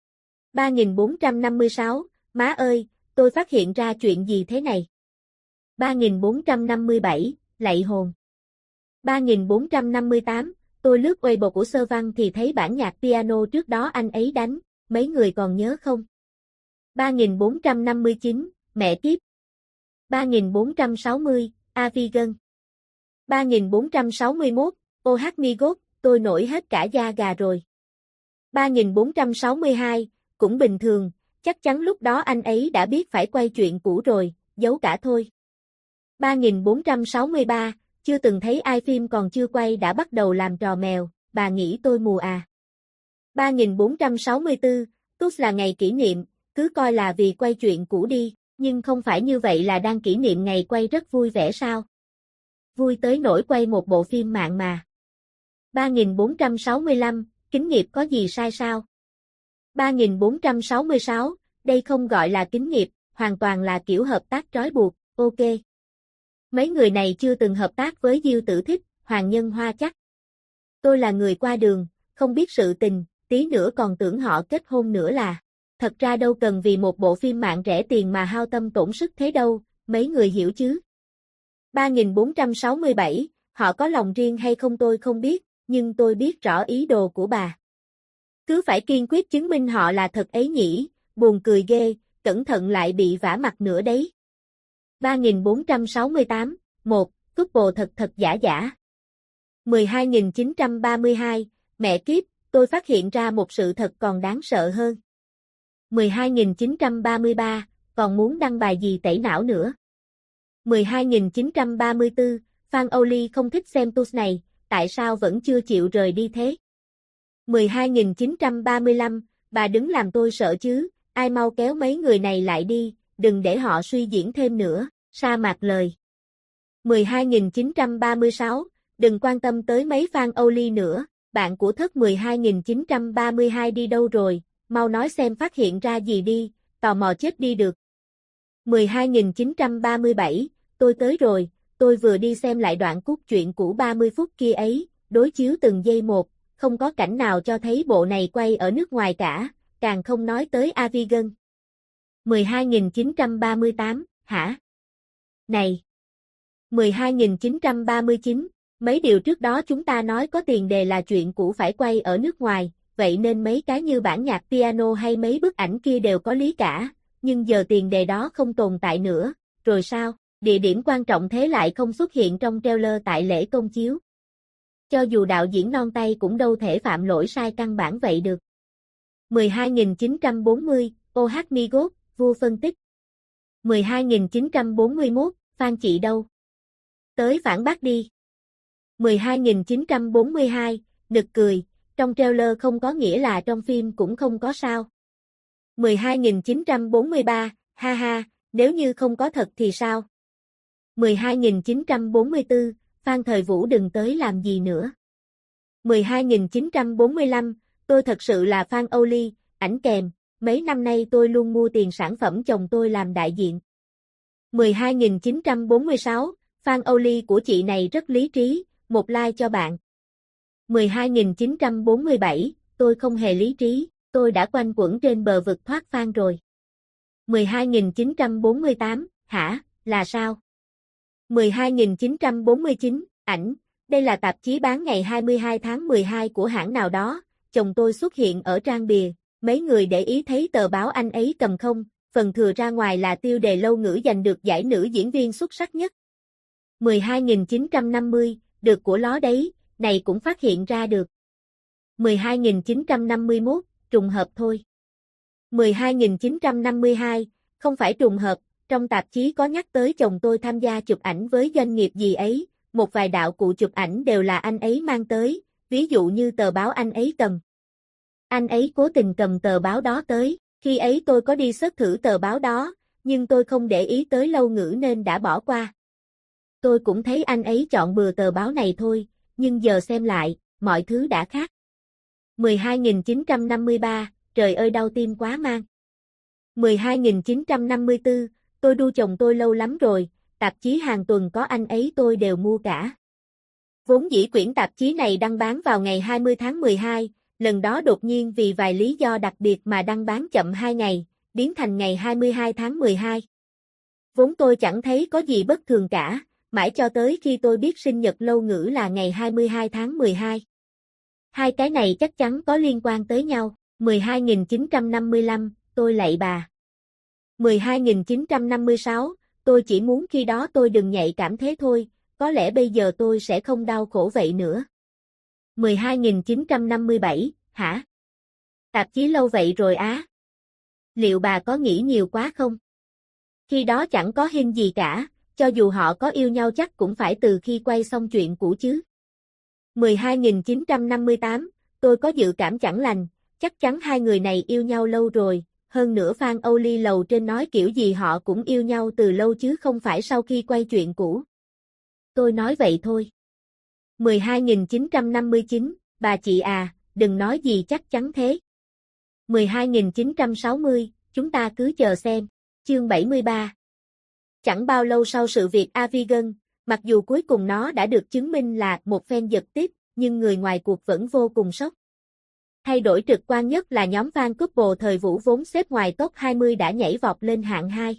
3456, má ơi, tôi phát hiện ra chuyện gì thế này? 3457, lạy hồn. 3458, tôi lướt Weibo của Sơ Văn thì thấy bản nhạc piano trước đó anh ấy đánh, mấy người còn nhớ không? 3459, mẹ kiếp. 3460, Avigan. 3461, OH Migot, tôi nổi hết cả da gà rồi. 3462, cũng bình thường, chắc chắn lúc đó anh ấy đã biết phải quay chuyện cũ rồi, giấu cả thôi. 3463, chưa từng thấy ai phim còn chưa quay đã bắt đầu làm trò mèo, bà nghĩ tôi mù à. 3464, Tút là ngày kỷ niệm, cứ coi là vì quay chuyện cũ đi, nhưng không phải như vậy là đang kỷ niệm ngày quay rất vui vẻ sao? Vui tới nỗi quay một bộ phim mạng mà. 3465, kính nghiệp có gì sai sao? 3466, đây không gọi là kính nghiệp, hoàn toàn là kiểu hợp tác trói buộc, ok. Mấy người này chưa từng hợp tác với Diêu Tử Thích, Hoàng Nhân Hoa chắc. Tôi là người qua đường, không biết sự tình, tí nữa còn tưởng họ kết hôn nữa là. Thật ra đâu cần vì một bộ phim mạng rẻ tiền mà hao tâm tổn sức thế đâu, mấy người hiểu chứ. 3467, họ có lòng riêng hay không tôi không biết, nhưng tôi biết rõ ý đồ của bà. Cứ phải kiên quyết chứng minh họ là thật ấy nhỉ, buồn cười ghê, cẩn thận lại bị vả mặt nữa đấy. 3468, 1, couple thật giả giả. 12932, mẹ kiếp, tôi phát hiện ra một sự thật còn đáng sợ hơn. 12933, còn muốn đăng bài gì tẩy não nữa. 12934, Phan Âu Ly không thích xem tour này, tại sao vẫn chưa chịu rời đi thế? 12935, bà đứng làm tôi sợ chứ, ai mau kéo mấy người này lại đi, đừng để họ suy diễn thêm nữa, sa mạc lời. 12936, đừng quan tâm tới mấy Phan Âu Ly nữa, bạn của thất 12932 đi đâu rồi, mau nói xem phát hiện ra gì đi, tò mò chết đi được. 12937, tôi tới rồi, tôi vừa đi xem lại đoạn cốt truyện cũ 30 phút kia ấy, đối chiếu từng giây một, không có cảnh nào cho thấy bộ này quay ở nước ngoài cả, càng không nói tới Avigan. 12938, hả? Này! 12939, mấy điều trước đó chúng ta nói có tiền đề là chuyện cũ phải quay ở nước ngoài, vậy nên mấy cái như bản nhạc piano hay mấy bức ảnh kia đều có lý cả, nhưng giờ tiền đề đó không tồn tại nữa, rồi sao? Địa điểm quan trọng thế lại không xuất hiện trong trailer tại lễ công chiếu. Cho dù đạo diễn non tay cũng đâu thể phạm lỗi sai căn bản vậy được. 12940, OH Migot, vua phân tích. 12941, Phan chị đâu? Tới phản bác đi. 12942, nực cười, trong trailer không có nghĩa là trong phim cũng không có sao. 12943, ha ha, nếu như không có thật thì sao? 12944, Phan Thời Vũ đừng tới làm gì nữa. 12.945, tôi thật sự là fan Âu Ly, ảnh kèm, mấy năm nay tôi luôn mua tiền sản phẩm chồng tôi làm đại diện. 12.946, fan Âu Ly của chị này rất lý trí, một like cho bạn. 12.947, tôi không hề lý trí, tôi đã quanh quẩn trên bờ vực thoát fan rồi. 12.948, hả, là sao? 12.949, ảnh, đây là tạp chí bán ngày 22 tháng 12 của hãng nào đó, chồng tôi xuất hiện ở trang bìa, mấy người để ý thấy tờ báo anh ấy cầm không, phần thừa ra ngoài là tiêu đề Lâu Ngữ giành được giải nữ diễn viên xuất sắc nhất. 12.950, được của ló đấy, này cũng phát hiện ra được. 12.951, trùng hợp thôi. 12.952, không phải trùng hợp, trong tạp chí có nhắc tới chồng tôi tham gia chụp ảnh với doanh nghiệp gì ấy, một vài đạo cụ chụp ảnh đều là anh ấy mang tới, ví dụ như tờ báo anh ấy cầm. Anh ấy cố tình cầm tờ báo đó tới, khi ấy tôi có đi search thử tờ báo đó, nhưng tôi không để ý tới Lâu Ngữ nên đã bỏ qua. Tôi cũng thấy anh ấy chọn bừa tờ báo này thôi, nhưng giờ xem lại, mọi thứ đã khác. 12.953, trời ơi đau tim quá mang. 12.954, tôi đu chồng tôi lâu lắm rồi, tạp chí hàng tuần có anh ấy tôi đều mua cả. Vốn dĩ quyển tạp chí này đăng bán vào ngày 20 tháng 12, lần đó đột nhiên vì vài lý do đặc biệt mà đăng bán chậm 2 ngày, biến thành ngày 22 tháng 12. Vốn tôi chẳng thấy có gì bất thường cả, mãi cho tới khi tôi biết sinh nhật Lâu Ngữ là ngày 22 tháng 12. Hai cái này chắc chắn có liên quan tới nhau. 12.955, tôi lạy bà. 12.956, tôi chỉ muốn khi đó tôi đừng nhạy cảm thế thôi, có lẽ bây giờ tôi sẽ không đau khổ vậy nữa. 12.957, hả? Tạp chí lâu vậy rồi á? Liệu bà có nghĩ nhiều quá không? Khi đó chẳng có hình gì cả, cho dù họ có yêu nhau chắc cũng phải từ khi quay xong chuyện cũ chứ. 12.958, tôi có dự cảm chẳng lành, chắc chắn hai người này yêu nhau lâu rồi, hơn nữa fan Âu Ly lầu trên nói kiểu gì họ cũng yêu nhau từ lâu chứ không phải sau khi quay chuyện cũ. Tôi nói vậy thôi. 12.959, bà chị à, đừng nói gì chắc chắn thế. 12.960, chúng ta cứ chờ xem. Chương 73. Chẳng bao lâu sau sự việc Avigan, mặc dù cuối cùng nó đã được chứng minh là một phen giật tít, nhưng người ngoài cuộc vẫn vô cùng sốc. Thay đổi trực quan nhất là nhóm fan couple thời Vũ vốn xếp ngoài top 20 đã nhảy vọt lên hạng 2.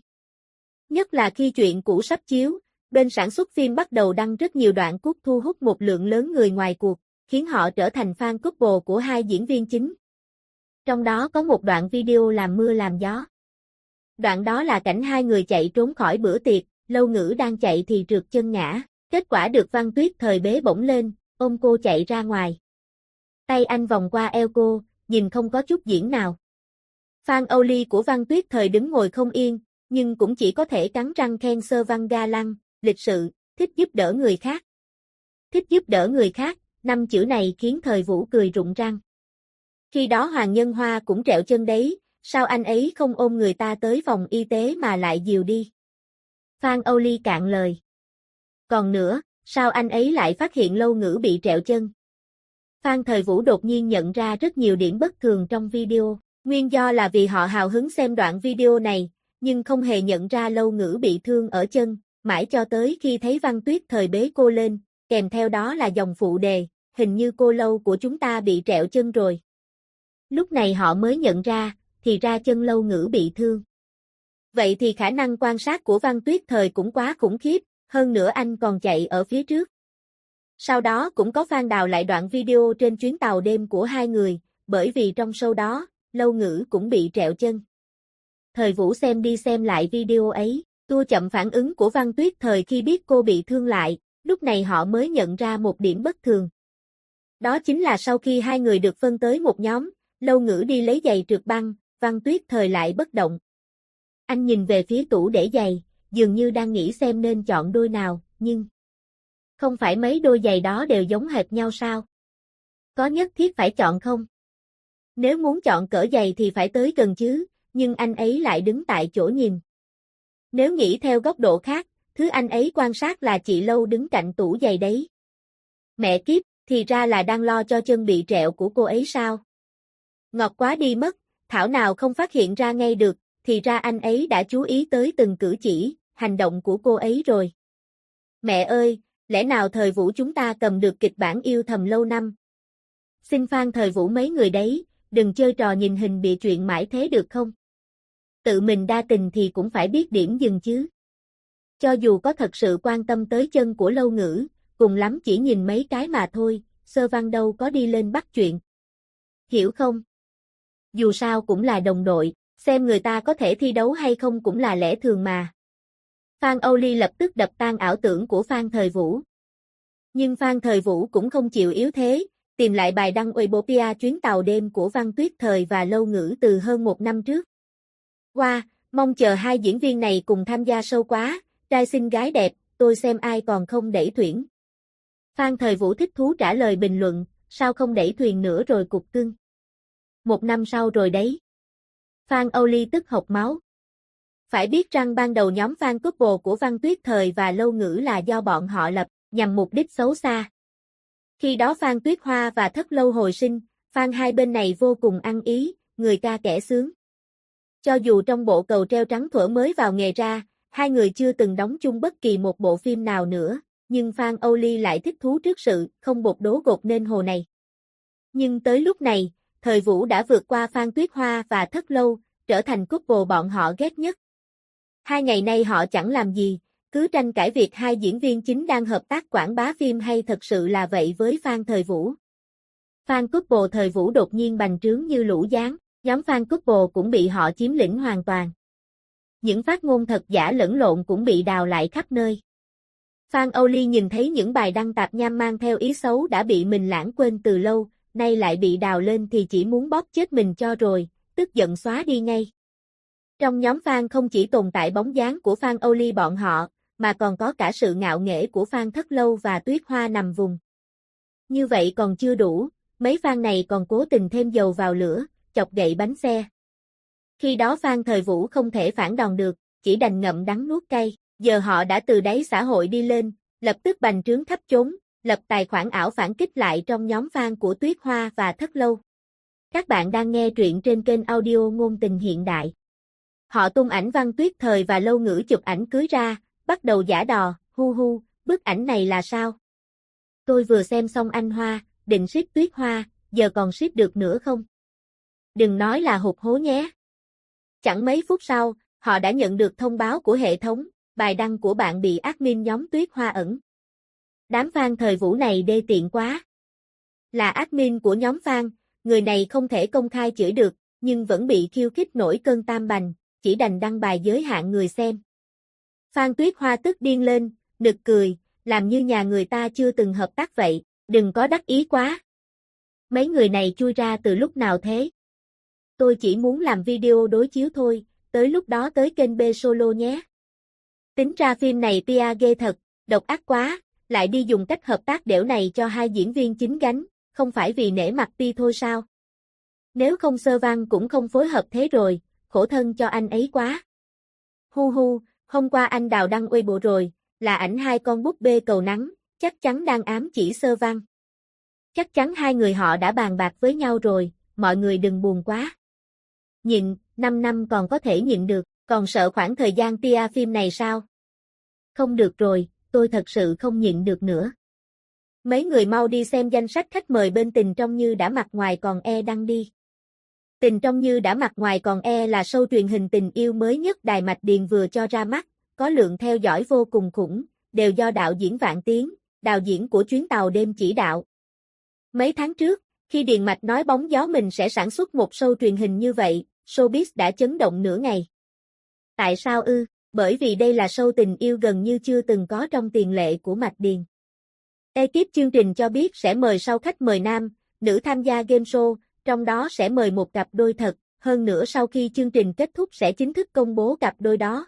Nhất là khi chuyện cũ sắp chiếu, bên sản xuất phim bắt đầu đăng rất nhiều đoạn cút thu hút một lượng lớn người ngoài cuộc, khiến họ trở thành fan couple của hai diễn viên chính. Trong đó có một đoạn video làm mưa làm gió. Đoạn đó là cảnh hai người chạy trốn khỏi bữa tiệc, Lâu Ngữ đang chạy thì trượt chân ngã, kết quả được Văn Tuyết Thời bế bổng lên, ôm cô chạy ra ngoài. Tay anh vòng qua eo cô, nhìn không có chút diễn nào. Fan Âu Ly của Văn Tuyết Thời đứng ngồi không yên, nhưng cũng chỉ có thể cắn răng khen Sơ Văn ga lăng, lịch sự, thích giúp đỡ người khác. Thích giúp đỡ người khác, 5 chữ này khiến Thời Vũ cười rụng răng. Khi đó Hoàng Nhân Hoa cũng trẹo chân đấy, sao anh ấy không ôm người ta tới phòng y tế mà lại dìu đi? Fan Âu Ly cạn lời. Còn nữa, sao anh ấy lại phát hiện Lâu Ngữ bị trẹo chân? Phan Thời Vũ đột nhiên nhận ra rất nhiều điểm bất thường trong video. Nguyên do là vì họ hào hứng xem đoạn video này, nhưng không hề nhận ra Lâu Ngữ bị thương ở chân, mãi cho tới khi thấy Văn Tuyết Thời bế cô lên, kèm theo đó là dòng phụ đề, hình như cô Lâu của chúng ta bị trẹo chân rồi. Lúc này họ mới nhận ra, thì ra chân Lâu Ngữ bị thương. Vậy thì khả năng quan sát của Văn Tuyết Thời cũng quá khủng khiếp, hơn nữa anh còn chạy ở phía trước. Sau đó cũng có fan đào lại đoạn video trên chuyến tàu đêm của hai người, bởi vì trong show đó, Lâu Ngữ cũng bị trẹo chân. Thời Vũ xem đi xem lại video ấy, tua chậm phản ứng của Văn Tuyết Thời khi biết cô bị thương lại, lúc này họ mới nhận ra một điểm bất thường. Đó chính là sau khi hai người được phân tới một nhóm, Lâu Ngữ đi lấy giày trượt băng, Văn Tuyết Thời lại bất động. Anh nhìn về phía tủ để giày, dường như đang nghĩ xem nên chọn đôi nào, nhưng không phải mấy đôi giày đó đều giống hệt nhau sao? Có nhất thiết phải chọn không? Nếu muốn chọn cỡ giày thì phải tới gần chứ, nhưng anh ấy lại đứng tại chỗ nhìn. Nếu nghĩ theo góc độ khác, thứ anh ấy quan sát là chị Lâu đứng cạnh tủ giày đấy. Mẹ kiếp, Thì ra là đang lo cho chân bị trẹo của cô ấy sao? Ngọt quá đi mất, thảo nào không phát hiện ra ngay được, thì ra anh ấy đã chú ý tới từng cử chỉ, hành động của cô ấy rồi. Mẹ ơi, lẽ nào Thời Vũ chúng ta cầm được kịch bản yêu thầm lâu năm? Xin Phan Thời Vũ mấy người đấy, đừng chơi trò nhìn hình bịa chuyện mãi thế được không? Tự mình đa tình thì cũng phải biết điểm dừng chứ. Cho dù có thật sự quan tâm tới chân của Lâu Ngữ, cùng lắm chỉ nhìn mấy cái mà thôi, Sơ Văn đâu có đi lên bắt chuyện. Hiểu không? Dù sao cũng là đồng đội, xem người ta có thể thi đấu hay không cũng là lẽ thường mà. Phan Âu Ly lập tức đập tan ảo tưởng của Phan Thời Vũ. Nhưng Phan Thời Vũ cũng không chịu yếu thế, tìm lại bài đăng Weibo chuyến tàu đêm của Văn Tuyết Thời và Lâu Ngữ từ hơn 1 năm trước. Wow, mong chờ hai diễn viên này cùng tham gia show quá, trai xinh gái đẹp, tôi xem ai còn không đẩy thuyền. Phan Thời Vũ thích thú trả lời bình luận, sao không đẩy thuyền nữa rồi cục cưng. 1 năm sau rồi đấy. Phan Âu Ly tức hộc máu. Phải biết rằng ban đầu nhóm fan couple của Văn Tuyết Thời và Lâu Ngữ là do bọn họ lập, nhằm mục đích xấu xa. Khi đó Phan Tuyết Hoa và Thất Lâu hồi sinh, fan hai bên này vô cùng ăn ý, người ca kẻ sướng. Cho dù trong bộ Cầu Treo Trắng thuở mới vào nghề ra, hai người chưa từng đóng chung bất kỳ một bộ phim nào nữa, nhưng Phan Âu Ly lại thích thú trước sự không bột đố gột nên hồ này. Nhưng tới lúc này, Thời Vũ đã vượt qua Phan Tuyết Hoa và Thất Lâu, trở thành couple bọn họ ghét nhất. 2 ngày nay họ chẳng làm gì, cứ tranh cãi việc hai diễn viên chính đang hợp tác quảng bá phim hay thật sự là vậy với Phan Thời Vũ. Fan couple Thời Vũ đột nhiên bành trướng như lũ gián, nhóm fan couple cũng bị họ chiếm lĩnh hoàn toàn. Những phát ngôn thật giả lẫn lộn cũng bị đào lại khắp nơi. Phan Âu Ly nhìn thấy những bài đăng tạp nham mang theo ý xấu đã bị mình lãng quên từ lâu, nay lại bị đào lên thì chỉ muốn bóp chết mình cho rồi, tức giận xóa đi ngay. Trong nhóm fan không chỉ tồn tại bóng dáng của Phan Âu Ly bọn họ, mà còn có cả sự ngạo nghễ của Phan Thất Lâu và Tuyết Hoa nằm vùng. Như vậy còn chưa đủ, mấy fan này còn cố tình thêm dầu vào lửa, chọc gậy bánh xe. Khi đó Phan Thời Vũ không thể phản đòn được, chỉ đành ngậm đắng nuốt cay, giờ họ đã từ đáy xã hội đi lên, lập tức bành trướng khắp chốn, lập tài khoản ảo phản kích lại trong nhóm fan của Tuyết Hoa và Thất Lâu. Các bạn đang nghe truyện trên kênh audio Ngôn Tình Hiện Đại. Họ tung ảnh Văn Tuyết Thời và Lâu Ngữ chụp ảnh cưới ra, bắt đầu giả đò, hu hu, bức ảnh này là sao? Tôi vừa xem xong anh Hoa, định ship Tuyết Hoa, giờ còn ship được nữa không? Đừng nói là hụt hố nhé. Chẳng mấy phút sau, họ đã nhận được thông báo của hệ thống, bài đăng của bạn bị admin nhóm Tuyết Hoa ẩn. Đám fan Thời Vũ này đê tiện quá. Là admin của nhóm fan, người này không thể công khai chửi được, nhưng vẫn bị khiêu khích nổi cơn tam bành, chỉ đành đăng bài giới hạn người xem. Phan Tuyết Hoa tức điên lên, nực cười, làm như nhà người ta chưa từng hợp tác vậy, đừng có đắc ý quá. Mấy người này chui ra từ lúc nào thế? Tôi chỉ muốn làm video đối chiếu thôi, tới lúc đó tới kênh B Solo nhé. Tính ra phim này PR ghê thật, độc ác quá, lại đi dùng cách hợp tác đểu này cho hai diễn viên chính gánh, không phải vì nể mặt Pi thôi sao? Nếu không Sơ Văn cũng không phối hợp thế rồi, khổ thân cho anh ấy quá. Hu hu, hôm qua anh Đào đăng Weibo rồi, là ảnh hai con búp bê cầu nắng, chắc chắn đang ám chỉ Sơ Văn. Chắc chắn hai người họ đã bàn bạc với nhau rồi, mọi người đừng buồn quá. Nhịn, 5 năm còn có thể nhịn được, còn sợ khoảng thời gian PR phim này sao? Không được rồi, tôi thật sự không nhịn được nữa. Mấy người mau đi xem danh sách khách mời bên Tình Trong Như Đã Mặt Ngoài Còn E đăng đi. Tình Trong Như Đã Mặt Ngoài Còn E là show truyền hình tình yêu mới nhất Đài Mạch Điền vừa cho ra mắt, có lượng theo dõi vô cùng khủng, đều do đạo diễn Vạn Tiến, đạo diễn của Chuyến Tàu Đêm chỉ đạo. Mấy tháng trước, khi Điền Mạch nói bóng gió mình sẽ sản xuất một show truyền hình như vậy, showbiz đã chấn động nửa ngày. Tại sao ư? Bởi vì đây là show tình yêu gần như chưa từng có trong tiền lệ của Mạch Điền. Ekip chương trình cho biết sẽ mời sau khách mời nam, nữ tham gia game show, trong đó sẽ mời một cặp đôi thật, hơn nữa sau khi chương trình kết thúc sẽ chính thức công bố cặp đôi đó.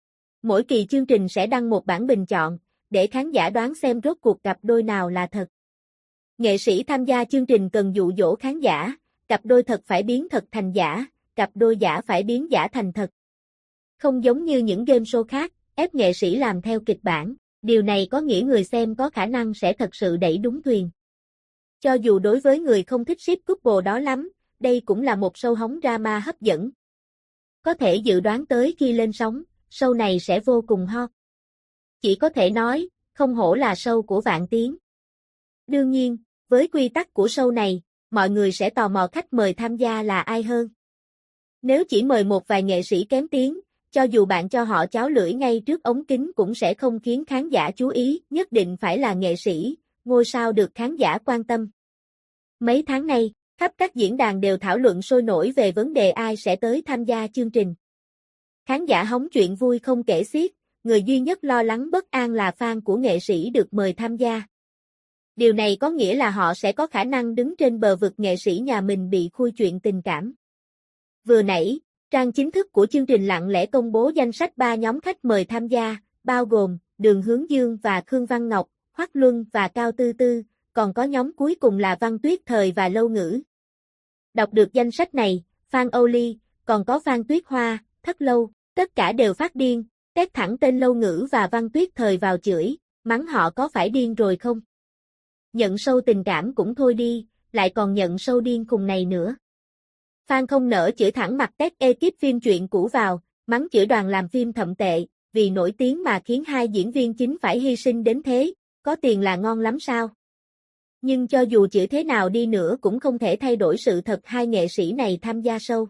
Mỗi kỳ chương trình sẽ đăng một bảng bình chọn, để khán giả đoán xem rốt cuộc cặp đôi nào là thật. Nghệ sĩ tham gia chương trình cần dụ dỗ khán giả, cặp đôi thật phải biến thật thành giả, cặp đôi giả phải biến giả thành thật. Không giống như những game show khác, ép nghệ sĩ làm theo kịch bản, điều này có nghĩa người xem có khả năng sẽ thật sự đẩy đúng thuyền. Cho dù đối với người không thích ship couple đó lắm, đây cũng là một show hóng drama hấp dẫn. Có thể dự đoán tới khi lên sóng, show này sẽ vô cùng hot. Chỉ có thể nói, không hổ là show của Vạn Tiếng. Đương nhiên, với quy tắc của show này, mọi người sẽ tò mò khách mời tham gia là ai hơn. Nếu chỉ mời một vài nghệ sĩ kém tiếng, cho dù bạn cho họ cháo lưỡi ngay trước ống kính cũng sẽ không khiến khán giả chú ý, nhất định phải là nghệ sĩ, ngôi sao được khán giả quan tâm. Mấy tháng nay, khắp các diễn đàn đều thảo luận sôi nổi về vấn đề ai sẽ tới tham gia chương trình. Khán giả hóng chuyện vui không kể xiết, người duy nhất lo lắng bất an là fan của nghệ sĩ được mời tham gia. Điều này có nghĩa là họ sẽ có khả năng đứng trên bờ vực nghệ sĩ nhà mình bị khui chuyện tình cảm. Vừa nãy, trang chính thức của chương trình lặng lẽ công bố danh sách 3 nhóm khách mời tham gia, bao gồm Đường Hướng Dương và Khương Văn Ngọc, Hoắc Luân và Cao Tư Tư, còn có nhóm cuối cùng là Văn Tuyết Thời và Lâu Ngữ. Đọc được danh sách này, Phan Âu Ly, còn có Phan Tuyết Hoa, Thất Lâu, tất cả đều phát điên, tét thẳng tên Lâu Ngữ và Văn Tuyết Thời vào chửi, mắng họ có phải điên rồi không? Nhận show tình cảm cũng thôi đi, lại còn nhận show điên khùng này nữa. Phan không nỡ chửi thẳng mặt tét ekip phim truyện cũ vào, mắng chửi đoàn làm phim thậm tệ, vì nổi tiếng mà khiến hai diễn viên chính phải hy sinh đến thế, có tiền là ngon lắm sao? Nhưng cho dù chửi thế nào đi nữa cũng không thể thay đổi sự thật hai nghệ sĩ này tham gia show.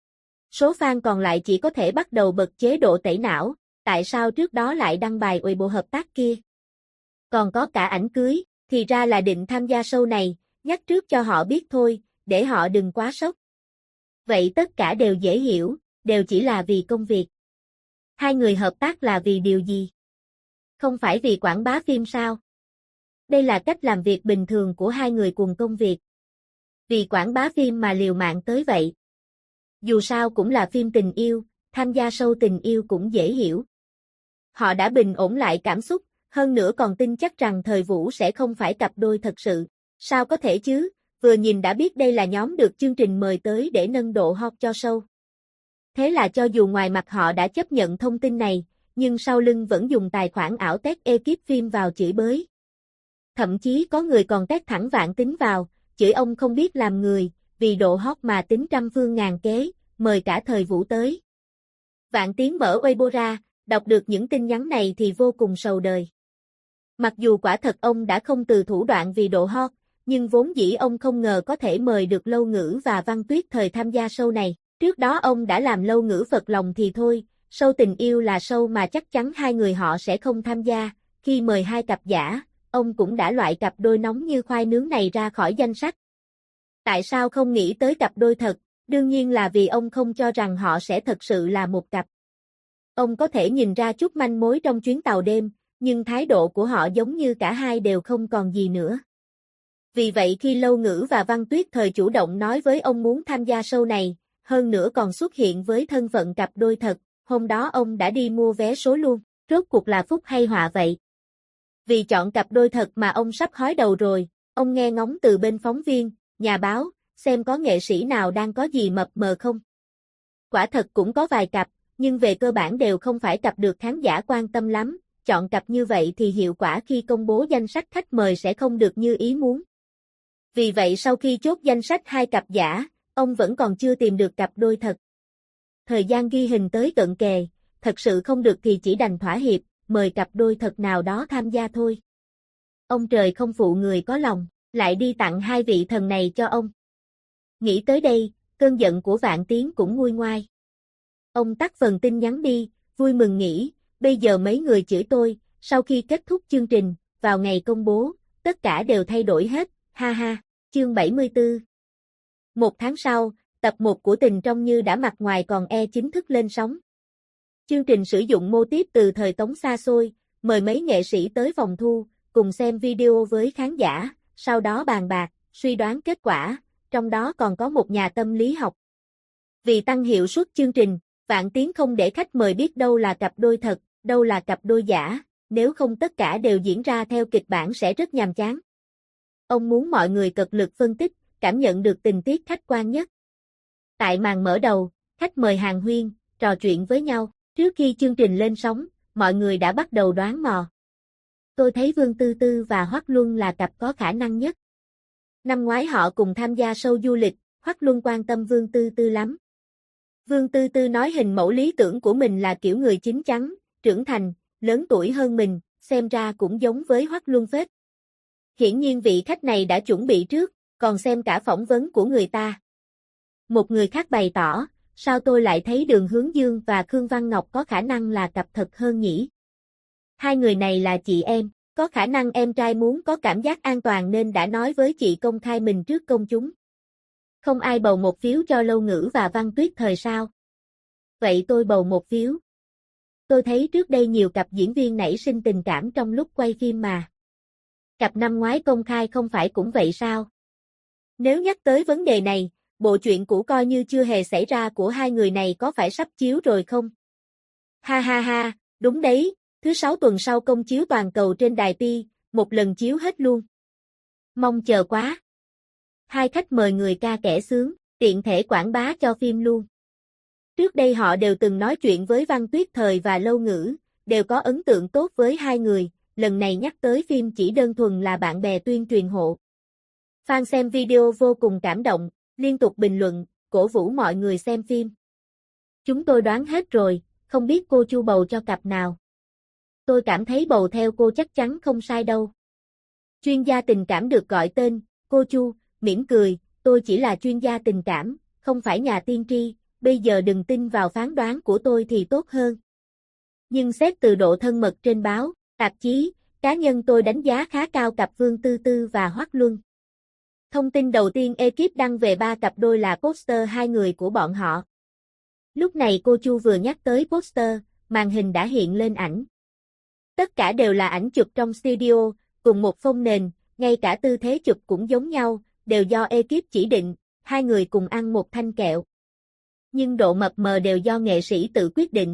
Số fan còn lại chỉ có thể bắt đầu bật chế độ tẩy não, tại sao trước đó lại đăng bài ùi bộ hợp tác kia? Còn có cả ảnh cưới, thì ra là định tham gia show này, nhắc trước cho họ biết thôi, để họ đừng quá sốc. Vậy tất cả đều dễ hiểu, đều chỉ là vì công việc. Hai người hợp tác là vì điều gì? Không phải vì quảng bá phim sao? Đây là cách làm việc bình thường của hai người cùng công việc. Vì quảng bá phim mà liều mạng tới vậy. Dù sao cũng là phim tình yêu, tham gia show tình yêu cũng dễ hiểu. Họ đã bình ổn lại cảm xúc, hơn nữa còn tin chắc rằng Thời Vũ sẽ không phải cặp đôi thật sự. Sao có thể chứ, vừa nhìn đã biết đây là nhóm được chương trình mời tới để nâng độ hot cho show. Thế là cho dù ngoài mặt họ đã chấp nhận thông tin này, nhưng sau lưng vẫn dùng tài khoản ảo tét ekip phim vào chửi bới. Thậm chí có người còn tét thẳng Vạn Tính vào, chửi ông không biết làm người, vì độ hot mà tính trăm phương ngàn kế, mời cả Thời Vũ tới. Vạn Tiến mở Weibo ra, đọc được những tin nhắn này thì vô cùng sầu đời. Mặc dù quả thật ông đã không từ thủ đoạn vì độ hot, nhưng vốn dĩ ông không ngờ có thể mời được Lâu Ngữ và Văn Tuyết Thời tham gia show này. Trước đó ông đã làm Lâu Ngữ phật lòng thì thôi, show tình yêu là show mà chắc chắn hai người họ sẽ không tham gia, khi mời hai cặp giả, ông cũng đã loại cặp đôi nóng như khoai nướng này ra khỏi danh sách. Tại sao không nghĩ tới cặp đôi thật? Đương nhiên là vì ông không cho rằng họ sẽ thật sự là một cặp. Ông có thể nhìn ra chút manh mối trong chuyến tàu đêm, nhưng thái độ của họ giống như cả hai đều không còn gì nữa. Vì vậy khi Lâu Ngữ và Văn Tuyết Thời chủ động nói với ông muốn tham gia show này, hơn nữa còn xuất hiện với thân phận cặp đôi thật, hôm đó ông đã đi mua vé số luôn, rốt cuộc là phúc hay họa vậy? Vì chọn cặp đôi thật mà ông sắp hói đầu rồi, ông nghe ngóng từ bên phóng viên, nhà báo, xem có nghệ sĩ nào đang có gì mập mờ không. Quả thật cũng có vài cặp, nhưng về cơ bản đều không phải cặp được khán giả quan tâm lắm, chọn cặp như vậy thì hiệu quả khi công bố danh sách khách mời sẽ không được như ý muốn. Vì vậy sau khi chốt danh sách hai cặp giả, ông vẫn còn chưa tìm được cặp đôi thật. Thời gian ghi hình tới cận kề, thật sự không được thì chỉ đành thỏa hiệp, mời cặp đôi thật nào đó tham gia thôi. Ông trời không phụ người có lòng, lại đi tặng hai vị thần này cho ông. Nghĩ tới đây, cơn giận của Vạn Tiến cũng nguôi ngoai. Ông tắt phần tin nhắn đi, vui mừng nghĩ, bây giờ mấy người chửi tôi, sau khi kết thúc chương trình, vào ngày công bố, tất cả đều thay đổi hết, ha ha, chương 74. Một tháng sau, tập 1 của Tình Trong Như Đã Mặt Ngoài Còn E chính thức lên sóng. Chương trình sử dụng mô típ từ thời Tống xa xôi, mời mấy nghệ sĩ tới phòng thu, cùng xem video với khán giả, sau đó bàn bạc, suy đoán kết quả, trong đó còn có một nhà tâm lý học. Vì tăng hiệu suất chương trình, Vạn Tiến không để khách mời biết đâu là cặp đôi thật, đâu là cặp đôi giả, nếu không tất cả đều diễn ra theo kịch bản sẽ rất nhàm chán. Ông muốn mọi người cật lực phân tích, cảm nhận được tình tiết khách quan nhất. Tại màn mở đầu, khách mời hàn huyên, trò chuyện với nhau, trước khi chương trình lên sóng, mọi người đã bắt đầu đoán mò. Tôi thấy Vương Tư Tư và Hoắc Luân là cặp có khả năng nhất. Năm ngoái họ cùng tham gia show du lịch, Hoắc Luân quan tâm Vương Tư Tư lắm. Vương Tư Tư nói hình mẫu lý tưởng của mình là kiểu người chín chắn, trưởng thành, lớn tuổi hơn mình, xem ra cũng giống với Hoắc Luân phết. Hiển nhiên vị khách này đã chuẩn bị trước, còn xem cả phỏng vấn của người ta. Một người khác bày tỏ, sao tôi lại thấy Đường Hướng Dương và Khương Văn Ngọc có khả năng là cặp thật hơn nhỉ? Hai người này là chị em, có khả năng em trai muốn có cảm giác an toàn nên đã nói với chị công khai mình trước công chúng. Không ai bầu một phiếu cho Lâu Ngữ và Văn Tuyết Thời sao? Vậy tôi bầu một phiếu. Tôi thấy trước đây nhiều cặp diễn viên nảy sinh tình cảm trong lúc quay phim mà. Cặp năm ngoái công khai không phải cũng vậy sao? Nếu nhắc tới vấn đề này, bộ chuyện cũ coi như chưa hề xảy ra của hai người này có phải sắp chiếu rồi không? Ha ha ha, đúng đấy, thứ 6 tuần sau công chiếu toàn cầu trên đài Pi, một lần chiếu hết luôn. Mong chờ quá. Hai khách mời người ca kẻ sướng, tiện thể quảng bá cho phim luôn. Trước đây họ đều từng nói chuyện với Văn Tuyết Thời và Lâu Ngữ, đều có ấn tượng tốt với hai người, lần này nhắc tới phim chỉ đơn thuần là bạn bè tuyên truyền hộ. Fan xem video vô cùng cảm động, liên tục bình luận, cổ vũ mọi người xem phim. Chúng tôi đoán hết rồi, không biết cô Chu bầu cho cặp nào. Tôi cảm thấy bầu theo cô chắc chắn không sai đâu. Chuyên gia tình cảm được gọi tên, cô Chu, mỉm cười, tôi chỉ là chuyên gia tình cảm, không phải nhà tiên tri, bây giờ đừng tin vào phán đoán của tôi thì tốt hơn. Nhưng xét từ độ thân mật trên báo, tạp chí, cá nhân tôi đánh giá khá cao cặp Vương Tư Tư và Hoắc Luân. Thông tin đầu tiên ekip đăng về ba cặp đôi là poster hai người của bọn họ. Lúc này cô Chu vừa nhắc tới poster, màn hình đã hiện lên ảnh. Tất cả đều là ảnh chụp trong studio, cùng một phông nền, ngay cả tư thế chụp cũng giống nhau, đều do ekip chỉ định, hai người cùng ăn một thanh kẹo. Nhưng độ mập mờ đều do nghệ sĩ tự quyết định.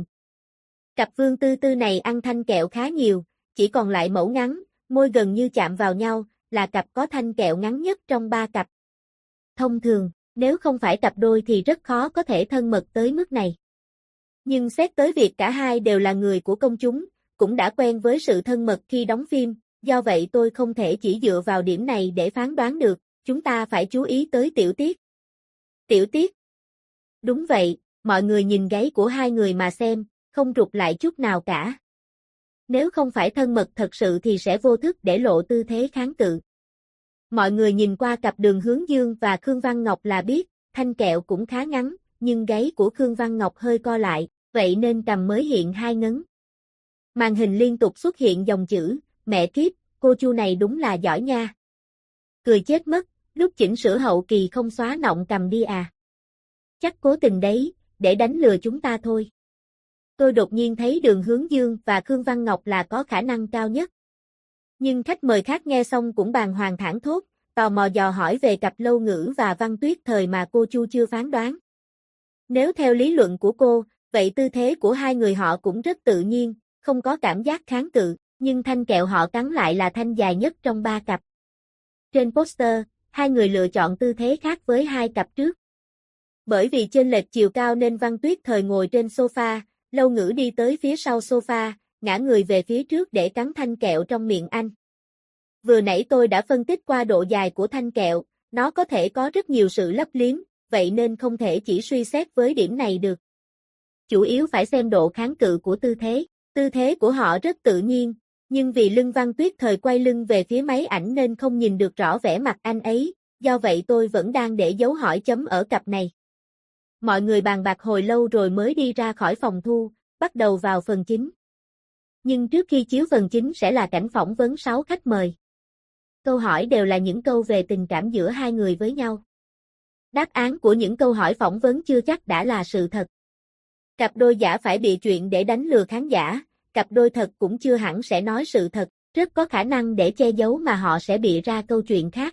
Cặp Vương Tư Tư này ăn thanh kẹo khá nhiều, chỉ còn lại mẫu ngắn, môi gần như chạm vào nhau, là cặp có thanh kẹo ngắn nhất trong ba cặp. Thông thường, nếu không phải cặp đôi thì rất khó có thể thân mật tới mức này. Nhưng xét tới việc cả hai đều là người của công chúng, cũng đã quen với sự thân mật khi đóng phim, do vậy tôi không thể chỉ dựa vào điểm này để phán đoán được, chúng ta phải chú ý tới tiểu tiết. Tiểu tiết? Đúng vậy, mọi người nhìn gáy của hai người mà xem, không rụt lại chút nào cả. Nếu không phải thân mật thật sự thì sẽ vô thức để lộ tư thế kháng cự. Mọi người nhìn qua cặp Đường Hướng Dương và Khương Văn Ngọc là biết, thanh kẹo cũng khá ngắn, nhưng gáy của Khương Văn Ngọc hơi co lại, vậy nên cằm mới hiện hai ngấn. Màn hình liên tục xuất hiện dòng chữ, mẹ kiếp, cô Chu này đúng là giỏi nha. Cười chết mất, lúc chỉnh sửa hậu kỳ không xóa nọng cằm đi à. Chắc cố tình đấy, để đánh lừa chúng ta thôi. Tôi đột nhiên thấy Đường Hướng Dương và Khương Văn Ngọc là có khả năng cao nhất. Nhưng khách mời khác nghe xong cũng bàng hoàng thảng thốt, tò mò dò hỏi về cặp Lâu Ngữ và Văn Tuyết Thời mà cô Chu chưa phán đoán. Nếu theo lý luận của cô, vậy tư thế của hai người họ cũng rất tự nhiên, không có cảm giác kháng cự, nhưng thanh kẹo họ cắn lại là thanh dài nhất trong ba cặp. Trên poster, hai người lựa chọn tư thế khác với hai cặp trước. Bởi vì chênh lệch chiều cao nên Văn Tuyết Thời ngồi trên sofa, Lâu Ngữ đi tới phía sau sofa, ngã người về phía trước để cắn thanh kẹo trong miệng anh. Vừa nãy tôi đã phân tích qua độ dài của thanh kẹo, nó có thể có rất nhiều sự lấp liếm, vậy nên không thể chỉ suy xét với điểm này được. Chủ yếu phải xem độ kháng cự của tư thế của họ rất tự nhiên, nhưng vì lưng Văn Tuyết Thời quay lưng về phía máy ảnh nên không nhìn được rõ vẻ mặt anh ấy, do vậy tôi vẫn đang để dấu hỏi chấm ở cặp này. Mọi người bàn bạc hồi lâu rồi mới đi ra khỏi phòng thu, bắt đầu vào phần chính. Nhưng trước khi chiếu phần chính sẽ là cảnh phỏng vấn 6 khách mời. Câu hỏi đều là những câu về tình cảm giữa hai người với nhau. Đáp án của những câu hỏi phỏng vấn chưa chắc đã là sự thật. Cặp đôi giả phải bịa chuyện để đánh lừa khán giả, cặp đôi thật cũng chưa hẳn sẽ nói sự thật, rất có khả năng để che giấu mà họ sẽ bịa ra câu chuyện khác.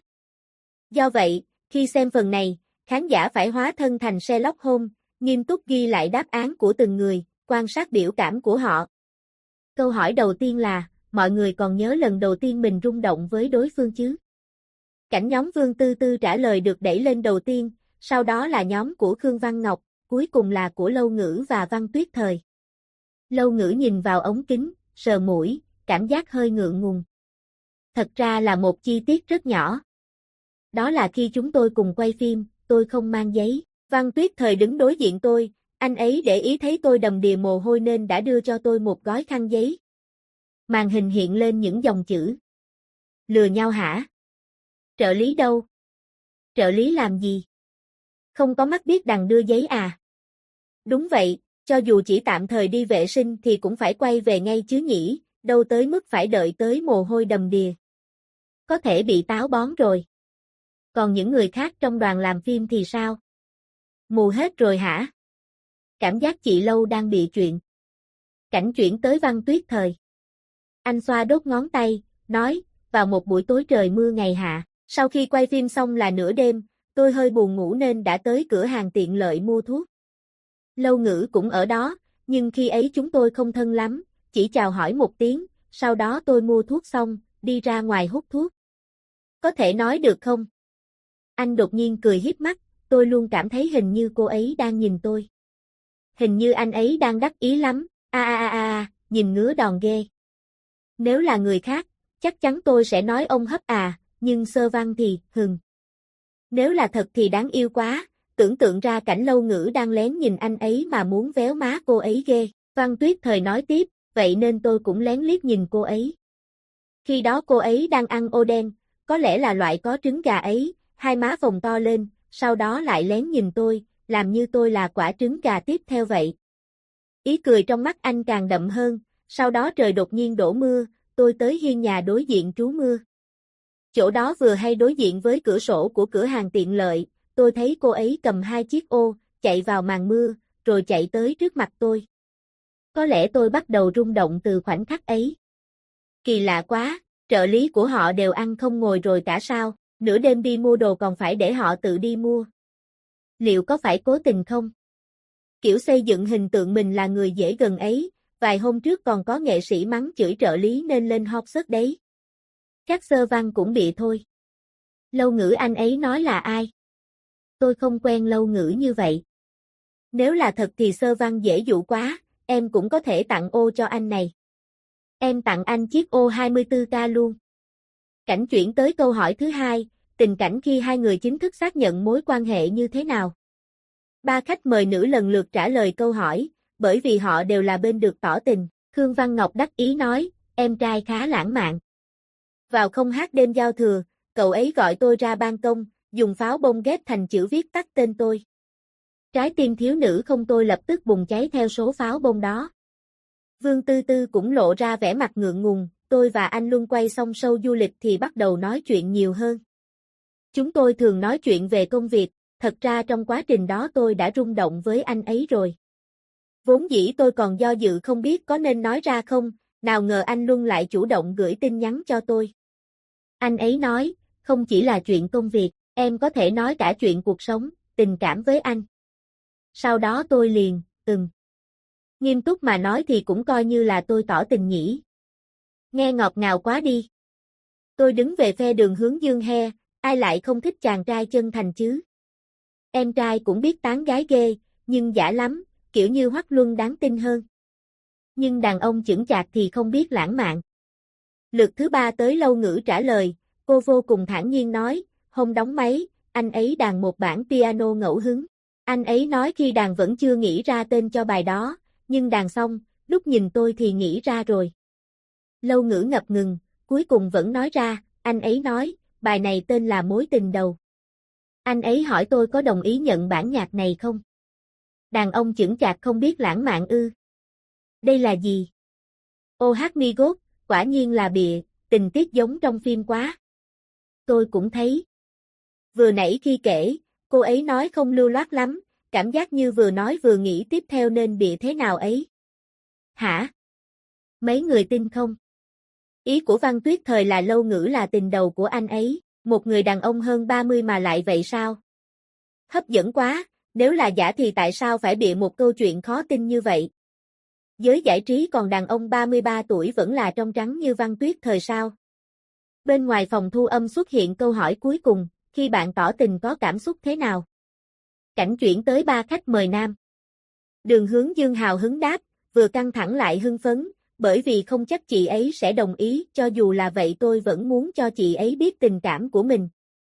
Do vậy, khi xem phần này, khán giả phải hóa thân thành Sherlock Holmes, nghiêm túc ghi lại đáp án của từng người, quan sát biểu cảm của họ. Câu hỏi đầu tiên là, mọi người còn nhớ lần đầu tiên mình rung động với đối phương chứ? Cảnh nhóm Vương Tư Tư trả lời được đẩy lên đầu tiên, sau đó là nhóm của Khương Văn Ngọc, cuối cùng là của Lâu Ngữ và Văn Tuyết Thời. Lâu Ngữ nhìn vào ống kính, sờ mũi, cảm giác hơi ngượng ngùng. Thật ra là một chi tiết rất nhỏ. Đó là khi chúng tôi cùng quay phim, tôi không mang giấy. Văn Tuyết Thời đứng đối diện tôi, anh ấy để ý thấy tôi đầm đìa mồ hôi nên đã đưa cho tôi một gói khăn giấy. Màn hình hiện lên những dòng chữ. Lừa nhau hả? Trợ lý đâu? Trợ lý làm gì? Không có mắt biết đằng đưa giấy à? Đúng vậy, cho dù chỉ tạm thời đi vệ sinh thì cũng phải quay về ngay chứ nhỉ, đâu tới mức phải đợi tới mồ hôi đầm đìa. Có thể bị táo bón rồi. Còn những người khác trong đoàn làm phim thì sao? Mù hết rồi hả? Cảm giác chị Lâu đang bị chuyện. Cảnh chuyển tới Văn Tuyết Thời. Anh xoa đốt ngón tay, nói, vào một buổi tối trời mưa ngày hạ, sau khi quay phim xong là nửa đêm, tôi hơi buồn ngủ nên đã tới cửa hàng tiện lợi mua thuốc. Lâu Ngữ cũng ở đó, nhưng khi ấy chúng tôi không thân lắm, chỉ chào hỏi một tiếng, sau đó tôi mua thuốc xong, đi ra ngoài hút thuốc. Có thể nói được không? Anh đột nhiên cười hiếp mắt, tôi luôn cảm thấy hình như cô ấy đang nhìn tôi. Hình như anh ấy đang đắc ý lắm, nhìn ngứa đòn ghê. Nếu là người khác, chắc chắn tôi sẽ nói ông hấp à, nhưng Sơ Văn thì, Nếu là thật thì đáng yêu quá, tưởng tượng ra cảnh Lâu Ngữ đang lén nhìn anh ấy mà muốn véo má cô ấy ghê. Văn Tuyết Thời nói tiếp, vậy nên tôi cũng lén liếc nhìn cô ấy. Khi đó cô ấy đang ăn ô đen, có lẽ là loại có trứng gà ấy, hai má phồng to lên, sau đó lại lén nhìn tôi, làm như tôi là quả trứng gà tiếp theo vậy. Ý cười trong mắt anh càng đậm hơn, sau đó trời đột nhiên đổ mưa, tôi tới hiên nhà đối diện trú mưa. Chỗ đó vừa hay đối diện với cửa sổ của cửa hàng tiện lợi, tôi thấy cô ấy cầm hai chiếc ô, chạy vào màn mưa, rồi chạy tới trước mặt tôi. Có lẽ tôi bắt đầu rung động từ khoảnh khắc ấy. Kỳ lạ quá, trợ lý của họ đều ăn không ngồi rồi cả sao, nửa đêm đi mua đồ còn phải để họ tự đi mua. Liệu có phải cố tình không? Kiểu xây dựng hình tượng mình là người dễ gần ấy, vài hôm trước còn có nghệ sĩ mắng chửi trợ lý nên lên hot search đấy. Chắc Sơ Văn cũng bị thôi. Lâu Ngữ anh ấy nói là ai? Tôi không quen Lâu Ngữ như vậy. Nếu là thật thì Sơ Văn dễ dụ quá, em cũng có thể tặng ô cho anh này. Em tặng anh chiếc ô 24K luôn. Cảnh chuyển tới câu hỏi thứ hai, tình cảnh khi hai người chính thức xác nhận mối quan hệ như thế nào? Ba khách mời nữ lần lượt trả lời câu hỏi, bởi vì họ đều là bên được tỏ tình. Khương Văn Ngọc đắc ý nói, em trai khá lãng mạn. Vào không hát đêm giao thừa, cậu ấy gọi tôi ra ban công, dùng pháo bông ghép thành chữ viết tắt tên tôi. Trái tim thiếu nữ không tôi lập tức bùng cháy theo số pháo bông đó. Vương Tư Tư cũng lộ ra vẻ mặt ngượng ngùng, tôi và anh Luân quay xong show du lịch thì bắt đầu nói chuyện nhiều hơn. Chúng tôi thường nói chuyện về công việc, thật ra trong quá trình đó tôi đã rung động với anh ấy rồi. Vốn dĩ tôi còn do dự không biết có nên nói ra không, nào ngờ anh Luân lại chủ động gửi tin nhắn cho tôi. Anh ấy nói, không chỉ là chuyện công việc, em có thể nói cả chuyện cuộc sống, tình cảm với anh. Sau đó tôi liền, Nghiêm túc mà nói thì cũng coi như là tôi tỏ tình nhỉ. Nghe ngọt ngào quá đi. Tôi đứng về phe Đường Hướng Dương he, ai lại không thích chàng trai chân thành chứ. Em trai cũng biết tán gái ghê, nhưng giả lắm, kiểu như Hoắc Luân đáng tin hơn. Nhưng đàn ông chững chạc thì không biết lãng mạn. Lượt thứ ba tới Lâu Ngữ trả lời, cô vô cùng thản nhiên nói, hôm đóng máy, anh ấy đàn một bản piano ngẫu hứng. Anh ấy nói khi đàn vẫn chưa nghĩ ra tên cho bài đó, nhưng đàn xong, lúc nhìn tôi thì nghĩ ra rồi. Lâu Ngữ ngập ngừng, cuối cùng vẫn nói ra, anh ấy nói, bài này tên là Mối tình đầu. Anh ấy hỏi tôi có đồng ý nhận bản nhạc này không? Đàn ông chững chạc không biết lãng mạn ư? Đây là gì? Ô hát mi gốt, quả nhiên là bịa, tình tiết giống trong phim quá. Tôi cũng thấy. Vừa nãy khi kể, cô ấy nói không lưu loát lắm, cảm giác như vừa nói vừa nghĩ tiếp theo nên bịa thế nào ấy. Hả? Mấy người tin không? Ý của Văn Tuyết Thời là Lâu Ngữ là tình đầu của anh ấy, một người đàn ông hơn 30 mà lại vậy sao? Hấp dẫn quá, nếu là giả thì tại sao phải bịa một câu chuyện khó tin như vậy? Giới giải trí còn đàn ông 33 tuổi vẫn là trong trắng như Văn Tuyết Thời sao? Bên ngoài phòng thu âm xuất hiện câu hỏi cuối cùng, khi bạn tỏ tình có cảm xúc thế nào? Cảnh chuyển tới ba khách mời nam. Đường Hướng Dương hào hứng đáp, vừa căng thẳng lại hưng phấn, bởi vì không chắc chị ấy sẽ đồng ý, cho dù là vậy tôi vẫn muốn cho chị ấy biết tình cảm của mình.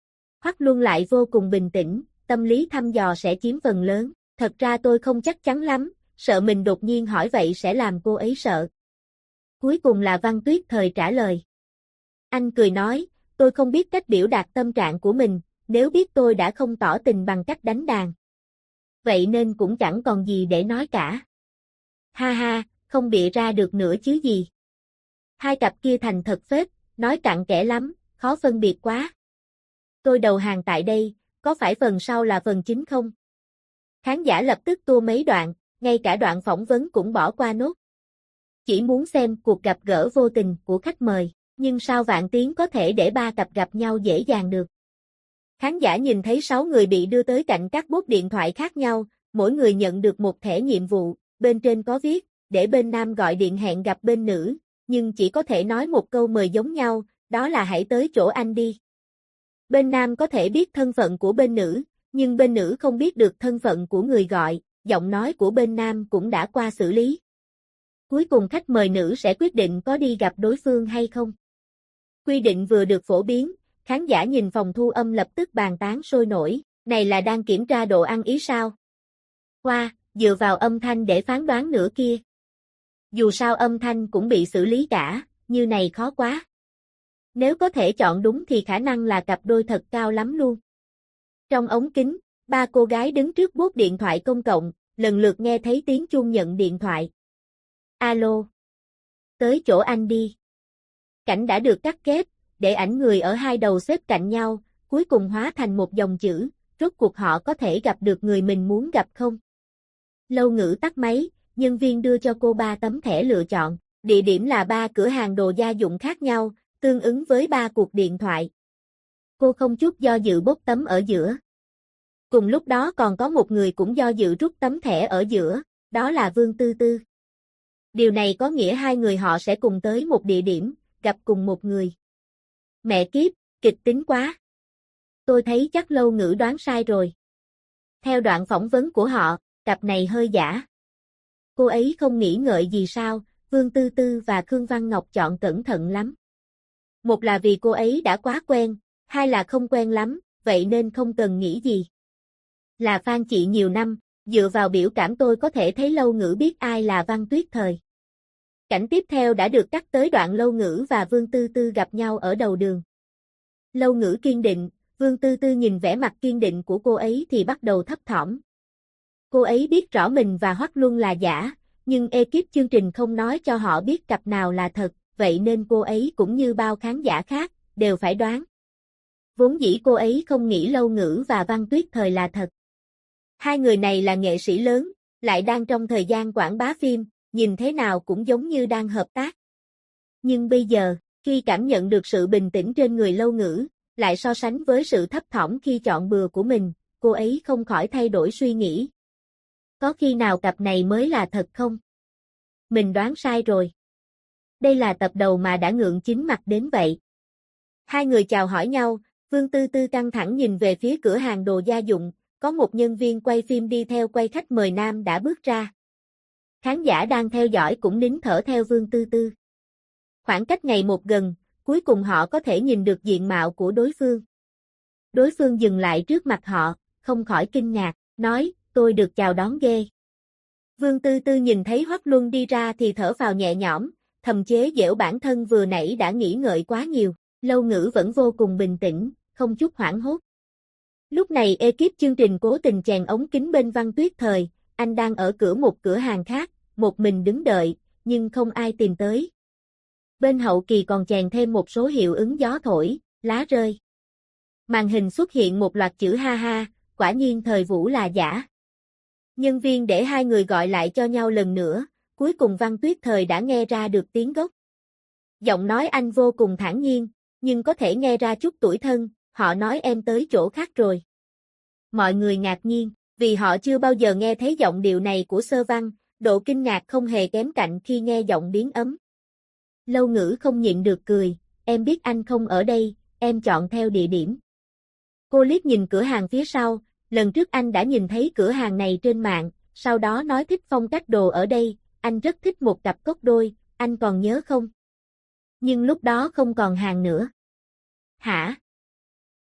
Hoắc Luân lại vô cùng bình tĩnh, tâm lý thăm dò sẽ chiếm phần lớn. Thật ra tôi không chắc chắn lắm, sợ mình đột nhiên hỏi vậy sẽ làm cô ấy sợ. Cuối cùng là Văn Tuyết Thời trả lời. Anh cười nói, tôi không biết cách biểu đạt tâm trạng của mình, nếu biết tôi đã không tỏ tình bằng cách đánh đàn. Vậy nên cũng chẳng còn gì để nói cả. Ha ha, không bịa ra được nữa chứ gì. Hai cặp kia thành thật phết, nói cặn kẽ lắm, khó phân biệt quá. Tôi đầu hàng tại đây, có phải phần sau là phần chính không? Khán giả lập tức tua mấy đoạn, ngay cả đoạn phỏng vấn cũng bỏ qua nốt. Chỉ muốn xem cuộc gặp gỡ vô tình của khách mời, nhưng sao Vạn Tiến có thể để ba cặp gặp nhau dễ dàng được? Khán giả nhìn thấy 6 người bị đưa tới cạnh các bốt điện thoại khác nhau, mỗi người nhận được một thẻ nhiệm vụ, bên trên có viết, để bên nam gọi điện hẹn gặp bên nữ, nhưng chỉ có thể nói một câu mời giống nhau, đó là hãy tới chỗ anh đi. Bên nam có thể biết thân phận của bên nữ, nhưng bên nữ không biết được thân phận của người gọi, giọng nói của bên nam cũng đã qua xử lý. Cuối cùng khách mời nữ sẽ quyết định có đi gặp đối phương hay không. Quy định vừa được phổ biến, khán giả nhìn phòng thu âm lập tức bàn tán sôi nổi, này là đang kiểm tra độ ăn ý sao? Wow, dựa vào âm thanh để phán đoán nữa kia. Dù sao âm thanh cũng bị xử lý cả, như này khó quá. Nếu có thể chọn đúng thì khả năng là cặp đôi thật cao lắm luôn. Trong ống kính, 3 cô gái đứng trước bốt điện thoại công cộng, lần lượt nghe thấy tiếng chuông nhận điện thoại. Alo. Tới chỗ anh đi. Cảnh đã được cắt ghép, để ảnh người ở hai đầu xếp cạnh nhau, cuối cùng hóa thành một dòng chữ, rốt cuộc họ có thể gặp được người mình muốn gặp không? Lâu Ngữ tắt máy, nhân viên đưa cho cô 3 tấm thẻ lựa chọn, địa điểm là 3 cửa hàng đồ gia dụng khác nhau, tương ứng với 3 cuộc điện thoại. Cô không chút do dự bốc tấm ở giữa. Cùng lúc đó còn có một người cũng do dự rút tấm thẻ ở giữa, đó là Vương Tư Tư. Điều này có nghĩa hai người họ sẽ cùng tới một địa điểm, gặp cùng một người. Mẹ kiếp, kịch tính quá. Tôi thấy chắc Lâu Ngữ đoán sai rồi. Theo đoạn phỏng vấn của họ, cặp này hơi giả. Cô ấy không nghĩ ngợi gì sao, Vương Tư Tư và Khương Văn Ngọc chọn cẩn thận lắm. Một là vì cô ấy đã quá quen, hai là không quen lắm, vậy nên không cần nghĩ gì. Là fan chị nhiều năm, dựa vào biểu cảm tôi có thể thấy Lâu Ngữ biết ai là Văn Tuyết Thời. Cảnh tiếp theo đã được cắt tới đoạn Lâu Ngữ và Vương Tư Tư gặp nhau ở đầu đường. Lâu Ngữ kiên định, Vương Tư Tư nhìn vẻ mặt kiên định của cô ấy thì bắt đầu thấp thỏm. Cô ấy biết rõ mình và Hoắc Luân là giả, nhưng ekip chương trình không nói cho họ biết cặp nào là thật, vậy nên cô ấy cũng như bao khán giả khác, đều phải đoán. Vốn dĩ cô ấy không nghĩ Lâu Ngữ và Văn Tuyết Thời là thật. Hai người này là nghệ sĩ lớn, lại đang trong thời gian quảng bá phim, nhìn thế nào cũng giống như đang hợp tác. Nhưng bây giờ, khi cảm nhận được sự bình tĩnh trên người Lâu Ngữ, lại so sánh với sự thấp thỏm khi chọn bừa của mình, cô ấy không khỏi thay đổi suy nghĩ. Có khi nào cặp này mới là thật không? Mình đoán sai rồi. Đây là tập đầu mà đã ngượng chín mặt đến vậy. Hai người chào hỏi nhau, Vương Tư Tư căng thẳng nhìn về phía cửa hàng đồ gia dụng, có một nhân viên quay phim đi theo quay khách mời nam đã bước ra. Khán giả đang theo dõi cũng nín thở theo Vương Tư Tư. Khoảng cách ngày một gần, cuối cùng họ có thể nhìn được diện mạo của đối phương. Đối phương dừng lại trước mặt họ, không khỏi kinh ngạc, nói, tôi được chào đón ghê. Vương Tư Tư nhìn thấy Hoắc Luân đi ra thì thở phào nhẹ nhõm, thầm chế giễu bản thân vừa nãy đã nghĩ ngợi quá nhiều, Lâu Ngữ vẫn vô cùng bình tĩnh, không chút hoảng hốt. Lúc này ekip chương trình cố tình chèn ống kính bên Văn Tuyết Thời, anh đang ở cửa một cửa hàng khác, một mình đứng đợi, nhưng không ai tìm tới. Bên hậu kỳ còn chèn thêm một số hiệu ứng gió thổi, lá rơi. Màn hình xuất hiện một loạt chữ ha ha, quả nhiên Thời Vũ là giả. Nhân viên để hai người gọi lại cho nhau lần nữa, cuối cùng Văn Tuyết Thời đã nghe ra được tiếng gốc. Giọng nói anh vô cùng thản nhiên, nhưng có thể nghe ra chút tủi thân, họ nói em tới chỗ khác rồi. Mọi người ngạc nhiên, vì họ chưa bao giờ nghe thấy giọng điệu này của Sơ Văn, độ kinh ngạc không hề kém cạnh khi nghe giọng biến ấm. Lâu Ngữ không nhịn được cười, em biết anh không ở đây, em chọn theo địa điểm. Cô liếc nhìn cửa hàng phía sau, lần trước anh đã nhìn thấy cửa hàng này trên mạng, sau đó nói thích phong cách đồ ở đây, anh rất thích một cặp cốc đôi, anh còn nhớ không? Nhưng lúc đó không còn hàng nữa. Hả?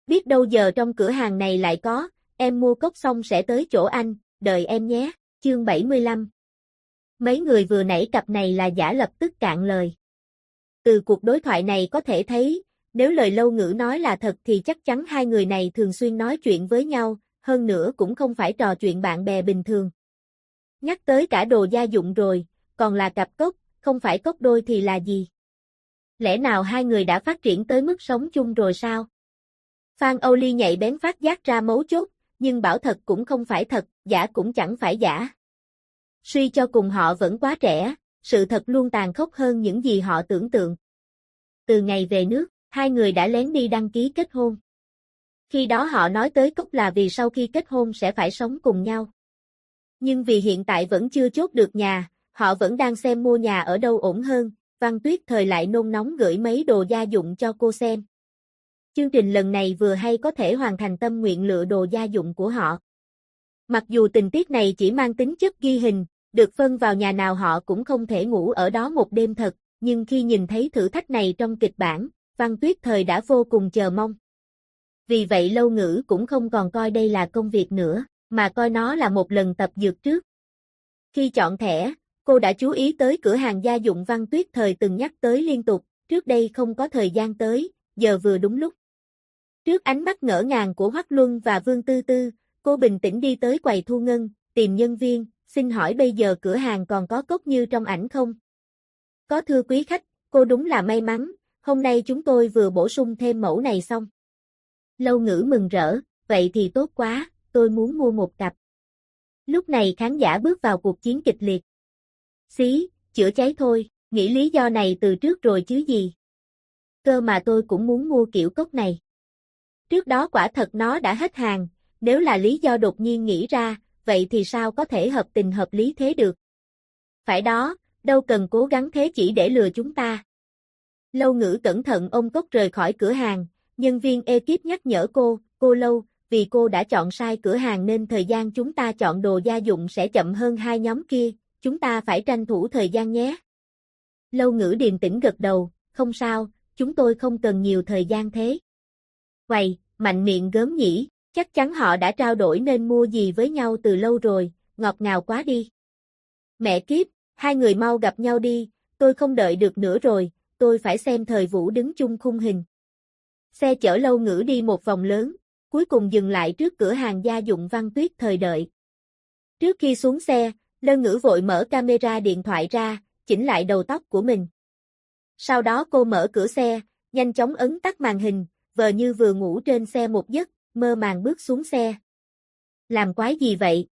Biết đâu giờ trong cửa hàng này lại có, em mua cốc xong sẽ tới chỗ anh, đợi em nhé. Chương 75. Mấy người vừa nãy cặp này là giả lập tức cạn lời. Từ cuộc đối thoại này có thể thấy, nếu lời Lâu Ngữ nói là thật thì chắc chắn hai người này thường xuyên nói chuyện với nhau, hơn nữa cũng không phải trò chuyện bạn bè bình thường. Nhắc tới cả đồ gia dụng rồi, còn là cặp cốc, không phải cốc đôi thì là gì? Lẽ nào hai người đã phát triển tới mức sống chung rồi sao? Phan Âu Ly nhạy bén phát giác ra mấu chốt, nhưng bảo thật cũng không phải thật, giả cũng chẳng phải giả. Suy cho cùng họ vẫn quá trẻ, sự thật luôn tàn khốc hơn những gì họ tưởng tượng. Từ ngày về nước, hai người đã lén đi đăng ký kết hôn. Khi đó họ nói tới cốc là vì sau khi kết hôn sẽ phải sống cùng nhau. Nhưng vì hiện tại vẫn chưa chốt được nhà, họ vẫn đang xem mua nhà ở đâu ổn hơn, Văn Tuyết Thời lại nôn nóng gửi mấy đồ gia dụng cho cô xem. Chương trình lần này vừa hay có thể hoàn thành tâm nguyện lựa đồ gia dụng của họ. Mặc dù tình tiết này chỉ mang tính chất ghi hình, được phân vào nhà nào họ cũng không thể ngủ ở đó một đêm thật, nhưng khi nhìn thấy thử thách này trong kịch bản, Văn Tuyết Thời đã vô cùng chờ mong. Vì vậy Lâu Ngữ cũng không còn coi đây là công việc nữa, mà coi nó là một lần tập dượt trước. Khi chọn thẻ, cô đã chú ý tới cửa hàng gia dụng Văn Tuyết Thời từng nhắc tới liên tục, trước đây không có thời gian tới, giờ vừa đúng lúc. Trước ánh mắt ngỡ ngàng của Hoắc Luân và Vương Tư Tư, cô bình tĩnh đi tới quầy thu ngân, tìm nhân viên, xin hỏi bây giờ cửa hàng còn có cốc như trong ảnh không? Có thưa quý khách, cô đúng là may mắn, hôm nay chúng tôi vừa bổ sung thêm mẫu này xong. Lâu Ngữ mừng rỡ, vậy thì tốt quá, tôi muốn mua một cặp. Lúc này khán giả bước vào cuộc chiến kịch liệt. Xí, chữa cháy thôi, nghĩ lý do này từ trước rồi chứ gì. Cơ mà tôi cũng muốn mua kiểu cốc này. Trước đó quả thật nó đã hết hàng, nếu là lý do đột nhiên nghĩ ra, vậy thì sao có thể hợp tình hợp lý thế được? Phải đó, đâu cần cố gắng thế chỉ để lừa chúng ta. Lâu Ngữ cẩn thận ôm cốc rời khỏi cửa hàng, nhân viên ekip nhắc nhở cô Lâu, vì cô đã chọn sai cửa hàng nên thời gian chúng ta chọn đồ gia dụng sẽ chậm hơn hai nhóm kia, chúng ta phải tranh thủ thời gian nhé. Lâu Ngữ điềm tĩnh gật đầu, không sao, chúng tôi không cần nhiều thời gian thế. Quầy, mạnh miệng gớm nhỉ, chắc chắn họ đã trao đổi nên mua gì với nhau từ lâu rồi, ngọt ngào quá đi. Mẹ kiếp, hai người mau gặp nhau đi, tôi không đợi được nữa rồi, tôi phải xem Thời Vũ đứng chung khung hình. Xe chở Lâu Ngữ đi một vòng lớn, cuối cùng dừng lại trước cửa hàng gia dụng Văn Tuyết Thời đợi. Trước khi xuống xe, Lâu Ngữ vội mở camera điện thoại ra, chỉnh lại đầu tóc của mình. Sau đó cô mở cửa xe, nhanh chóng ấn tắt màn hình, vờ như vừa ngủ trên xe một giấc, mơ màng bước xuống xe. Làm quái gì vậy?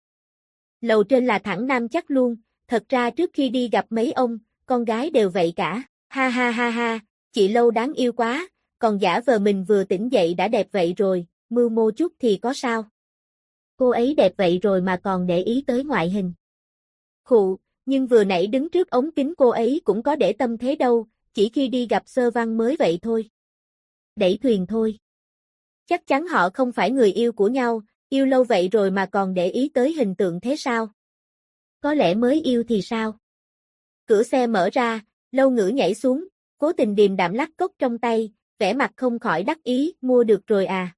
Lầu trên là thẳng nam chắc luôn, thật ra trước khi đi gặp mấy ông, con gái đều vậy cả, ha ha ha ha, chị Lâu đáng yêu quá, còn giả vờ mình vừa tỉnh dậy đã đẹp vậy rồi, mưu mô chút thì có sao? Cô ấy đẹp vậy rồi mà còn để ý tới ngoại hình. Khụ, nhưng vừa nãy đứng trước ống kính cô ấy cũng có để tâm thế đâu, chỉ khi đi gặp Sơ Văn mới vậy thôi. Đẩy thuyền thôi. Chắc chắn họ không phải người yêu của nhau, yêu lâu vậy rồi mà còn để ý tới hình tượng thế sao? Có lẽ mới yêu thì sao? Cửa xe mở ra, Lâu Ngữ nhảy xuống, cố tình điềm đạm lắc cốc trong tay, vẻ mặt không khỏi đắc ý, mua được rồi à.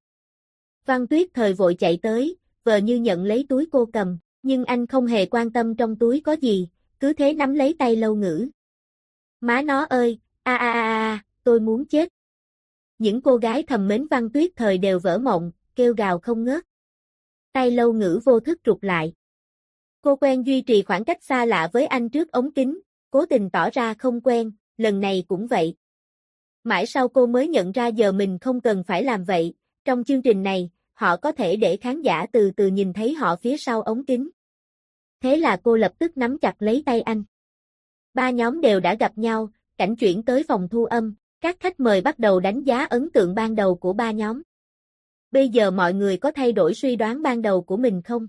Văn Tuyết Thời vội chạy tới, vờ như nhận lấy túi cô cầm, nhưng anh không hề quan tâm trong túi có gì, cứ thế nắm lấy tay Lâu Ngữ. Má nó ơi, tôi muốn chết. Những cô gái thầm mến Văn Tuyết Thời đều vỡ mộng, kêu gào không ngớt. Tay Lâu Ngữ vô thức rụt lại. Cô quen duy trì khoảng cách xa lạ với anh trước ống kính, cố tình tỏ ra không quen, lần này cũng vậy. Mãi sau cô mới nhận ra giờ mình không cần phải làm vậy, trong chương trình này, họ có thể để khán giả từ từ nhìn thấy họ phía sau ống kính. Thế là cô lập tức nắm chặt lấy tay anh. Ba nhóm đều đã gặp nhau, cảnh chuyển tới phòng thu âm, các khách mời bắt đầu đánh giá ấn tượng ban đầu của ba nhóm. Bây giờ mọi người có thay đổi suy đoán ban đầu của mình không?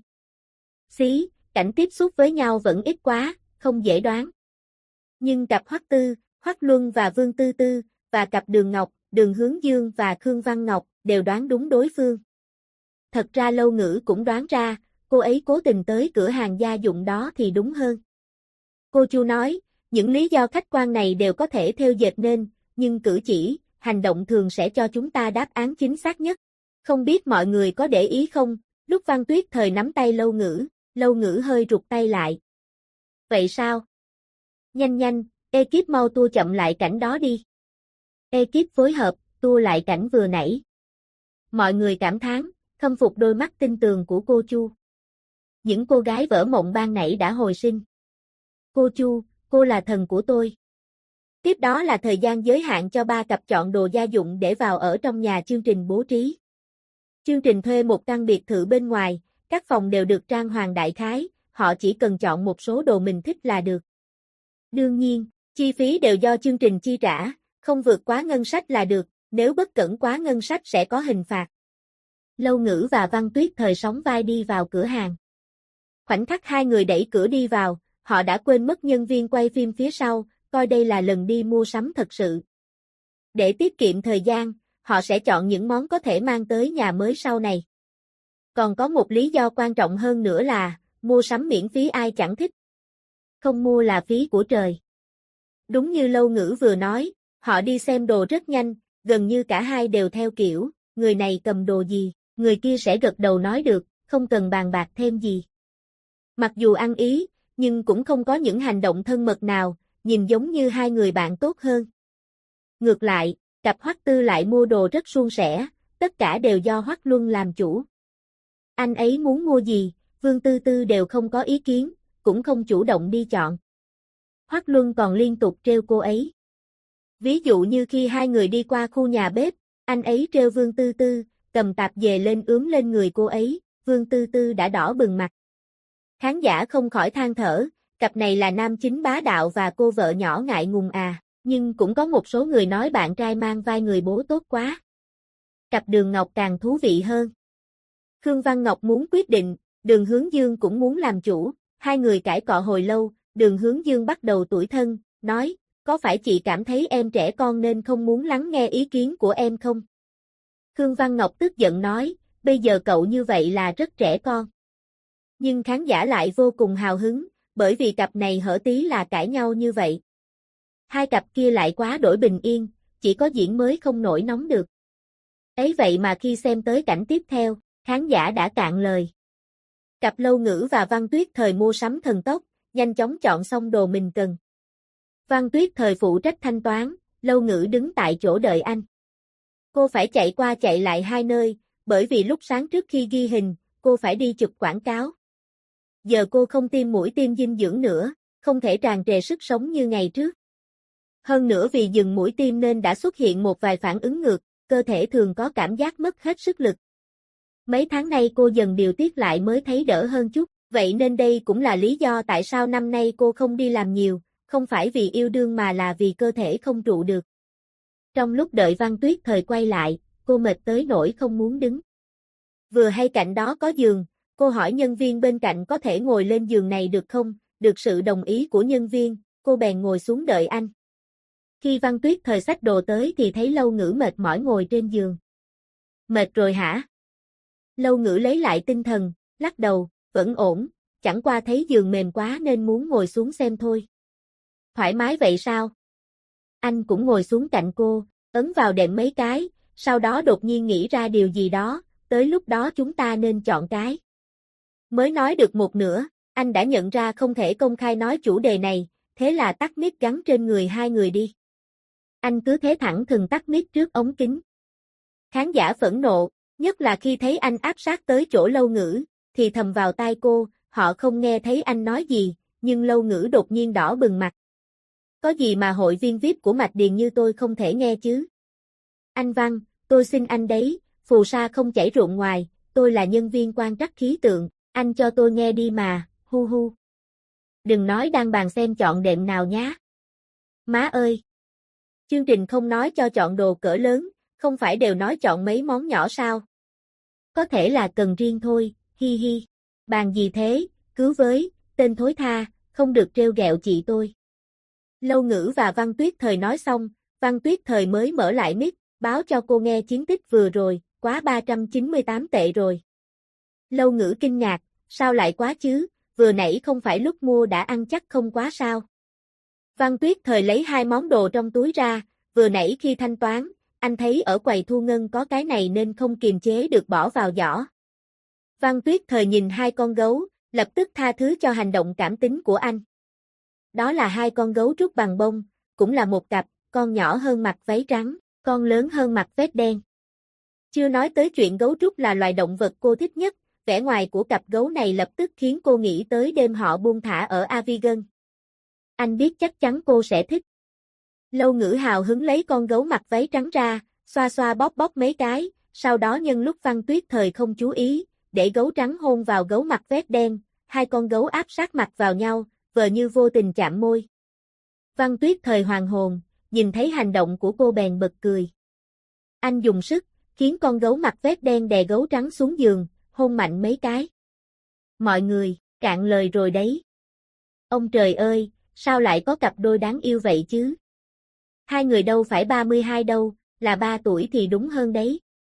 Xí, cảnh tiếp xúc với nhau vẫn ít quá, không dễ đoán. Nhưng cặp Hoắc Tư, Hoắc Luân và Vương Tư Tư, và cặp Đường Ngọc, Đường Hướng Dương và Khương Văn Ngọc đều đoán đúng đối phương. Thật ra Lâu Ngữ cũng đoán ra, cô ấy cố tình tới cửa hàng gia dụng đó thì đúng hơn. Cô Chu nói, những lý do khách quan này đều có thể theo dệt nên, nhưng cử chỉ, hành động thường sẽ cho chúng ta đáp án chính xác nhất. Không biết mọi người có để ý không, lúc Văn Tuyết Thời nắm tay Lâu Ngữ hơi rụt tay lại. Vậy sao? Nhanh nhanh, ekip mau tua chậm lại cảnh đó đi. Ekip phối hợp, tua lại cảnh vừa nãy. Mọi người cảm thán, khâm phục đôi mắt tinh tường của cô Chu. Những cô gái vỡ mộng ban nãy đã hồi sinh. Cô Chu, cô là thần của tôi. Tiếp đó là thời gian giới hạn cho 3 cặp chọn đồ gia dụng để vào ở trong nhà chương trình bố trí. Chương trình thuê một căn biệt thự bên ngoài, các phòng đều được trang hoàng đại khái, họ chỉ cần chọn một số đồ mình thích là được. Đương nhiên, chi phí đều do chương trình chi trả, không vượt quá ngân sách là được, nếu bất cẩn quá ngân sách sẽ có hình phạt. Lâu Ngữ và Văn Tuyết Thời sóng vai đi vào cửa hàng. Khoảnh khắc hai người đẩy cửa đi vào, họ đã quên mất nhân viên quay phim phía sau, coi đây là lần đi mua sắm thật sự. Để tiết kiệm thời gian, họ sẽ chọn những món có thể mang tới nhà mới sau này. Còn có một lý do quan trọng hơn nữa là, mua sắm miễn phí ai chẳng thích. Không mua là phí của trời. Đúng như Lâu Ngữ vừa nói, họ đi xem đồ rất nhanh, gần như cả hai đều theo kiểu, người này cầm đồ gì, người kia sẽ gật đầu nói được, không cần bàn bạc thêm gì. Mặc dù ăn ý, nhưng cũng không có những hành động thân mật nào, nhìn giống như hai người bạn tốt hơn. Ngược lại, cặp Hoắc Tư lại mua đồ rất suôn sẻ, tất cả đều do Hoắc Luân làm chủ. Anh ấy muốn mua gì, Vương Tư Tư đều không có ý kiến, cũng không chủ động đi chọn. Hoắc Luân còn liên tục trêu cô ấy. Ví dụ như khi hai người đi qua khu nhà bếp, anh ấy trêu Vương Tư Tư, cầm tạp dề lên ướm lên người cô ấy, Vương Tư Tư đã đỏ bừng mặt. Khán giả không khỏi than thở, cặp này là nam chính bá đạo và cô vợ nhỏ ngại ngùng à, nhưng cũng có một số người nói bạn trai mang vai người bố tốt quá. Cặp Đường Ngọc càng thú vị hơn. Khương Văn Ngọc muốn quyết định, Đường Hướng Dương cũng muốn làm chủ, hai người cãi cọ hồi lâu, Đường Hướng Dương bắt đầu tủi thân, nói, có phải chị cảm thấy em trẻ con nên không muốn lắng nghe ý kiến của em không? Khương Văn Ngọc tức giận nói, bây giờ cậu như vậy là rất trẻ con. Nhưng khán giả lại vô cùng hào hứng, bởi vì cặp này hở tí là cãi nhau như vậy. Hai cặp kia lại quá đổi bình yên, chỉ có diễn mới không nổi nóng được. Ấy vậy mà khi xem tới cảnh tiếp theo, khán giả đã cạn lời. Cặp Lâu Ngữ và Văn Tuyết Thời mua sắm thần tốc, nhanh chóng chọn xong đồ mình cần. Văn Tuyết Thời phụ trách thanh toán, Lâu Ngữ đứng tại chỗ đợi anh. Cô phải chạy qua chạy lại hai nơi, bởi vì lúc sáng trước khi ghi hình, cô phải đi chụp quảng cáo. Giờ cô không tiêm mũi tiêm dinh dưỡng nữa, không thể tràn trề sức sống như ngày trước. Hơn nữa vì dừng mũi tiêm nên đã xuất hiện một vài phản ứng ngược, cơ thể thường có cảm giác mất hết sức lực. Mấy tháng nay cô dần điều tiết lại mới thấy đỡ hơn chút, vậy nên đây cũng là lý do tại sao năm nay cô không đi làm nhiều, không phải vì yêu đương mà là vì cơ thể không trụ được. Trong lúc đợi Văn Tuyết Thời quay lại, cô mệt tới nỗi không muốn đứng. Vừa hay cạnh đó có giường, cô hỏi nhân viên bên cạnh có thể ngồi lên giường này được không, được sự đồng ý của nhân viên, cô bèn ngồi xuống đợi anh. Khi Văn Tuyết Thời xách đồ tới thì thấy Lâu Ngữ mệt mỏi ngồi trên giường. Mệt rồi hả? Lâu Ngữ lấy lại tinh thần, lắc đầu, vẫn ổn, chẳng qua thấy giường mềm quá nên muốn ngồi xuống xem thôi. Thoải mái vậy sao? Anh cũng ngồi xuống cạnh cô, ấn vào đệm mấy cái, sau đó đột nhiên nghĩ ra điều gì đó, tới lúc đó chúng ta nên chọn cái. Mới nói được một nửa, anh đã nhận ra không thể công khai nói chủ đề này, thế là tắt mic gắn trên người hai người đi. Anh cứ thế thẳng thừng tắt mic trước ống kính. Khán giả phẫn nộ, nhất là khi thấy anh áp sát tới chỗ Lâu Ngữ, thì thầm vào tai cô, họ không nghe thấy anh nói gì, nhưng Lâu Ngữ đột nhiên đỏ bừng mặt. Có gì mà hội viên VIP của Mạch Điền như tôi không thể nghe chứ? Anh Văn, tôi xin anh đấy, phù sa không chảy ruộng ngoài, tôi là nhân viên quan trắc khí tượng, anh cho tôi nghe đi mà, hu hu. Đừng nói đang bàn xem chọn đệm nào nhá. Má ơi! Chương trình không nói cho chọn đồ cỡ lớn, không phải đều nói chọn mấy món nhỏ sao? Có thể là cần riêng thôi, hi hi. Bàn gì thế, cứu với, tên thối tha, không được trêu ghẹo chị tôi. Lâu Ngữ và Văn Tuyết Thời nói xong, Văn Tuyết Thời mới mở lại mic, báo cho cô nghe chiến tích vừa rồi, quá 398 tệ rồi. Lâu Ngữ kinh ngạc, sao lại quá chứ, vừa nãy không phải lúc mua đã ăn chắc không quá sao? Văn Tuyết Thời lấy hai món đồ trong túi ra, vừa nãy khi thanh toán, anh thấy ở quầy thu ngân có cái này nên không kiềm chế được bỏ vào giỏ. Văn Tuyết Thời nhìn hai con gấu, lập tức tha thứ cho hành động cảm tính của anh. Đó là hai con gấu trúc bằng bông, cũng là một cặp, con nhỏ hơn mặc váy trắng, con lớn hơn mặc vest đen. Chưa nói tới chuyện gấu trúc là loài động vật cô thích nhất, vẻ ngoài của cặp gấu này lập tức khiến cô nghĩ tới đêm họ buông thả ở Avigan. Anh biết chắc chắn cô sẽ thích. Lâu Ngữ hào hứng lấy con gấu mặc váy trắng ra, xoa xoa bóp bóp mấy cái, sau đó nhân lúc Văn Tuyết Thời không chú ý, để gấu trắng hôn vào gấu mặc vest đen, hai con gấu áp sát mặt vào nhau, vờ như vô tình chạm môi. Văn Tuyết Thời hoàn hồn, nhìn thấy hành động của cô bèn bật cười. Anh dùng sức, khiến con gấu mặc vest đen đè gấu trắng xuống giường, hôn mạnh mấy cái. Mọi người, cạn lời rồi đấy. Ông trời ơi, sao lại có cặp đôi đáng yêu vậy chứ? Hai người đâu phải 32 đâu, là 3 tuổi thì đúng hơn đấy.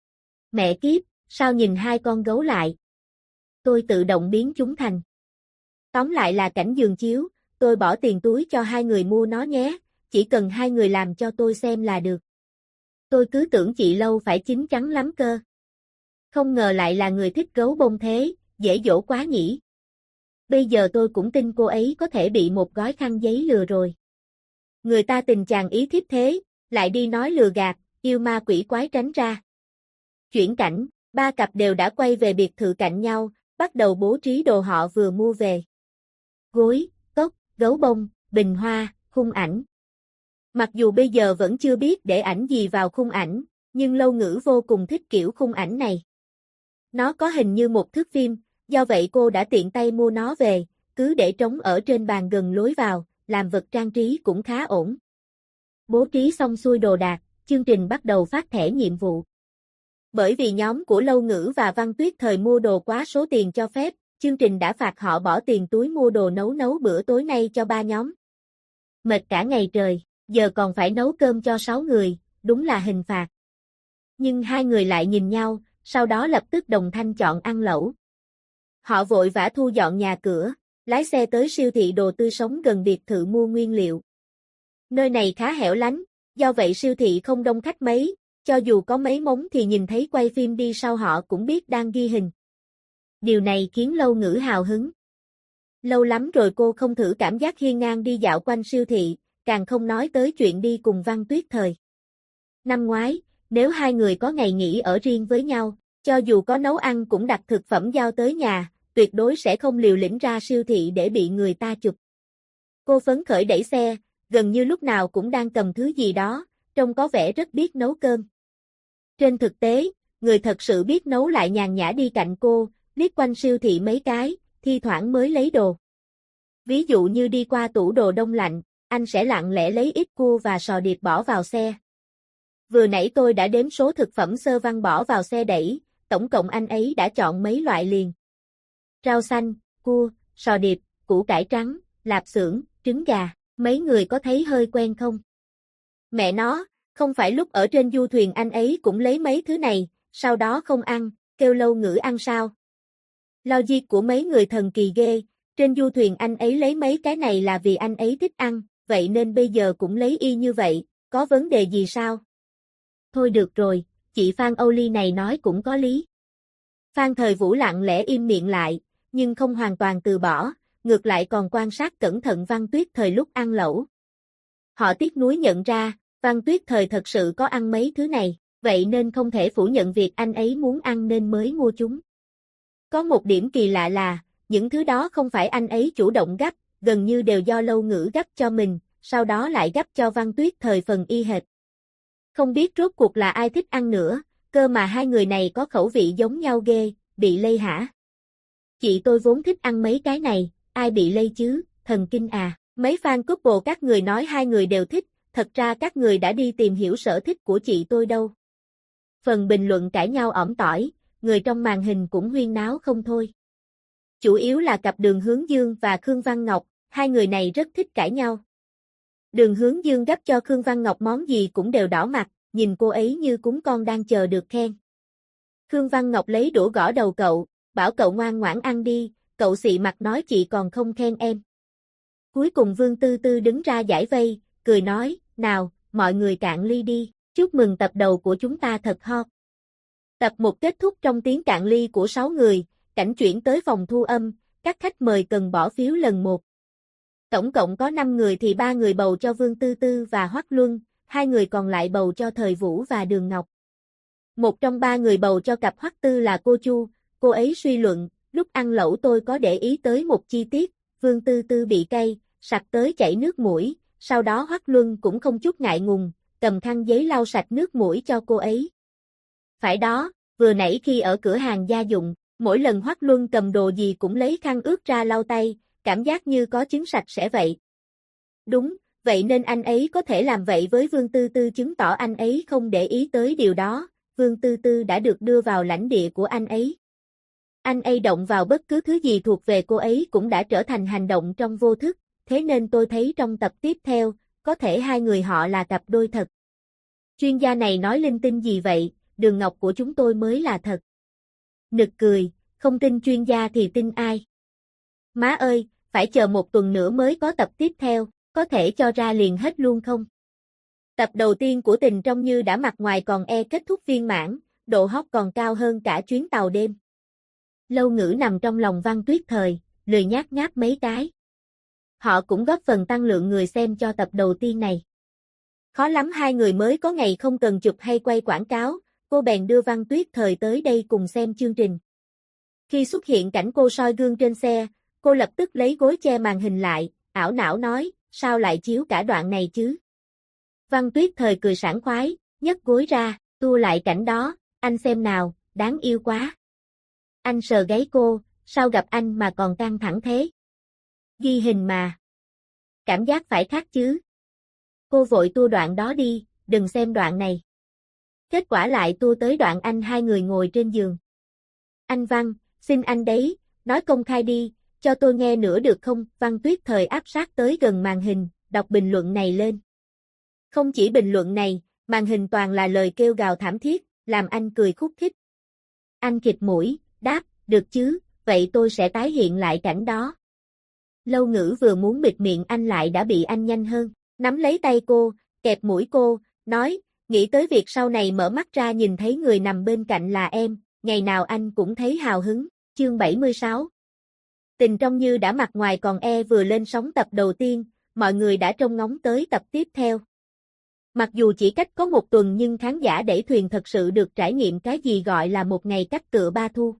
Mẹ kiếp, sao nhìn hai con gấu lại? Tôi tự động biến chúng thành. Tóm lại là cảnh giường chiếu, tôi bỏ tiền túi cho hai người mua nó nhé, chỉ cần hai người làm cho tôi xem là được. Tôi cứ tưởng chị Lâu phải chín chắn lắm cơ. Không ngờ lại là người thích gấu bông thế, dễ dỗ quá nhỉ. Bây giờ tôi cũng tin cô ấy có thể bị một gói khăn giấy lừa rồi. Người ta tình chàng ý thiếp thế, lại đi nói lừa gạt, yêu ma quỷ quái tránh ra. Chuyển cảnh, ba cặp đều đã quay về biệt thự cạnh nhau, bắt đầu bố trí đồ họ vừa mua về. Gối, cốc, gấu bông, bình hoa, khung ảnh. Mặc dù bây giờ vẫn chưa biết để ảnh gì vào khung ảnh, nhưng Lâu Ngữ vô cùng thích kiểu khung ảnh này. Nó có hình như một thước phim, do vậy cô đã tiện tay mua nó về, cứ để trống ở trên bàn gần lối vào, làm vật trang trí cũng khá ổn. Bố trí xong xuôi đồ đạc, chương trình bắt đầu phát thẻ nhiệm vụ. Bởi vì nhóm của Lâu Ngữ và Văn Tuyết Thời mua đồ quá số tiền cho phép, chương trình đã phạt họ bỏ tiền túi mua đồ nấu bữa tối nay cho 3 nhóm. Mệt cả ngày trời, giờ còn phải nấu cơm cho 6 người, đúng là hình phạt. Nhưng hai người lại nhìn nhau, sau đó lập tức đồng thanh chọn ăn lẩu. Họ vội vã thu dọn nhà cửa, lái xe tới siêu thị đồ tươi sống gần biệt thự mua nguyên liệu. Nơi này khá hẻo lánh, do vậy siêu thị không đông khách mấy, cho dù có mấy mống thì nhìn thấy quay phim đi sau họ cũng biết đang ghi hình. Điều này khiến Lâu Ngữ hào hứng. Lâu lắm rồi cô không thử cảm giác hiên ngang đi dạo quanh siêu thị, càng không nói tới chuyện đi cùng Văn Tuyết Thời. Năm ngoái, nếu hai người có ngày nghỉ ở riêng với nhau, cho dù có nấu ăn cũng đặt thực phẩm giao tới nhà, tuyệt đối sẽ không liều lĩnh ra siêu thị để bị người ta chụp. Cô phấn khởi đẩy xe, gần như lúc nào cũng đang cầm thứ gì đó, trông có vẻ rất biết nấu cơm. Trên thực tế, người thật sự biết nấu lại nhàn nhã đi cạnh cô, liếc quanh siêu thị mấy cái, thi thoảng mới lấy đồ. Ví dụ như đi qua tủ đồ đông lạnh, anh sẽ lặng lẽ lấy ít cua và sò điệp bỏ vào xe. Vừa nãy tôi đã đếm số thực phẩm sơ văn bỏ vào xe đẩy, tổng cộng anh ấy đã chọn mấy loại liền. Rau xanh, cua, sò điệp, củ cải trắng, lạp xưởng, trứng gà, mấy người có thấy hơi quen không? Mẹ nó, không phải lúc ở trên du thuyền anh ấy cũng lấy mấy thứ này, sau đó không ăn, kêu Lâu Ngữ ăn sao? Logic của mấy người thần kỳ ghê, trên du thuyền anh ấy lấy mấy cái này là vì anh ấy thích ăn, vậy nên bây giờ cũng lấy y như vậy, có vấn đề gì sao? Thôi được rồi, chị Phan Âu Ly này nói cũng có lý. Phan Thời Vũ lặng lẽ im miệng lại, nhưng không hoàn toàn từ bỏ, ngược lại còn quan sát cẩn thận Văn Tuyết Thời lúc ăn lẩu. Họ tiếc nuối nhận ra, Văn Tuyết Thời thật sự có ăn mấy thứ này, vậy nên không thể phủ nhận việc anh ấy muốn ăn nên mới mua chúng. Có một điểm kỳ lạ là, những thứ đó không phải anh ấy chủ động gắp, gần như đều do Lâu Ngữ gắp cho mình, sau đó lại gắp cho Văn Tuyết Thời phần y hệt. Không biết rốt cuộc là ai thích ăn nữa, cơ mà hai người này có khẩu vị giống nhau ghê, bị lây hả? Chị tôi vốn thích ăn mấy cái này, ai bị lây chứ, thần kinh à, mấy fan couple các người nói hai người đều thích, thật ra các người đã đi tìm hiểu sở thích của chị tôi đâu. Phần bình luận cãi nhau ỏm tỏi, người trong màn hình cũng huyên náo không thôi. Chủ yếu là cặp Đường Hướng Dương và Khương Văn Ngọc, hai người này rất thích cãi nhau. Đường Hướng Dương gắp cho Khương Văn Ngọc món gì cũng đều đỏ mặt, nhìn cô ấy như cún con đang chờ được khen. Khương Văn Ngọc lấy đũa gõ đầu cậu, bảo cậu ngoan ngoãn ăn đi, cậu xị mặt nói chị còn không khen em. Cuối cùng Vương Tư Tư đứng ra giải vây, cười nói, nào, mọi người cạn ly đi. Chúc mừng tập đầu của chúng ta thật hot. Tập 1 kết thúc trong tiếng cạn ly của 6 người, cảnh chuyển tới phòng thu âm, các khách mời cần bỏ phiếu lần 1. Tổng cộng có 5 người thì 3 người bầu cho Vương Tư Tư và Hoắc Luân, 2 người còn lại bầu cho Thời Vũ và Đường Ngọc. Một trong 3 người bầu cho cặp Hoắc Tư là cô Chu, cô ấy suy luận, lúc ăn lẩu tôi có để ý tới một chi tiết, Vương Tư Tư bị cay, sặc tới chảy nước mũi, sau đó Hoắc Luân cũng không chút ngại ngùng, cầm khăn giấy lau sạch nước mũi cho cô ấy. Phải đó, vừa nãy khi ở cửa hàng gia dụng, mỗi lần Hoắc Luân cầm đồ gì cũng lấy khăn ướt ra lau tay, cảm giác như có trứng sạch sẽ vậy. Đúng, vậy nên anh ấy có thể làm vậy với Vương Tư Tư chứng tỏ anh ấy không để ý tới điều đó, Vương Tư Tư đã được đưa vào lãnh địa của anh ấy. Anh ấy động vào bất cứ thứ gì thuộc về cô ấy cũng đã trở thành hành động trong vô thức, thế nên tôi thấy trong tập tiếp theo, có thể 2 người họ là cặp đôi thật. Chuyên gia này nói linh tinh gì vậy, Đường Ngọc của chúng tôi mới là thật. Nực cười, không tin chuyên gia thì tin ai? Má ơi, phải chờ 1 tuần nữa mới có tập tiếp theo, có thể cho ra liền hết luôn không? Tập đầu tiên của Tình Trong Như Đã Mặt Ngoài Còn E kết thúc viên mãn, độ hot còn cao hơn cả chuyến tàu đêm. Lâu Ngữ nằm trong lòng Văn Tuyết Thời, lười nhác ngáp mấy cái. Họ cũng góp phần tăng lượng người xem cho tập đầu tiên này. Khó lắm 2 người mới có ngày không cần chụp hay quay quảng cáo, cô bèn đưa Văn Tuyết Thời tới đây cùng xem chương trình. Khi xuất hiện cảnh cô soi gương trên xe, cô lập tức lấy gối che màn hình lại, ảo não nói, sao lại chiếu cả đoạn này chứ? Văn Tuyết Thời cười sảng khoái, nhấc gối ra, tua lại cảnh đó, anh xem nào, đáng yêu quá. Anh sờ gáy cô, sao gặp anh mà còn căng thẳng thế? Ghi hình mà. Cảm giác phải khác chứ. Cô vội tua đoạn đó đi, đừng xem đoạn này. Kết quả lại tua tới đoạn anh 2 người ngồi trên giường. Anh Văn, xin anh đấy, nói công khai đi, cho tôi nghe nữa được không? Văn Tuyết Thời áp sát tới gần màn hình, đọc bình luận này lên. Không chỉ bình luận này, màn hình toàn là lời kêu gào thảm thiết, làm anh cười khúc khích. Anh khịt mũi, đáp, được chứ, vậy tôi sẽ tái hiện lại cảnh đó. Lâu Ngữ vừa muốn bịt miệng anh lại đã bị anh nhanh hơn, nắm lấy tay cô, kẹp mũi cô, nói, nghĩ tới việc sau này mở mắt ra nhìn thấy người nằm bên cạnh là em, ngày nào anh cũng thấy hào hứng. Chương 76 Tình Trong Như Đã Mặt Ngoài Còn E vừa lên sóng tập đầu tiên, mọi người đã trông ngóng tới tập tiếp theo. Mặc dù chỉ cách có 1 tuần nhưng khán giả đẩy thuyền thật sự được trải nghiệm cái gì gọi là một ngày cách tựa 3 thu.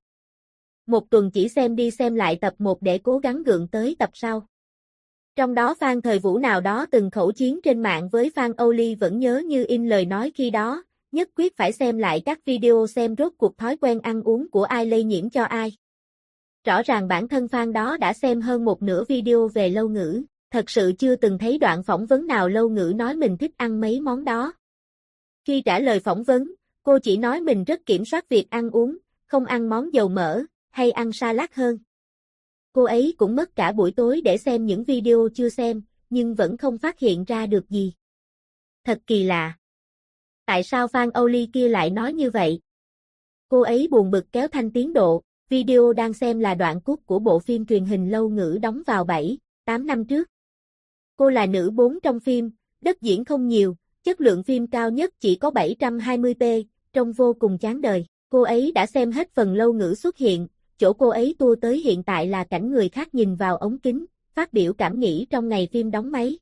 1 tuần chỉ xem đi xem lại tập 1 để cố gắng gượng tới tập sau. Trong đó fan Thời Vũ nào đó từng khẩu chiến trên mạng với fan Âu Ly vẫn nhớ như in lời nói khi đó, nhất quyết phải xem lại các video xem rốt cuộc thói quen ăn uống của ai lây nhiễm cho ai. Rõ ràng bản thân fan đó đã xem hơn 1/2 video về Lâu Ngữ, thật sự chưa từng thấy đoạn phỏng vấn nào Lâu Ngữ nói mình thích ăn mấy món đó. Khi trả lời phỏng vấn, cô chỉ nói mình rất kiểm soát việc ăn uống, không ăn món dầu mỡ, hay ăn salad hơn. Cô ấy cũng mất cả buổi tối để xem những video chưa xem, nhưng vẫn không phát hiện ra được gì. Thật kỳ lạ. Tại sao fan Âu Ly kia lại nói như vậy? Cô ấy buồn bực kéo thanh tiến độ, video đang xem là đoạn cút của bộ phim truyền hình Lâu Ngữ đóng vào 7-8 năm trước. Cô là nữ 4 trong phim, đất diễn không nhiều, chất lượng phim cao nhất chỉ có 720p, trông vô cùng chán đời. Cô ấy đã xem hết phần Lâu Ngữ xuất hiện, chỗ cô ấy tua tới hiện tại là cảnh người khác nhìn vào ống kính, phát biểu cảm nghĩ trong ngày phim đóng máy.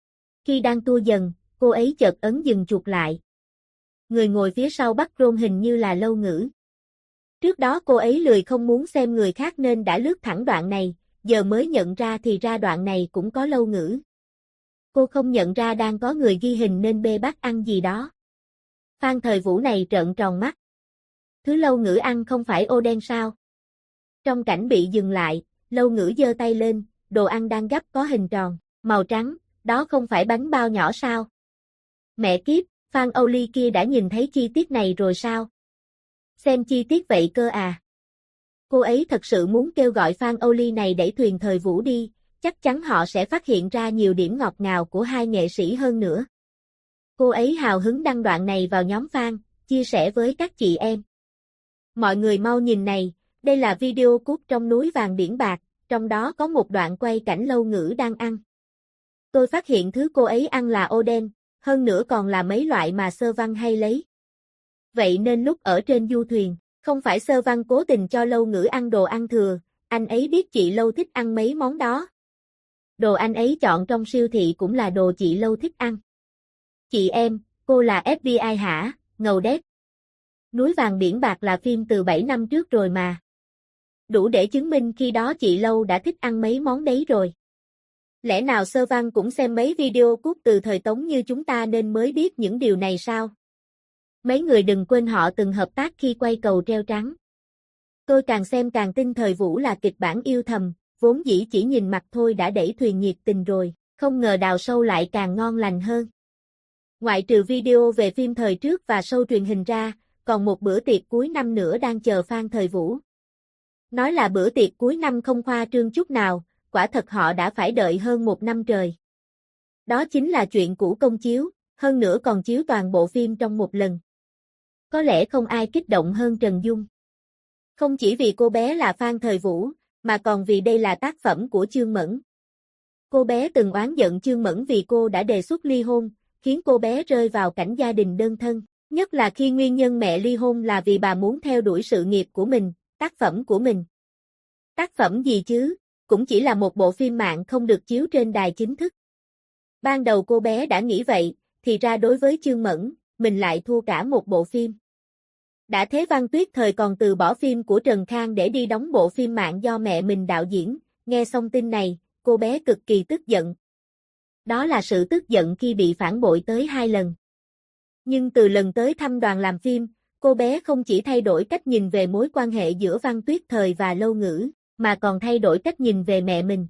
Khi đang tua dần, cô ấy chợt ấn dừng chuột lại. Người ngồi phía sau background hình như là Lâu Ngữ. Trước đó cô ấy lười không muốn xem người khác nên đã lướt thẳng đoạn này, giờ mới nhận ra thì ra đoạn này cũng có Lâu Ngữ. Cô không nhận ra đang có người ghi hình nên bê bát ăn gì đó. Fan Thời Vũ này trợn tròn mắt. Thứ Lâu Ngữ ăn không phải ô đen sao? Trong cảnh bị dừng lại, Lâu Ngữ giơ tay lên, đồ ăn đang gắp có hình tròn, màu trắng, đó không phải bánh bao nhỏ sao? Mẹ kiếp, fan Âu Ly kia đã nhìn thấy chi tiết này rồi sao? Xem chi tiết vậy cơ à? Cô ấy thật sự muốn kêu gọi fan Âu Ly này đẩy thuyền Thời Vũ đi, chắc chắn họ sẽ phát hiện ra nhiều điểm ngọt ngào của hai nghệ sĩ hơn nữa. Cô ấy hào hứng đăng đoạn này vào nhóm fan, chia sẻ với các chị em. Mọi người mau nhìn này, đây là video cút trong núi vàng biển bạc, trong đó có một đoạn quay cảnh Lâu Ngữ đang ăn. Tôi phát hiện thứ cô ấy ăn là ô đen, hơn nữa còn là mấy loại mà Sơ Văn hay lấy. Vậy nên lúc ở trên du thuyền, không phải Sơ Văn cố tình cho Lâu Ngữ ăn đồ ăn thừa, anh ấy biết chị Lâu thích ăn mấy món đó. Đồ anh ấy chọn trong siêu thị cũng là đồ chị Lâu thích ăn. Chị em, cô là FBI hả? Ngầu đét. Núi vàng biển bạc là phim từ 7 năm trước rồi mà. Đủ để chứng minh khi đó chị Lâu đã thích ăn mấy món đấy rồi. Lẽ nào Sơ Văn cũng xem mấy video cút từ thời Tống như chúng ta nên mới biết những điều này sao? Mấy người đừng quên họ từng hợp tác khi quay Cầu Treo Trắng. Tôi càng xem càng tin thời Vũ là kịch bản yêu thầm, vốn dĩ chỉ nhìn mặt thôi đã đẩy thuyền nhiệt tình rồi, không ngờ đào sâu lại càng ngon lành hơn. Ngoại trừ video về phim thời trước và show truyền hình ra, còn một bữa tiệc cuối năm nữa đang chờ fan thời Vũ. Nói là bữa tiệc cuối năm không khoa trương chút nào, quả thật họ đã phải đợi hơn 1 năm trời. Đó chính là chuyện cũ công chiếu, hơn nữa còn chiếu toàn bộ phim trong một lần. Có lẽ không ai kích động hơn Trần Dung. Không chỉ vì cô bé là fan thời Vũ, mà còn vì đây là tác phẩm của Chương Mẫn. Cô bé từng oán giận Chương Mẫn vì cô đã đề xuất ly hôn, khiến cô bé rơi vào cảnh gia đình đơn thân, nhất là khi nguyên nhân mẹ ly hôn là vì bà muốn theo đuổi sự nghiệp của mình, tác phẩm của mình. Tác phẩm gì chứ, cũng chỉ là một bộ phim mạng không được chiếu trên đài chính thức. Ban đầu cô bé đã nghĩ vậy, thì ra đối với Chương Mẫn, mình lại thua cả một bộ phim. Đã thế Văn Tuyết thời còn từ bỏ phim của Trần Khang để đi đóng bộ phim mạng do mẹ mình đạo diễn, nghe xong tin này, cô bé cực kỳ tức giận. Đó là sự tức giận khi bị phản bội tới 2 lần. Nhưng từ lần tới thăm đoàn làm phim, cô bé không chỉ thay đổi cách nhìn về mối quan hệ giữa Văn Tuyết thời và Lâu Ngữ, mà còn thay đổi cách nhìn về mẹ mình.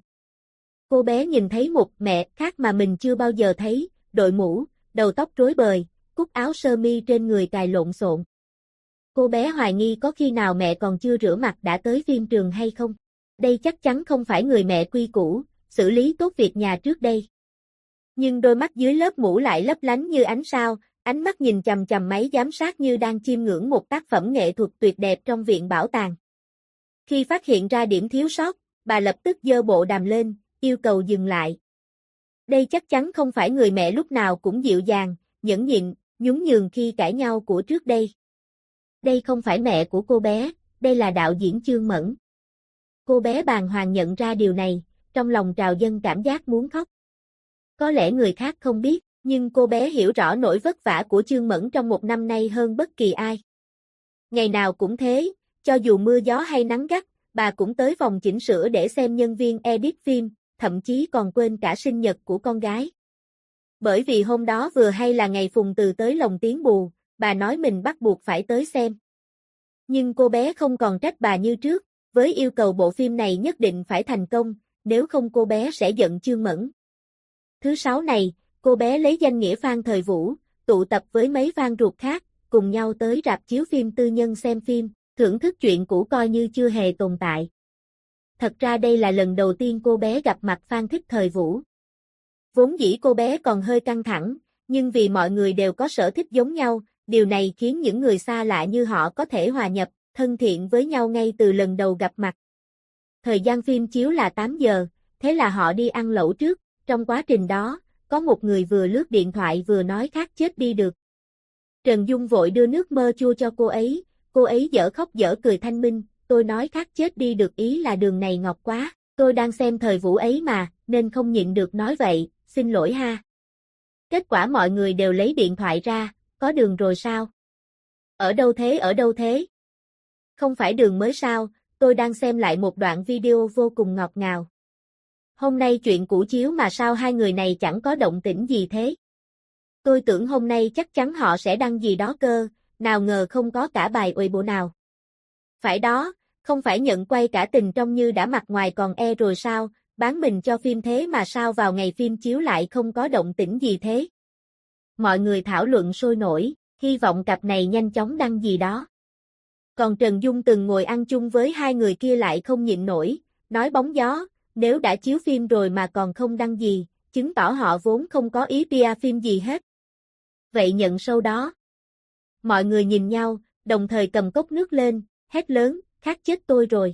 Cô bé nhìn thấy một mẹ khác mà mình chưa bao giờ thấy, đội mũ, đầu tóc rối bời, cúc áo sơ mi trên người cài lộn xộn. Cô bé hoài nghi có khi nào mẹ còn chưa rửa mặt đã tới phim trường hay không. Đây chắc chắn không phải người mẹ quy củ, xử lý tốt việc nhà trước đây. Nhưng đôi mắt dưới lớp mũ lại lấp lánh như ánh sao, ánh mắt nhìn chằm chằm máy giám sát như đang chiêm ngưỡng một tác phẩm nghệ thuật tuyệt đẹp trong viện bảo tàng. Khi phát hiện ra điểm thiếu sót, bà lập tức giơ bộ đàm lên, yêu cầu dừng lại. Đây chắc chắn không phải người mẹ lúc nào cũng dịu dàng, nhẫn nhịn, nhún nhường khi cãi nhau của trước đây. Đây không phải mẹ của cô bé, đây là đạo diễn Chương Mẫn. Cô bé bàng hoàng nhận ra điều này, trong lòng trào dâng cảm giác muốn khóc. Có lẽ người khác không biết, nhưng cô bé hiểu rõ nỗi vất vả của Chương Mẫn trong 1 năm nay hơn bất kỳ ai. Ngày nào cũng thế, cho dù mưa gió hay nắng gắt, bà cũng tới phòng chỉnh sửa để xem nhân viên edit phim, thậm chí còn quên cả sinh nhật của con gái. Bởi vì hôm đó vừa hay là ngày Phùng Từ tới lồng tiếng bù, bà nói mình bắt buộc phải tới xem. Nhưng cô bé không còn trách bà như trước, với yêu cầu bộ phim này nhất định phải thành công, nếu không cô bé sẽ giận Chương Mẫn. Thứ 6 này, cô bé lấy danh nghĩa fan thời Vũ, tụ tập với mấy fan ruột khác, cùng nhau tới rạp chiếu phim tư nhân xem phim, thưởng thức chuyện cũ coi như chưa hề tồn tại. Thật ra đây là lần đầu tiên cô bé gặp mặt fan thích thời Vũ. Vốn dĩ cô bé còn hơi căng thẳng, nhưng vì mọi người đều có sở thích giống nhau, điều này khiến những người xa lạ như họ có thể hòa nhập, thân thiện với nhau ngay từ lần đầu gặp mặt. Thời gian phim chiếu là 8 giờ, thế là họ đi ăn lẩu trước, trong quá trình đó, có một người vừa lướt điện thoại vừa nói khát chết đi được. Trần Dung vội đưa nước mơ chua cho cô ấy dở khóc dở cười thanh minh, tôi nói khát chết đi được ý là đường này ngọt quá, tôi đang xem thời Vũ ấy mà, nên không nhịn được nói vậy, xin lỗi ha. Kết quả mọi người đều lấy điện thoại ra, có đường rồi sao? Ở đâu thế? Không phải đường mới sao, tôi đang xem lại một đoạn video vô cùng ngọt ngào. Hôm nay chuyện cũ chiếu mà sao hai người này chẳng có động tĩnh gì thế? Tôi tưởng hôm nay chắc chắn họ sẽ đăng gì đó cơ, nào ngờ không có cả bài uầy bộ nào. Phải đó, không phải nhận quay cả tình trong như đã mặt ngoài còn rồi sao, bán mình cho phim thế mà sao vào ngày phim chiếu lại không có động tĩnh gì thế? Mọi người thảo luận sôi nổi, hy vọng cặp này nhanh chóng đăng gì đó. Còn Trần Dung từng ngồi ăn chung với hai người kia lại không nhịn nổi, nói bóng gió, nếu đã chiếu phim rồi mà còn không đăng gì, chứng tỏ họ vốn không có ý PR phim gì hết. Vậy nhận show đó. Mọi người nhìn nhau, đồng thời cầm cốc nước lên, hét lớn, khát chết tôi rồi.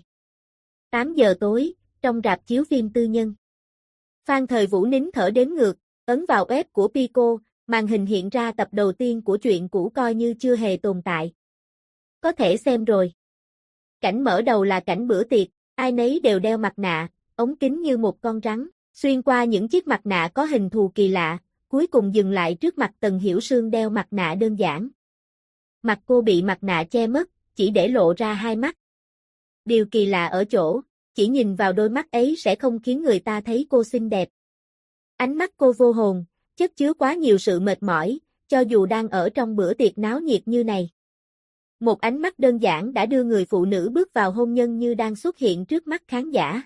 8 giờ tối, trong rạp chiếu phim tư nhân. Fan thời Vũ nín thở đếm ngược, ấn vào web của Pico, Màn hình hiện ra tập đầu tiên của truyện cũ coi như chưa hề tồn tại. Có thể xem rồi. Cảnh mở đầu là cảnh bữa tiệc, ai nấy đều đeo mặt nạ, ống kính như một con rắn, xuyên qua những chiếc mặt nạ có hình thù kỳ lạ, cuối cùng dừng lại trước mặt Tần Hiểu Sương đeo mặt nạ đơn giản. Mặt cô bị mặt nạ che mất, chỉ để lộ ra hai mắt. Điều kỳ lạ ở chỗ, chỉ nhìn vào đôi mắt ấy sẽ không khiến người ta thấy cô xinh đẹp. Ánh mắt cô vô hồn, chất chứa quá nhiều sự mệt mỏi, cho dù đang ở trong bữa tiệc náo nhiệt như này. Một ánh mắt đơn giản đã đưa người phụ nữ bước vào hôn nhân như đang xuất hiện trước mắt khán giả.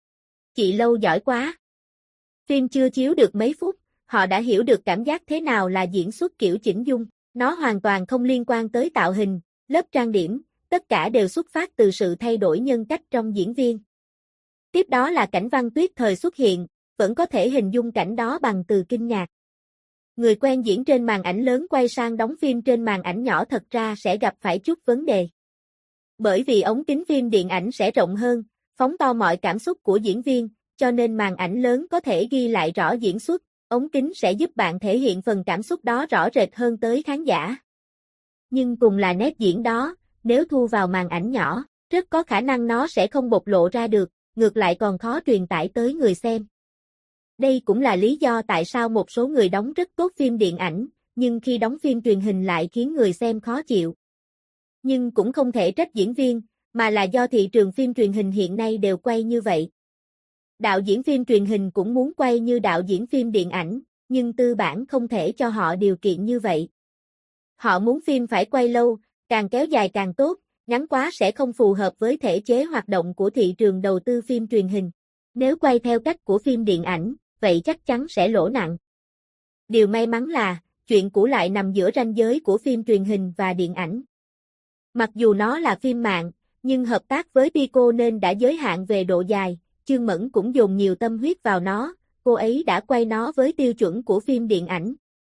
Chị Lâu giỏi quá. Phim chưa chiếu được mấy phút, họ đã hiểu được cảm giác thế nào là diễn xuất kiểu chỉnh dung. Nó hoàn toàn không liên quan tới tạo hình, lớp trang điểm, tất cả đều xuất phát từ sự thay đổi nhân cách trong diễn viên. Tiếp đó là cảnh Văn Tuyết Thời xuất hiện, vẫn có thể hình dung cảnh đó bằng từ kinh ngạc. Người quen diễn trên màn ảnh lớn quay sang đóng phim trên màn ảnh nhỏ thật ra sẽ gặp phải chút vấn đề. Bởi vì ống kính phim điện ảnh sẽ rộng hơn, phóng to mọi cảm xúc của diễn viên, cho nên màn ảnh lớn có thể ghi lại rõ diễn xuất, ống kính sẽ giúp bạn thể hiện phần cảm xúc đó rõ rệt hơn tới khán giả. Nhưng cùng là nét diễn đó, nếu thu vào màn ảnh nhỏ, rất có khả năng nó sẽ không bộc lộ ra được, ngược lại còn khó truyền tải tới người xem. Đây cũng là lý do tại sao một số người đóng rất tốt phim điện ảnh, nhưng khi đóng phim truyền hình lại khiến người xem khó chịu. Nhưng cũng không thể trách diễn viên, mà là do thị trường phim truyền hình hiện nay đều quay như vậy. Đạo diễn phim truyền hình cũng muốn quay như đạo diễn phim điện ảnh, nhưng tư bản không thể cho họ điều kiện như vậy. Họ muốn phim phải quay lâu, càng kéo dài càng tốt, ngắn quá sẽ không phù hợp với thể chế hoạt động của thị trường đầu tư phim truyền hình. Nếu quay theo cách của phim điện ảnh, vậy chắc chắn sẽ lỗ nặng. Điều may mắn là, chuyện cũ lại nằm giữa ranh giới của phim truyền hình và điện ảnh. Mặc dù nó là phim mạng, nhưng hợp tác với Pico nên đã giới hạn về độ dài, Chương Mẫn cũng dồn nhiều tâm huyết vào nó, cô ấy đã quay nó với tiêu chuẩn của phim điện ảnh.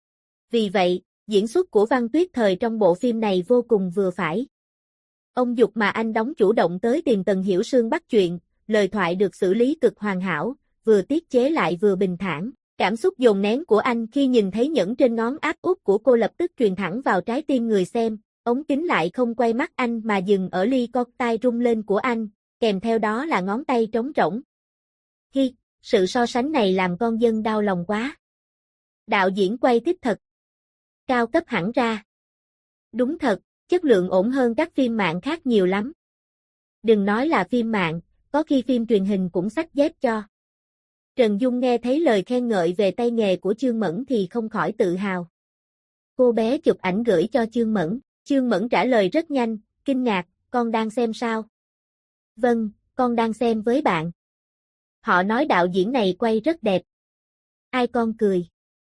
Vì vậy, diễn xuất của Văn Tuyết Thời trong bộ phim này vô cùng vừa phải. Ông Dục mà anh đóng chủ động tới tìm Tần Hiểu Sương bắt chuyện, lời thoại được xử lý cực hoàn hảo, vừa tiết chế lại vừa bình thản. Cảm xúc dồn nén của anh khi nhìn thấy nhẫn trên ngón áp út của cô lập tức truyền thẳng vào trái tim người xem, ống kính lại không quay mắt anh mà dừng ở ly cocktail rung lên của anh, kèm theo đó là ngón tay trống rỗng. Hi, sự so sánh này làm con dân đau lòng quá. Đạo diễn quay thích thật. Cao cấp hẳn ra. Đúng thật, chất lượng ổn hơn các phim mạng khác nhiều lắm. Đừng nói là phim mạng, có khi phim truyền hình cũng xách dép cho. Trần Dung nghe thấy lời khen ngợi về tay nghề của Chương Mẫn thì không khỏi tự hào. Cô bé chụp ảnh gửi cho Chương Mẫn. Chương Mẫn trả lời rất nhanh, kinh ngạc, con đang xem sao? Vâng, con đang xem với bạn. Họ nói đạo diễn này quay rất đẹp. Ai con cười.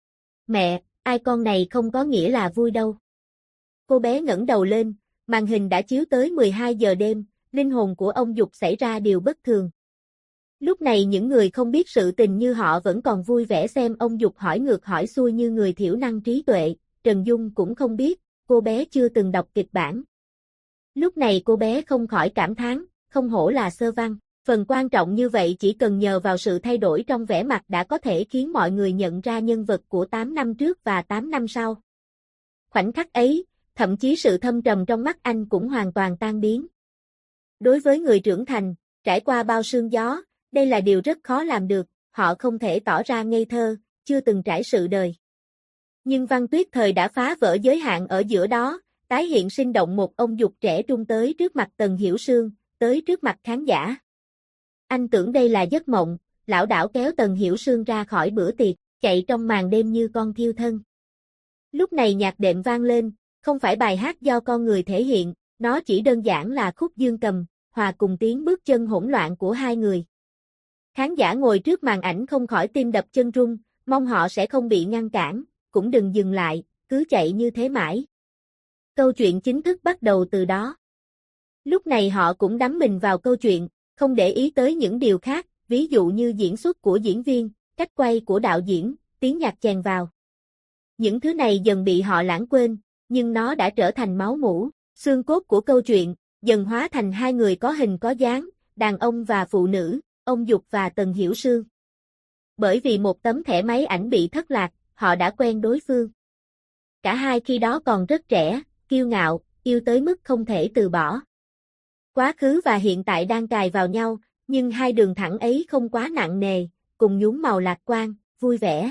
Mẹ, ai con này không có nghĩa là vui đâu. Cô bé ngẩng đầu lên, màn hình đã chiếu tới 12 giờ đêm, linh hồn của ông Dục xảy ra điều bất thường. Lúc này những người không biết sự tình như họ vẫn còn vui vẻ xem ông Dục hỏi ngược hỏi xuôi như người thiểu năng trí tuệ, Trần Dung cũng không biết, cô bé chưa từng đọc kịch bản. Lúc này cô bé không khỏi cảm thán, không hổ là sơ văn, phần quan trọng như vậy chỉ cần nhờ vào sự thay đổi trong vẻ mặt đã có thể khiến mọi người nhận ra nhân vật của 8 năm trước và 8 năm sau. Khoảnh khắc ấy, thậm chí sự thâm trầm trong mắt anh cũng hoàn toàn tan biến. Đối với người trưởng thành, trải qua bao sương gió, đây là điều rất khó làm được, họ không thể tỏ ra ngây thơ, chưa từng trải sự đời. Nhưng Văn Tuyết Thời đã phá vỡ giới hạn ở giữa đó, tái hiện sinh động một ông Dục trẻ trung tới trước mặt Tần Hiểu Sương, tới trước mặt khán giả. Anh tưởng đây là giấc mộng, lảo đảo kéo Tần Hiểu Sương ra khỏi bữa tiệc, chạy trong màn đêm như con thiêu thân. Lúc này nhạc đệm vang lên, không phải bài hát do con người thể hiện, nó chỉ đơn giản là khúc dương cầm, hòa cùng tiếng bước chân hỗn loạn của hai người. Khán giả ngồi trước màn ảnh không khỏi tim đập chân run, mong họ sẽ không bị ngăn cản, cũng đừng dừng lại, cứ chạy như thế mãi. Câu chuyện chính thức bắt đầu từ đó. Lúc này họ cũng đắm mình vào câu chuyện, không để ý tới những điều khác, ví dụ như diễn xuất của diễn viên, cách quay của đạo diễn, tiếng nhạc chèn vào. Những thứ này dần bị họ lãng quên, nhưng nó đã trở thành máu mủ, xương cốt của câu chuyện, dần hóa thành hai người có hình có dáng, đàn ông và phụ nữ, ông Dục và Tần Hiểu Sương. Bởi vì một tấm thẻ máy ảnh bị thất lạc, họ đã quen đối phương. cả hai khi đó còn rất trẻ, kiêu ngạo, yêu tới mức không thể từ bỏ. Quá khứ và hiện tại đang cài vào nhau, nhưng hai đường thẳng ấy không quá nặng nề, cùng nhuốm màu lạc quan, vui vẻ.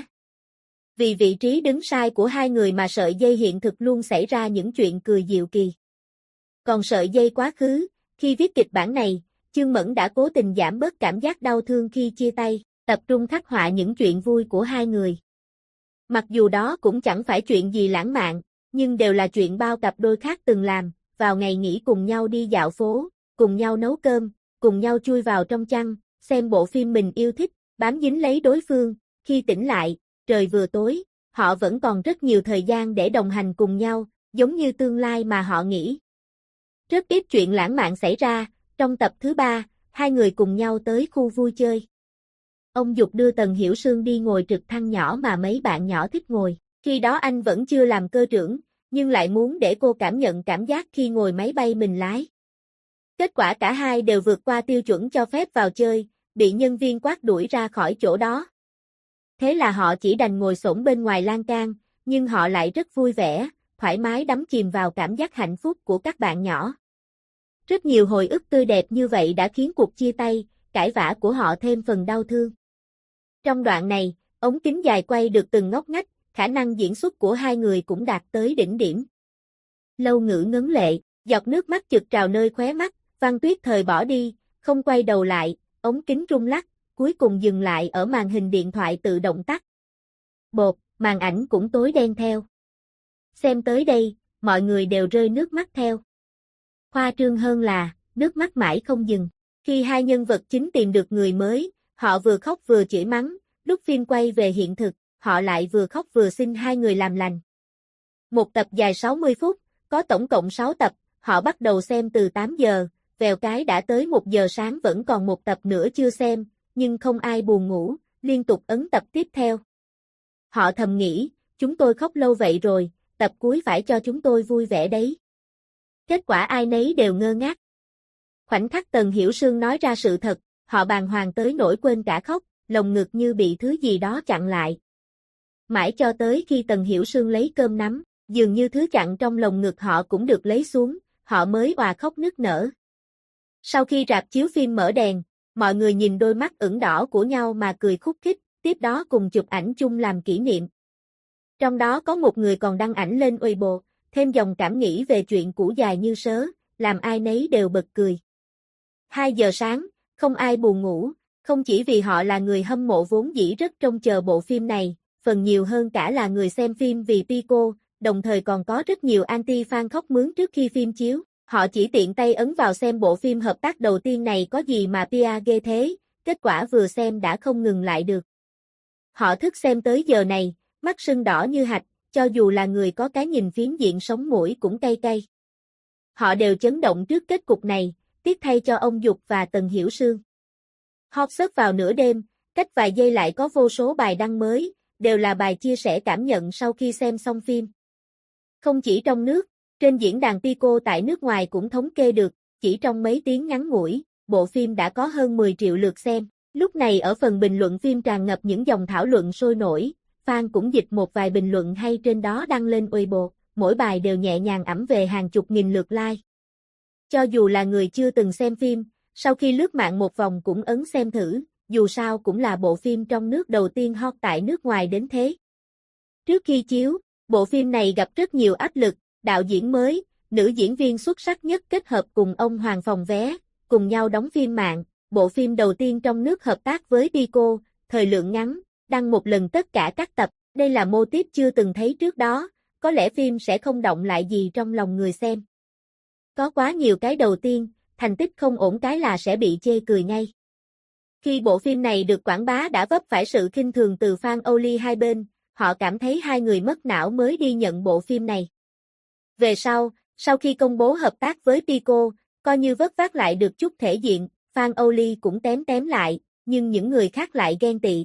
Vì vị trí đứng sai của hai người mà sợi dây hiện thực luôn xảy ra những chuyện cười diệu kỳ. Còn sợi dây quá khứ, khi viết kịch bản này, Chương Mẫn đã cố tình giảm bớt cảm giác đau thương khi chia tay, tập trung khắc họa những chuyện vui của hai người. Mặc dù đó cũng chẳng phải chuyện gì lãng mạn, nhưng đều là chuyện bao cặp đôi khác từng làm, vào ngày nghỉ cùng nhau đi dạo phố, cùng nhau nấu cơm, cùng nhau chui vào trong chăn, xem bộ phim mình yêu thích, bám dính lấy đối phương, khi tỉnh lại, trời vừa tối, họ vẫn còn rất nhiều thời gian để đồng hành cùng nhau, giống như tương lai mà họ nghĩ. Rất ít chuyện lãng mạn xảy ra, trong tập thứ 3, hai người cùng nhau tới khu vui chơi. Ông Dục đưa Tần Hiểu Sương đi ngồi trực thăng nhỏ mà mấy bạn nhỏ thích ngồi, khi đó anh vẫn chưa làm cơ trưởng, nhưng lại muốn để cô cảm nhận cảm giác khi ngồi máy bay mình lái. Kết quả cả hai đều vượt qua tiêu chuẩn cho phép vào chơi, bị nhân viên quát đuổi ra khỏi chỗ đó. Thế là họ chỉ đành ngồi xổm bên ngoài lan can, nhưng họ lại rất vui vẻ, thoải mái đắm chìm vào cảm giác hạnh phúc của các bạn nhỏ. Rất nhiều hồi ức tươi đẹp như vậy đã khiến cuộc chia tay, cãi vã của họ thêm phần đau thương. Trong đoạn này, ống kính dài quay được từng ngóc ngách, khả năng diễn xuất của hai người cũng đạt tới đỉnh điểm. Lâu Ngữ ngấn lệ, giọt nước mắt chực trào nơi khóe mắt, Văn Tuyết thời bỏ đi, không quay đầu lại, ống kính rung lắc, cuối cùng dừng lại ở màn hình điện thoại tự động tắt. Bột, màn ảnh cũng tối đen theo. Xem tới đây, mọi người đều rơi nước mắt theo. Khoa trương hơn là, nước mắt mãi không dừng. Khi hai nhân vật chính tìm được người mới, họ vừa khóc vừa chửi mắng, lúc phim quay về hiện thực, họ lại vừa khóc vừa xin hai người làm lành. Một tập dài 60 phút, có tổng cộng 6 tập, họ bắt đầu xem từ 8 giờ, vèo cái đã tới 1 giờ sáng vẫn còn một tập nữa chưa xem, nhưng không ai buồn ngủ, liên tục ấn tập tiếp theo. Họ thầm nghĩ, chúng tôi khóc lâu vậy rồi, tập cuối phải cho chúng tôi vui vẻ đấy. Kết quả ai nấy đều ngơ ngác. Khoảnh khắc Tần Hiểu Sương nói ra sự thật, họ bàng hoàng tới nỗi quên cả khóc, lồng ngực như bị thứ gì đó chặn lại. Mãi cho tới khi Tần Hiểu Sương lấy cơm nắm, dường như thứ chặn trong lồng ngực họ cũng được lấy xuống, họ mới òa khóc nức nở. Sau khi rạp chiếu phim mở đèn, mọi người nhìn đôi mắt ửng đỏ của nhau mà cười khúc khích, tiếp đó cùng chụp ảnh chung làm kỷ niệm. Trong đó có một người còn đăng ảnh lên Weibo, thêm dòng cảm nghĩ về chuyện cũ dài như sớ, làm ai nấy đều bật cười. 2 giờ sáng, không ai buồn ngủ, không chỉ vì họ là người hâm mộ vốn dĩ rất trông chờ bộ phim này, phần nhiều hơn cả là người xem phim vì Pico, đồng thời còn có rất nhiều anti-fan khóc mướn trước khi phim chiếu. Họ chỉ tiện tay ấn vào xem bộ phim hợp tác đầu tiên này có gì mà PR ghê thế, kết quả vừa xem đã không ngừng lại được. Họ thức xem tới giờ này, mắt sưng đỏ như hạch, cho dù là người có cái nhìn phiến diện sống mũi cũng cay cay. Họ đều chấn động trước kết cục này, tiếc thay cho ông Dục và Tần Hiểu Sương. Hot search vào nửa đêm, cách vài giây lại có vô số bài đăng mới, đều là bài chia sẻ cảm nhận sau khi xem xong phim. Không chỉ trong nước, trên diễn đàn Pico tại nước ngoài cũng thống kê được, chỉ trong mấy tiếng ngắn ngủi, bộ phim đã có hơn 10 triệu lượt xem. Lúc này ở phần bình luận phim tràn ngập những dòng thảo luận sôi nổi, fan cũng dịch một vài bình luận hay trên đó đăng lên Weibo, mỗi bài đều nhẹ nhàng ẵm về hàng chục nghìn lượt like. Cho dù là người chưa từng xem phim, sau khi lướt mạng một vòng cũng ấn xem thử, dù sao cũng là bộ phim trong nước đầu tiên hot tại nước ngoài đến thế. Trước khi chiếu, bộ phim này gặp rất nhiều áp lực, đạo diễn mới, nữ diễn viên xuất sắc nhất kết hợp cùng ông Hoàng phòng vé, cùng nhau đóng phim mạng, bộ phim đầu tiên trong nước hợp tác với Pico, thời lượng ngắn, đăng một lần tất cả các tập, đây là mô típ chưa từng thấy trước đó, có lẽ phim sẽ không động lại gì trong lòng người xem. Có quá nhiều cái đầu tiên, thành tích không ổn cái là sẽ bị chê cười ngay. Khi bộ phim này được quảng bá đã vấp phải sự khinh thường từ fan Oli hai bên, họ cảm thấy hai người mất não mới đi nhận bộ phim này. Về sau khi công bố hợp tác với Pico, coi như vớt vát lại được chút thể diện, fan Oli cũng tém lại, nhưng những người khác lại ghen tị.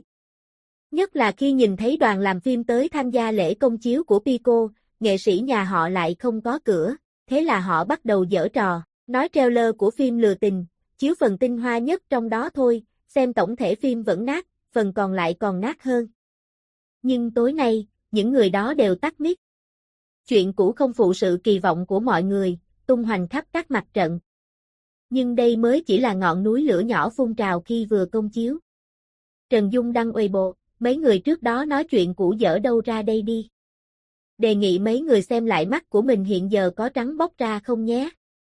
Nhất là khi nhìn thấy đoàn làm phim tới tham gia lễ công chiếu của Pico, nghệ sĩ nhà họ lại không có cửa, thế là họ bắt đầu giở trò, nói trailer của phim lừa tình, chiếu phần tinh hoa nhất trong đó thôi, xem tổng thể phim vẫn nát, phần còn lại còn nát hơn. Nhưng tối nay, những người đó đều tắt mic. Chuyện cũ không phụ sự kỳ vọng của mọi người, tung hoành khắp các mặt trận. Nhưng đây mới chỉ là ngọn núi lửa nhỏ phun trào khi vừa công chiếu. Trần Dung đăng Weibo, mấy người trước đó nói chuyện cũ dở đâu ra đây đi. Đề nghị mấy người xem lại mắt của mình hiện giờ có trắng bóc ra không nhé.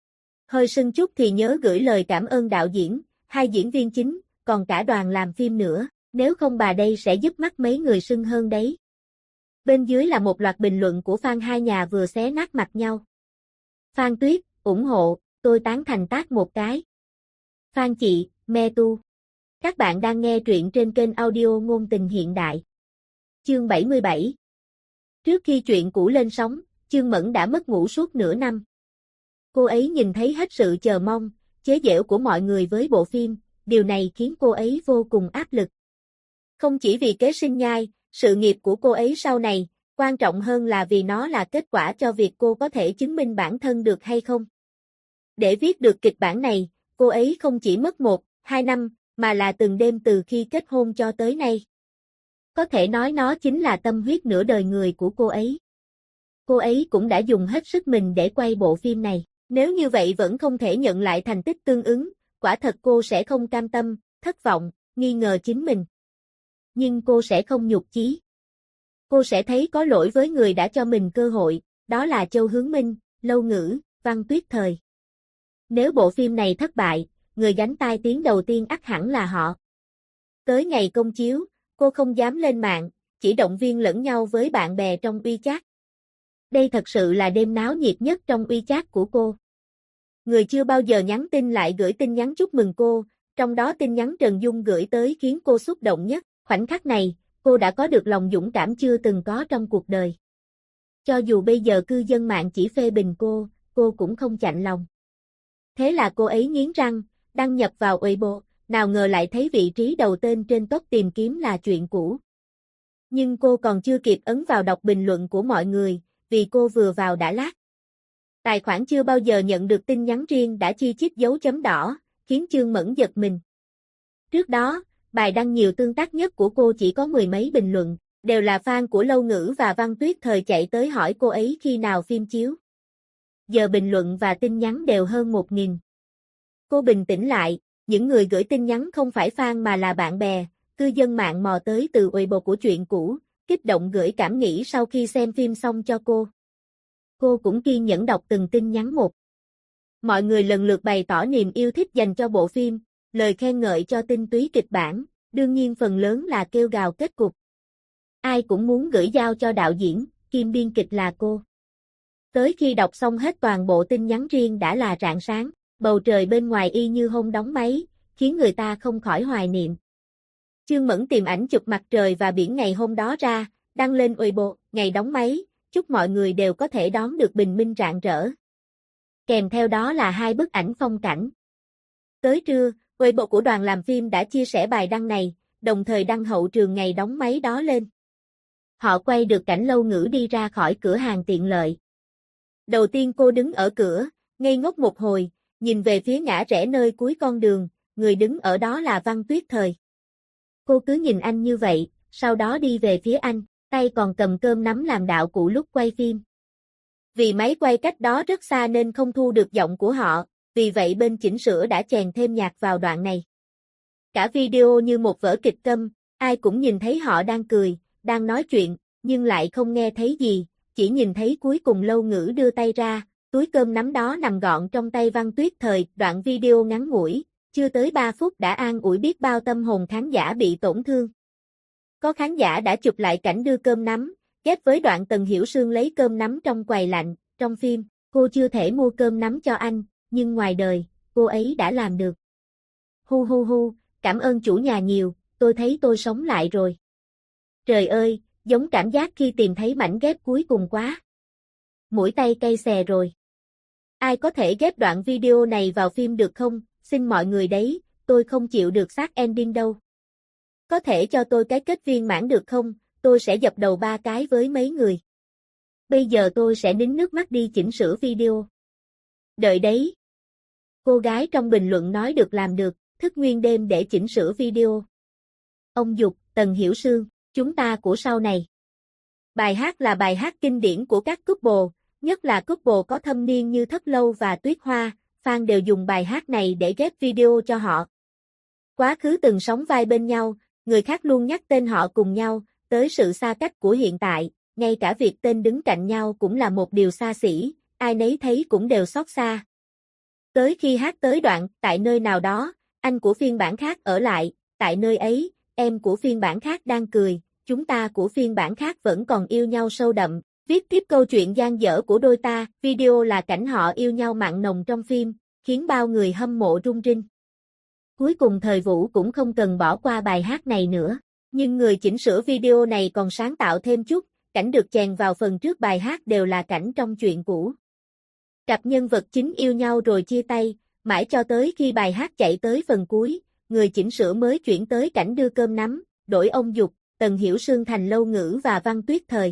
Hơi sưng chút thì nhớ gửi lời cảm ơn đạo diễn, 2 diễn viên chính, còn cả đoàn làm phim nữa, nếu không bà đây sẽ giúp mắt mấy người sưng hơn đấy. Bên dưới là một loạt bình luận của fan hai nhà vừa xé nát mặt nhau. Phan Tuyết, ủng hộ, tôi tán thành tác một cái. Phan chị, me tu. Các bạn đang nghe truyện trên kênh audio ngôn tình hiện đại. Chương 77. Trước khi chuyện cũ lên sóng, Chương Mẫn đã mất ngủ suốt nửa năm. Cô ấy nhìn thấy hết sự chờ mong, chế giễu của mọi người với bộ phim, điều này khiến cô ấy vô cùng áp lực. Không chỉ vì kế sinh nhai, sự nghiệp của cô ấy sau này, quan trọng hơn là vì nó là kết quả cho việc cô có thể chứng minh bản thân được hay không. Để viết được kịch bản này, cô ấy không chỉ mất 1-2 năm, mà là từng đêm từ khi kết hôn cho tới nay. Có thể nói nó chính là tâm huyết nửa đời người của cô ấy. Cô ấy cũng đã dùng hết sức mình để quay bộ phim này. Nếu như vậy vẫn không thể nhận lại thành tích tương ứng, quả thật cô sẽ không cam tâm, thất vọng, nghi ngờ chính mình. Nhưng cô sẽ không nhụt chí. Cô sẽ thấy có lỗi với người đã cho mình cơ hội, đó là Châu Hướng Minh, Lâu Ngữ, Văn Tuyết Thời. Nếu bộ phim này thất bại, người gánh tai tiếng đầu tiên ắt hẳn là họ. Tới ngày công chiếu, cô không dám lên mạng, chỉ động viên lẫn nhau với bạn bè trong WeChat. Đây thật sự là đêm náo nhiệt nhất trong WeChat của cô. Người chưa bao giờ nhắn tin lại gửi tin nhắn chúc mừng cô, trong đó tin nhắn Trần Dung gửi tới khiến cô xúc động nhất. Khoảnh khắc này, cô đã có được lòng dũng cảm chưa từng có trong cuộc đời. Cho dù bây giờ cư dân mạng chỉ phê bình cô cũng không chạnh lòng. Thế là cô ấy nghiến răng, đăng nhập vào Weibo, nào ngờ lại thấy vị trí đầu tên trên top tìm kiếm là chuyện cũ. Nhưng cô còn chưa kịp ấn vào đọc bình luận của mọi người, vì cô vừa vào đã lag. Tài khoản chưa bao giờ nhận được tin nhắn riêng đã chi chít dấu chấm đỏ, khiến Chương Mẫn giật mình. Trước đó, bài đăng nhiều tương tác nhất của cô chỉ có 10 mấy bình luận, đều là fan của Lâu Ngữ và Văn Tuyết Thời chạy tới hỏi cô ấy khi nào phim chiếu. Giờ bình luận và tin nhắn đều hơn 1.000. Cô bình tĩnh lại, những người gửi tin nhắn không phải fan mà là bạn bè, cư dân mạng mò tới từ Weibo của chuyện cũ, kích động gửi cảm nghĩ sau khi xem phim xong cho cô. Cô cũng kiên nhẫn đọc từng tin nhắn một. Mọi người lần lượt bày tỏ niềm yêu thích dành cho bộ phim, lời khen ngợi cho tinh túy kịch bản, đương nhiên phần lớn là kêu gào kết cục. Ai cũng muốn gửi giao cho đạo diễn, kiêm biên kịch là cô. Tới khi đọc xong hết toàn bộ tin nhắn riêng đã là rạng sáng, bầu trời bên ngoài y như hôm đóng máy, khiến người ta không khỏi hoài niệm. Chương Mẫn tìm ảnh chụp mặt trời và biển ngày hôm đó ra, đăng lên Weibo, ngày đóng máy, chúc mọi người đều có thể đón được bình minh rạng rỡ. Kèm theo đó là 2 bức ảnh phong cảnh. Tới trưa, Weibo của đoàn làm phim đã chia sẻ bài đăng này, đồng thời đăng hậu trường ngày đóng máy đó lên. Họ quay được cảnh Lâu Ngữ đi ra khỏi cửa hàng tiện lợi. Đầu tiên cô đứng ở cửa, ngây ngốc một hồi, nhìn về phía ngã rẽ nơi cuối con đường, người đứng ở đó là Văn Tuyết Thời. Cô cứ nhìn anh như vậy, sau đó đi về phía anh, tay còn cầm cơm nắm làm đạo cụ lúc quay phim. Vì máy quay cách đó rất xa nên không thu được giọng của họ, vì vậy bên chỉnh sửa đã chèn thêm nhạc vào đoạn này. Cả video như một vở kịch câm, ai cũng nhìn thấy họ đang cười, đang nói chuyện, nhưng lại không nghe thấy gì, chỉ nhìn thấy cuối cùng Lâu Ngữ đưa tay ra, túi cơm nắm đó nằm gọn trong tay Văn Tuyết Thời. Đoạn video ngắn ngủi, chưa tới 3 phút đã an ủi biết bao tâm hồn khán giả bị tổn thương. Có khán giả đã chụp lại cảnh đưa cơm nắm, ghép với đoạn Tần Hiểu Sương lấy cơm nắm trong quầy lạnh. Trong phim, cô chưa thể mua cơm nắm cho anh, nhưng ngoài đời, cô ấy đã làm được. Hu hu hu, cảm ơn chủ nhà nhiều, tôi thấy tôi sống lại rồi. Trời ơi, giống cảm giác khi tìm thấy mảnh ghép cuối cùng quá. Mũi tay cay xè rồi. Ai có thể ghép đoạn video này vào phim được không? Xin mọi người đấy, tôi không chịu được sad ending đâu. Có thể cho tôi cái kết viên mãn được không? Tôi sẽ dập đầu 3 cái với mấy người. Bây giờ tôi sẽ nín nước mắt đi chỉnh sửa video. Đợi đấy. Cô gái trong bình luận nói được làm được, thức nguyên đêm để chỉnh sửa video. Ông Dục, Tần Hiểu Sương, chúng ta của sau này. Bài hát là bài hát kinh điển của các couple, nhất là couple có thâm niên như Thất Lâu và Tuyết Hoa, fan đều dùng bài hát này để ghép video cho họ. Quá khứ từng sống vai bên nhau, người khác luôn nhắc tên họ cùng nhau, tới sự xa cách của hiện tại, ngay cả việc tên đứng cạnh nhau cũng là một điều xa xỉ, ai nấy thấy cũng đều xót xa. Tới khi hát tới đoạn, tại nơi nào đó, anh của phiên bản khác ở lại, tại nơi ấy, em của phiên bản khác đang cười, chúng ta của phiên bản khác vẫn còn yêu nhau sâu đậm, viết tiếp câu chuyện dang dở của đôi ta, video là cảnh họ yêu nhau mặn nồng trong phim, khiến bao người hâm mộ rung rinh. Cuối cùng Thời Vũ cũng không cần bỏ qua bài hát này nữa, nhưng người chỉnh sửa video này còn sáng tạo thêm chút, cảnh được chèn vào phần trước bài hát đều là cảnh trong chuyện cũ. Cặp nhân vật chính yêu nhau rồi chia tay, mãi cho tới khi bài hát chạy tới phần cuối, người chỉnh sửa mới chuyển tới cảnh đưa cơm nắm, đổi ông Dục, Tần Hiểu Sương thành Lâu Ngữ và Văn Tuyết Thời.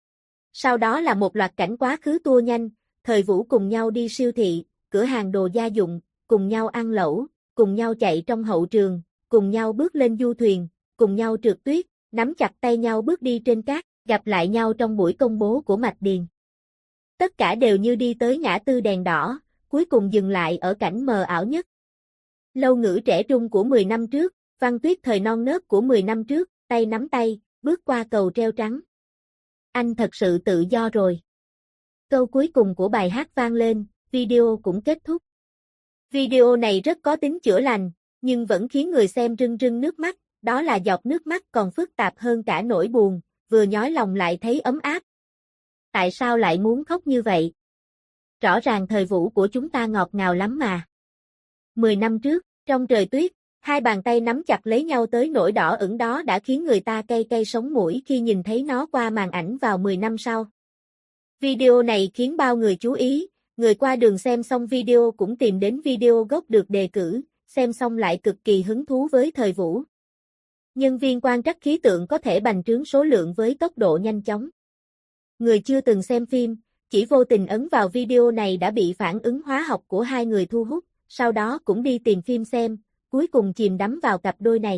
Sau đó là một loạt cảnh quá khứ tua nhanh, Thời Vũ cùng nhau đi siêu thị, cửa hàng đồ gia dụng, cùng nhau ăn lẩu, cùng nhau chạy trong hậu trường, cùng nhau bước lên du thuyền, cùng nhau trượt tuyết, nắm chặt tay nhau bước đi trên cát, gặp lại nhau trong buổi công bố của Mạch Điền. Tất cả đều như đi tới ngã tư đèn đỏ, cuối cùng dừng lại ở cảnh mờ ảo nhất. Lâu Ngữ trẻ trung của 10 năm trước, Văn Tuyết Thời non nớt của 10 năm trước, tay nắm tay, bước qua cầu treo trắng. Anh thật sự tự do rồi. Câu cuối cùng của bài hát vang lên, video cũng kết thúc. Video này rất có tính chữa lành, nhưng vẫn khiến người xem rưng rưng nước mắt, đó là giọt nước mắt còn phức tạp hơn cả nỗi buồn, vừa nhói lòng lại thấy ấm áp. Tại sao lại muốn khóc như vậy? Rõ ràng Thời Vũ của chúng ta ngọt ngào lắm mà. 10 năm trước, trong trời tuyết, hai bàn tay nắm chặt lấy nhau tới nỗi đỏ ửng đó đã khiến người ta cay cay sống mũi khi nhìn thấy nó qua màn ảnh vào 10 năm sau. Video này khiến bao người chú ý, người qua đường xem xong video cũng tìm đến video gốc được đề cử, xem xong lại cực kỳ hứng thú với Thời Vũ. Nhân viên quan trắc khí tượng có thể bành trướng số lượng với tốc độ nhanh chóng. Người chưa từng xem phim, chỉ vô tình ấn vào video này đã bị phản ứng hóa học của hai người thu hút, sau đó cũng đi tìm phim xem, cuối cùng chìm đắm vào cặp đôi này.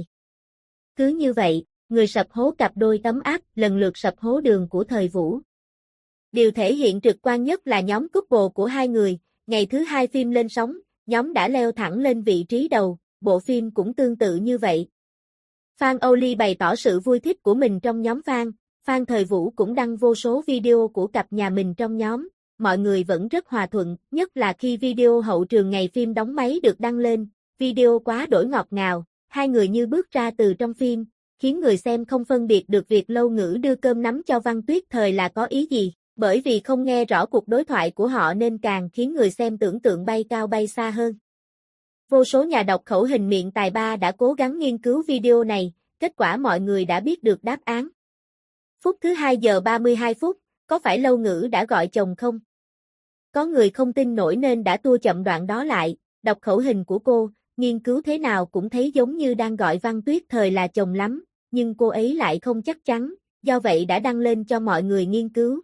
Cứ như vậy, người sập hố cặp đôi ấm áp lần lượt sập hố đường của Thời Vũ. Điều thể hiện trực quan nhất là nhóm couple của hai người, ngày thứ hai phim lên sóng, nhóm đã leo thẳng lên vị trí đầu, bộ phim cũng tương tự như vậy. Fan Oli bày tỏ sự vui thích của mình trong nhóm fan Thời Vũ cũng đăng vô số video của cặp nhà mình trong nhóm, mọi người vẫn rất hòa thuận, nhất là khi video hậu trường ngày phim đóng máy được đăng lên, video quá đổi ngọt ngào, hai người như bước ra từ trong phim, khiến người xem không phân biệt được việc Lâu Ngữ đưa cơm nắm cho Văn Tuyết Thời là có ý gì, bởi vì không nghe rõ cuộc đối thoại của họ nên càng khiến người xem tưởng tượng bay cao bay xa hơn. Vô số nhà đọc khẩu hình miệng tài ba đã cố gắng nghiên cứu video này, kết quả mọi người đã biết được đáp án. Phút thứ 2 giờ 32 phút, có phải Lâu Ngữ đã gọi chồng không? Có người không tin nổi nên đã tua chậm đoạn đó lại, đọc khẩu hình của cô, nghiên cứu thế nào cũng thấy giống như đang gọi Văn Tuyết Thời là chồng lắm, nhưng cô ấy lại không chắc chắn, do vậy đã đăng lên cho mọi người nghiên cứu.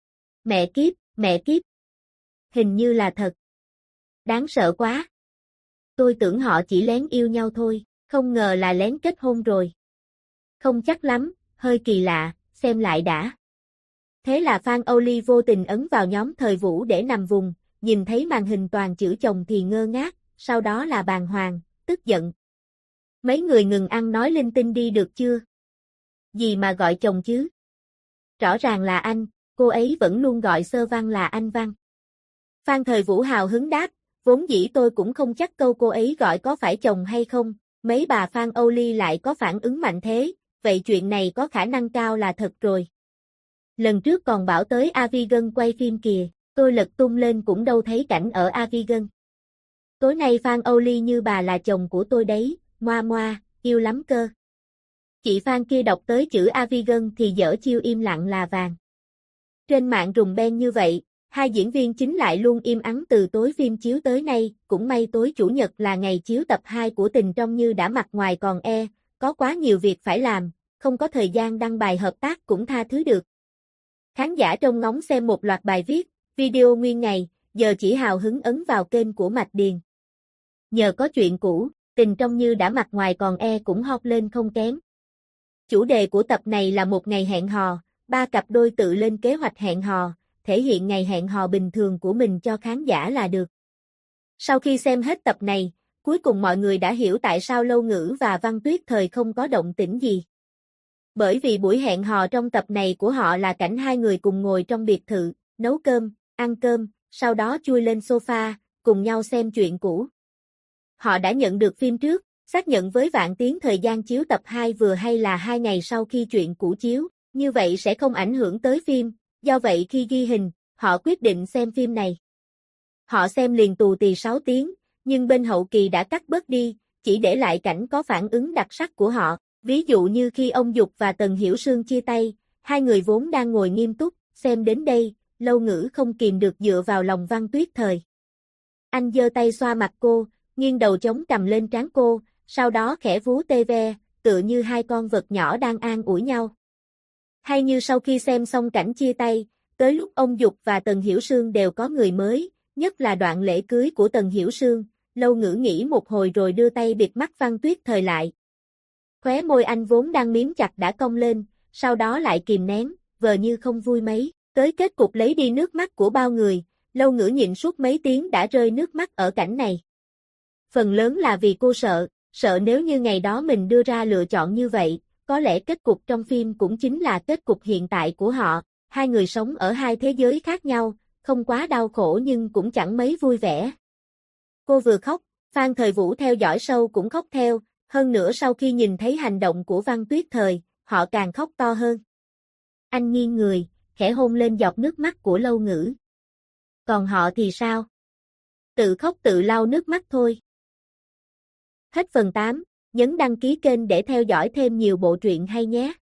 Mẹ kiếp. Hình như là thật. Đáng sợ quá. Tôi tưởng họ chỉ lén yêu nhau thôi, không ngờ là lén kết hôn rồi. Không chắc lắm, hơi kỳ lạ, xem lại đã. Thế là fan Oli vô tình ấn vào nhóm Thời Vũ để nằm vùng, nhìn thấy màn hình toàn chữ chồng thì ngơ ngác, sau đó là bàng hoàng, tức giận. Mấy người ngừng ăn nói linh tinh đi được chưa? Gì mà gọi chồng chứ? Rõ ràng là anh, cô ấy vẫn luôn gọi Sơ Văn là anh Văn. Fan Thời Vũ hào hứng đáp, vốn dĩ tôi cũng không chắc câu cô ấy gọi có phải chồng hay không, mấy bà fan Oli lại có phản ứng mạnh thế, vậy chuyện này có khả năng cao là thật rồi. Lần trước còn bảo tới Avigan quay phim kìa, tôi lật tung lên cũng đâu thấy cảnh ở Avigan. Tối nay fan Oli như bà là chồng của tôi đấy, moa moa, yêu lắm cơ. Chị fan kia đọc tới chữ Avigan thì dở chiêu im lặng là vàng. Trên mạng rùng beng như vậy, hai diễn viên chính lại luôn im ắng từ tối phim chiếu tới nay, cũng may tối Chủ nhật là ngày chiếu tập 2 của Tình Trong Như đã mặt ngoài còn có quá nhiều việc phải làm, không có thời gian đăng bài hợp tác cũng tha thứ được. Khán giả trông ngóng xem một loạt bài viết, video nguyên ngày, giờ chỉ hào hứng ấn vào kênh của Mạch Điền. Nhờ có chuyện cũ, Tình Trong Như đã mặt ngoài còn cũng hot lên không kém. Chủ đề của tập này là một ngày hẹn hò, Ba cặp đôi tự lên kế hoạch hẹn hò, thể hiện ngày hẹn hò bình thường của mình cho khán giả là được. Sau khi xem hết tập này, cuối cùng mọi người đã hiểu tại sao Lâu Ngữ và Văn Tuyết Thời không có động tĩnh gì. Bởi vì buổi hẹn hò trong tập này của họ là cảnh hai người cùng ngồi trong biệt thự, nấu cơm, ăn cơm, sau đó chui lên sofa, cùng nhau xem chuyện cũ. Họ đã nhận được phim trước, xác nhận với Vạn Tiến thời gian chiếu tập 2 vừa hay là 2 ngày sau khi chuyện cũ chiếu, như vậy sẽ không ảnh hưởng tới phim, do vậy khi ghi hình, họ quyết định xem phim này. Họ xem liền tù tì 6 tiếng, nhưng bên hậu kỳ đã cắt bớt đi, chỉ để lại cảnh có phản ứng đặc sắc của họ, ví dụ như khi ông Dục và Tần Hiểu Sương chia tay, hai người vốn đang ngồi nghiêm túc, xem đến đây, Lâu Ngữ không kìm được dựa vào lòng Văn Tuyết Thời. Anh giơ tay xoa mặt cô, nghiêng đầu chống cằm lên trán cô, sau đó khẽ vú tê ve, tựa như hai con vật nhỏ đang an ủi nhau. Hay như sau khi xem xong cảnh chia tay, tới lúc ông Dục và Tần Hiểu Sương đều có người mới, nhất là đoạn lễ cưới của Tần Hiểu Sương, Lâu Ngữ nghĩ một hồi rồi đưa tay bịt mắt Văn Tuyết Thời lại. Khóe môi anh vốn đang miếm chặt đã cong lên, sau đó lại kìm nén, vờ như không vui mấy, tới kết cục lấy đi nước mắt của bao người, Lâu Ngữ nhịn suốt mấy tiếng đã rơi nước mắt ở cảnh này. Phần lớn là vì cô sợ nếu như ngày đó mình đưa ra lựa chọn như vậy, có lẽ kết cục trong phim cũng chính là kết cục hiện tại của họ, hai người sống ở hai thế giới khác nhau, không quá đau khổ nhưng cũng chẳng mấy vui vẻ. Cô vừa khóc, Phan Thời Vũ theo dõi show cũng khóc theo, hơn nữa sau khi nhìn thấy hành động của Văn Tuyết Thời, họ càng khóc to hơn. Anh nghiêng người, khẽ hôn lên giọt nước mắt của Lâu Ngữ. Còn họ thì sao? Tự khóc tự lau nước mắt thôi. Hết phần 8, nhấn đăng ký kênh để theo dõi thêm nhiều bộ truyện hay nhé.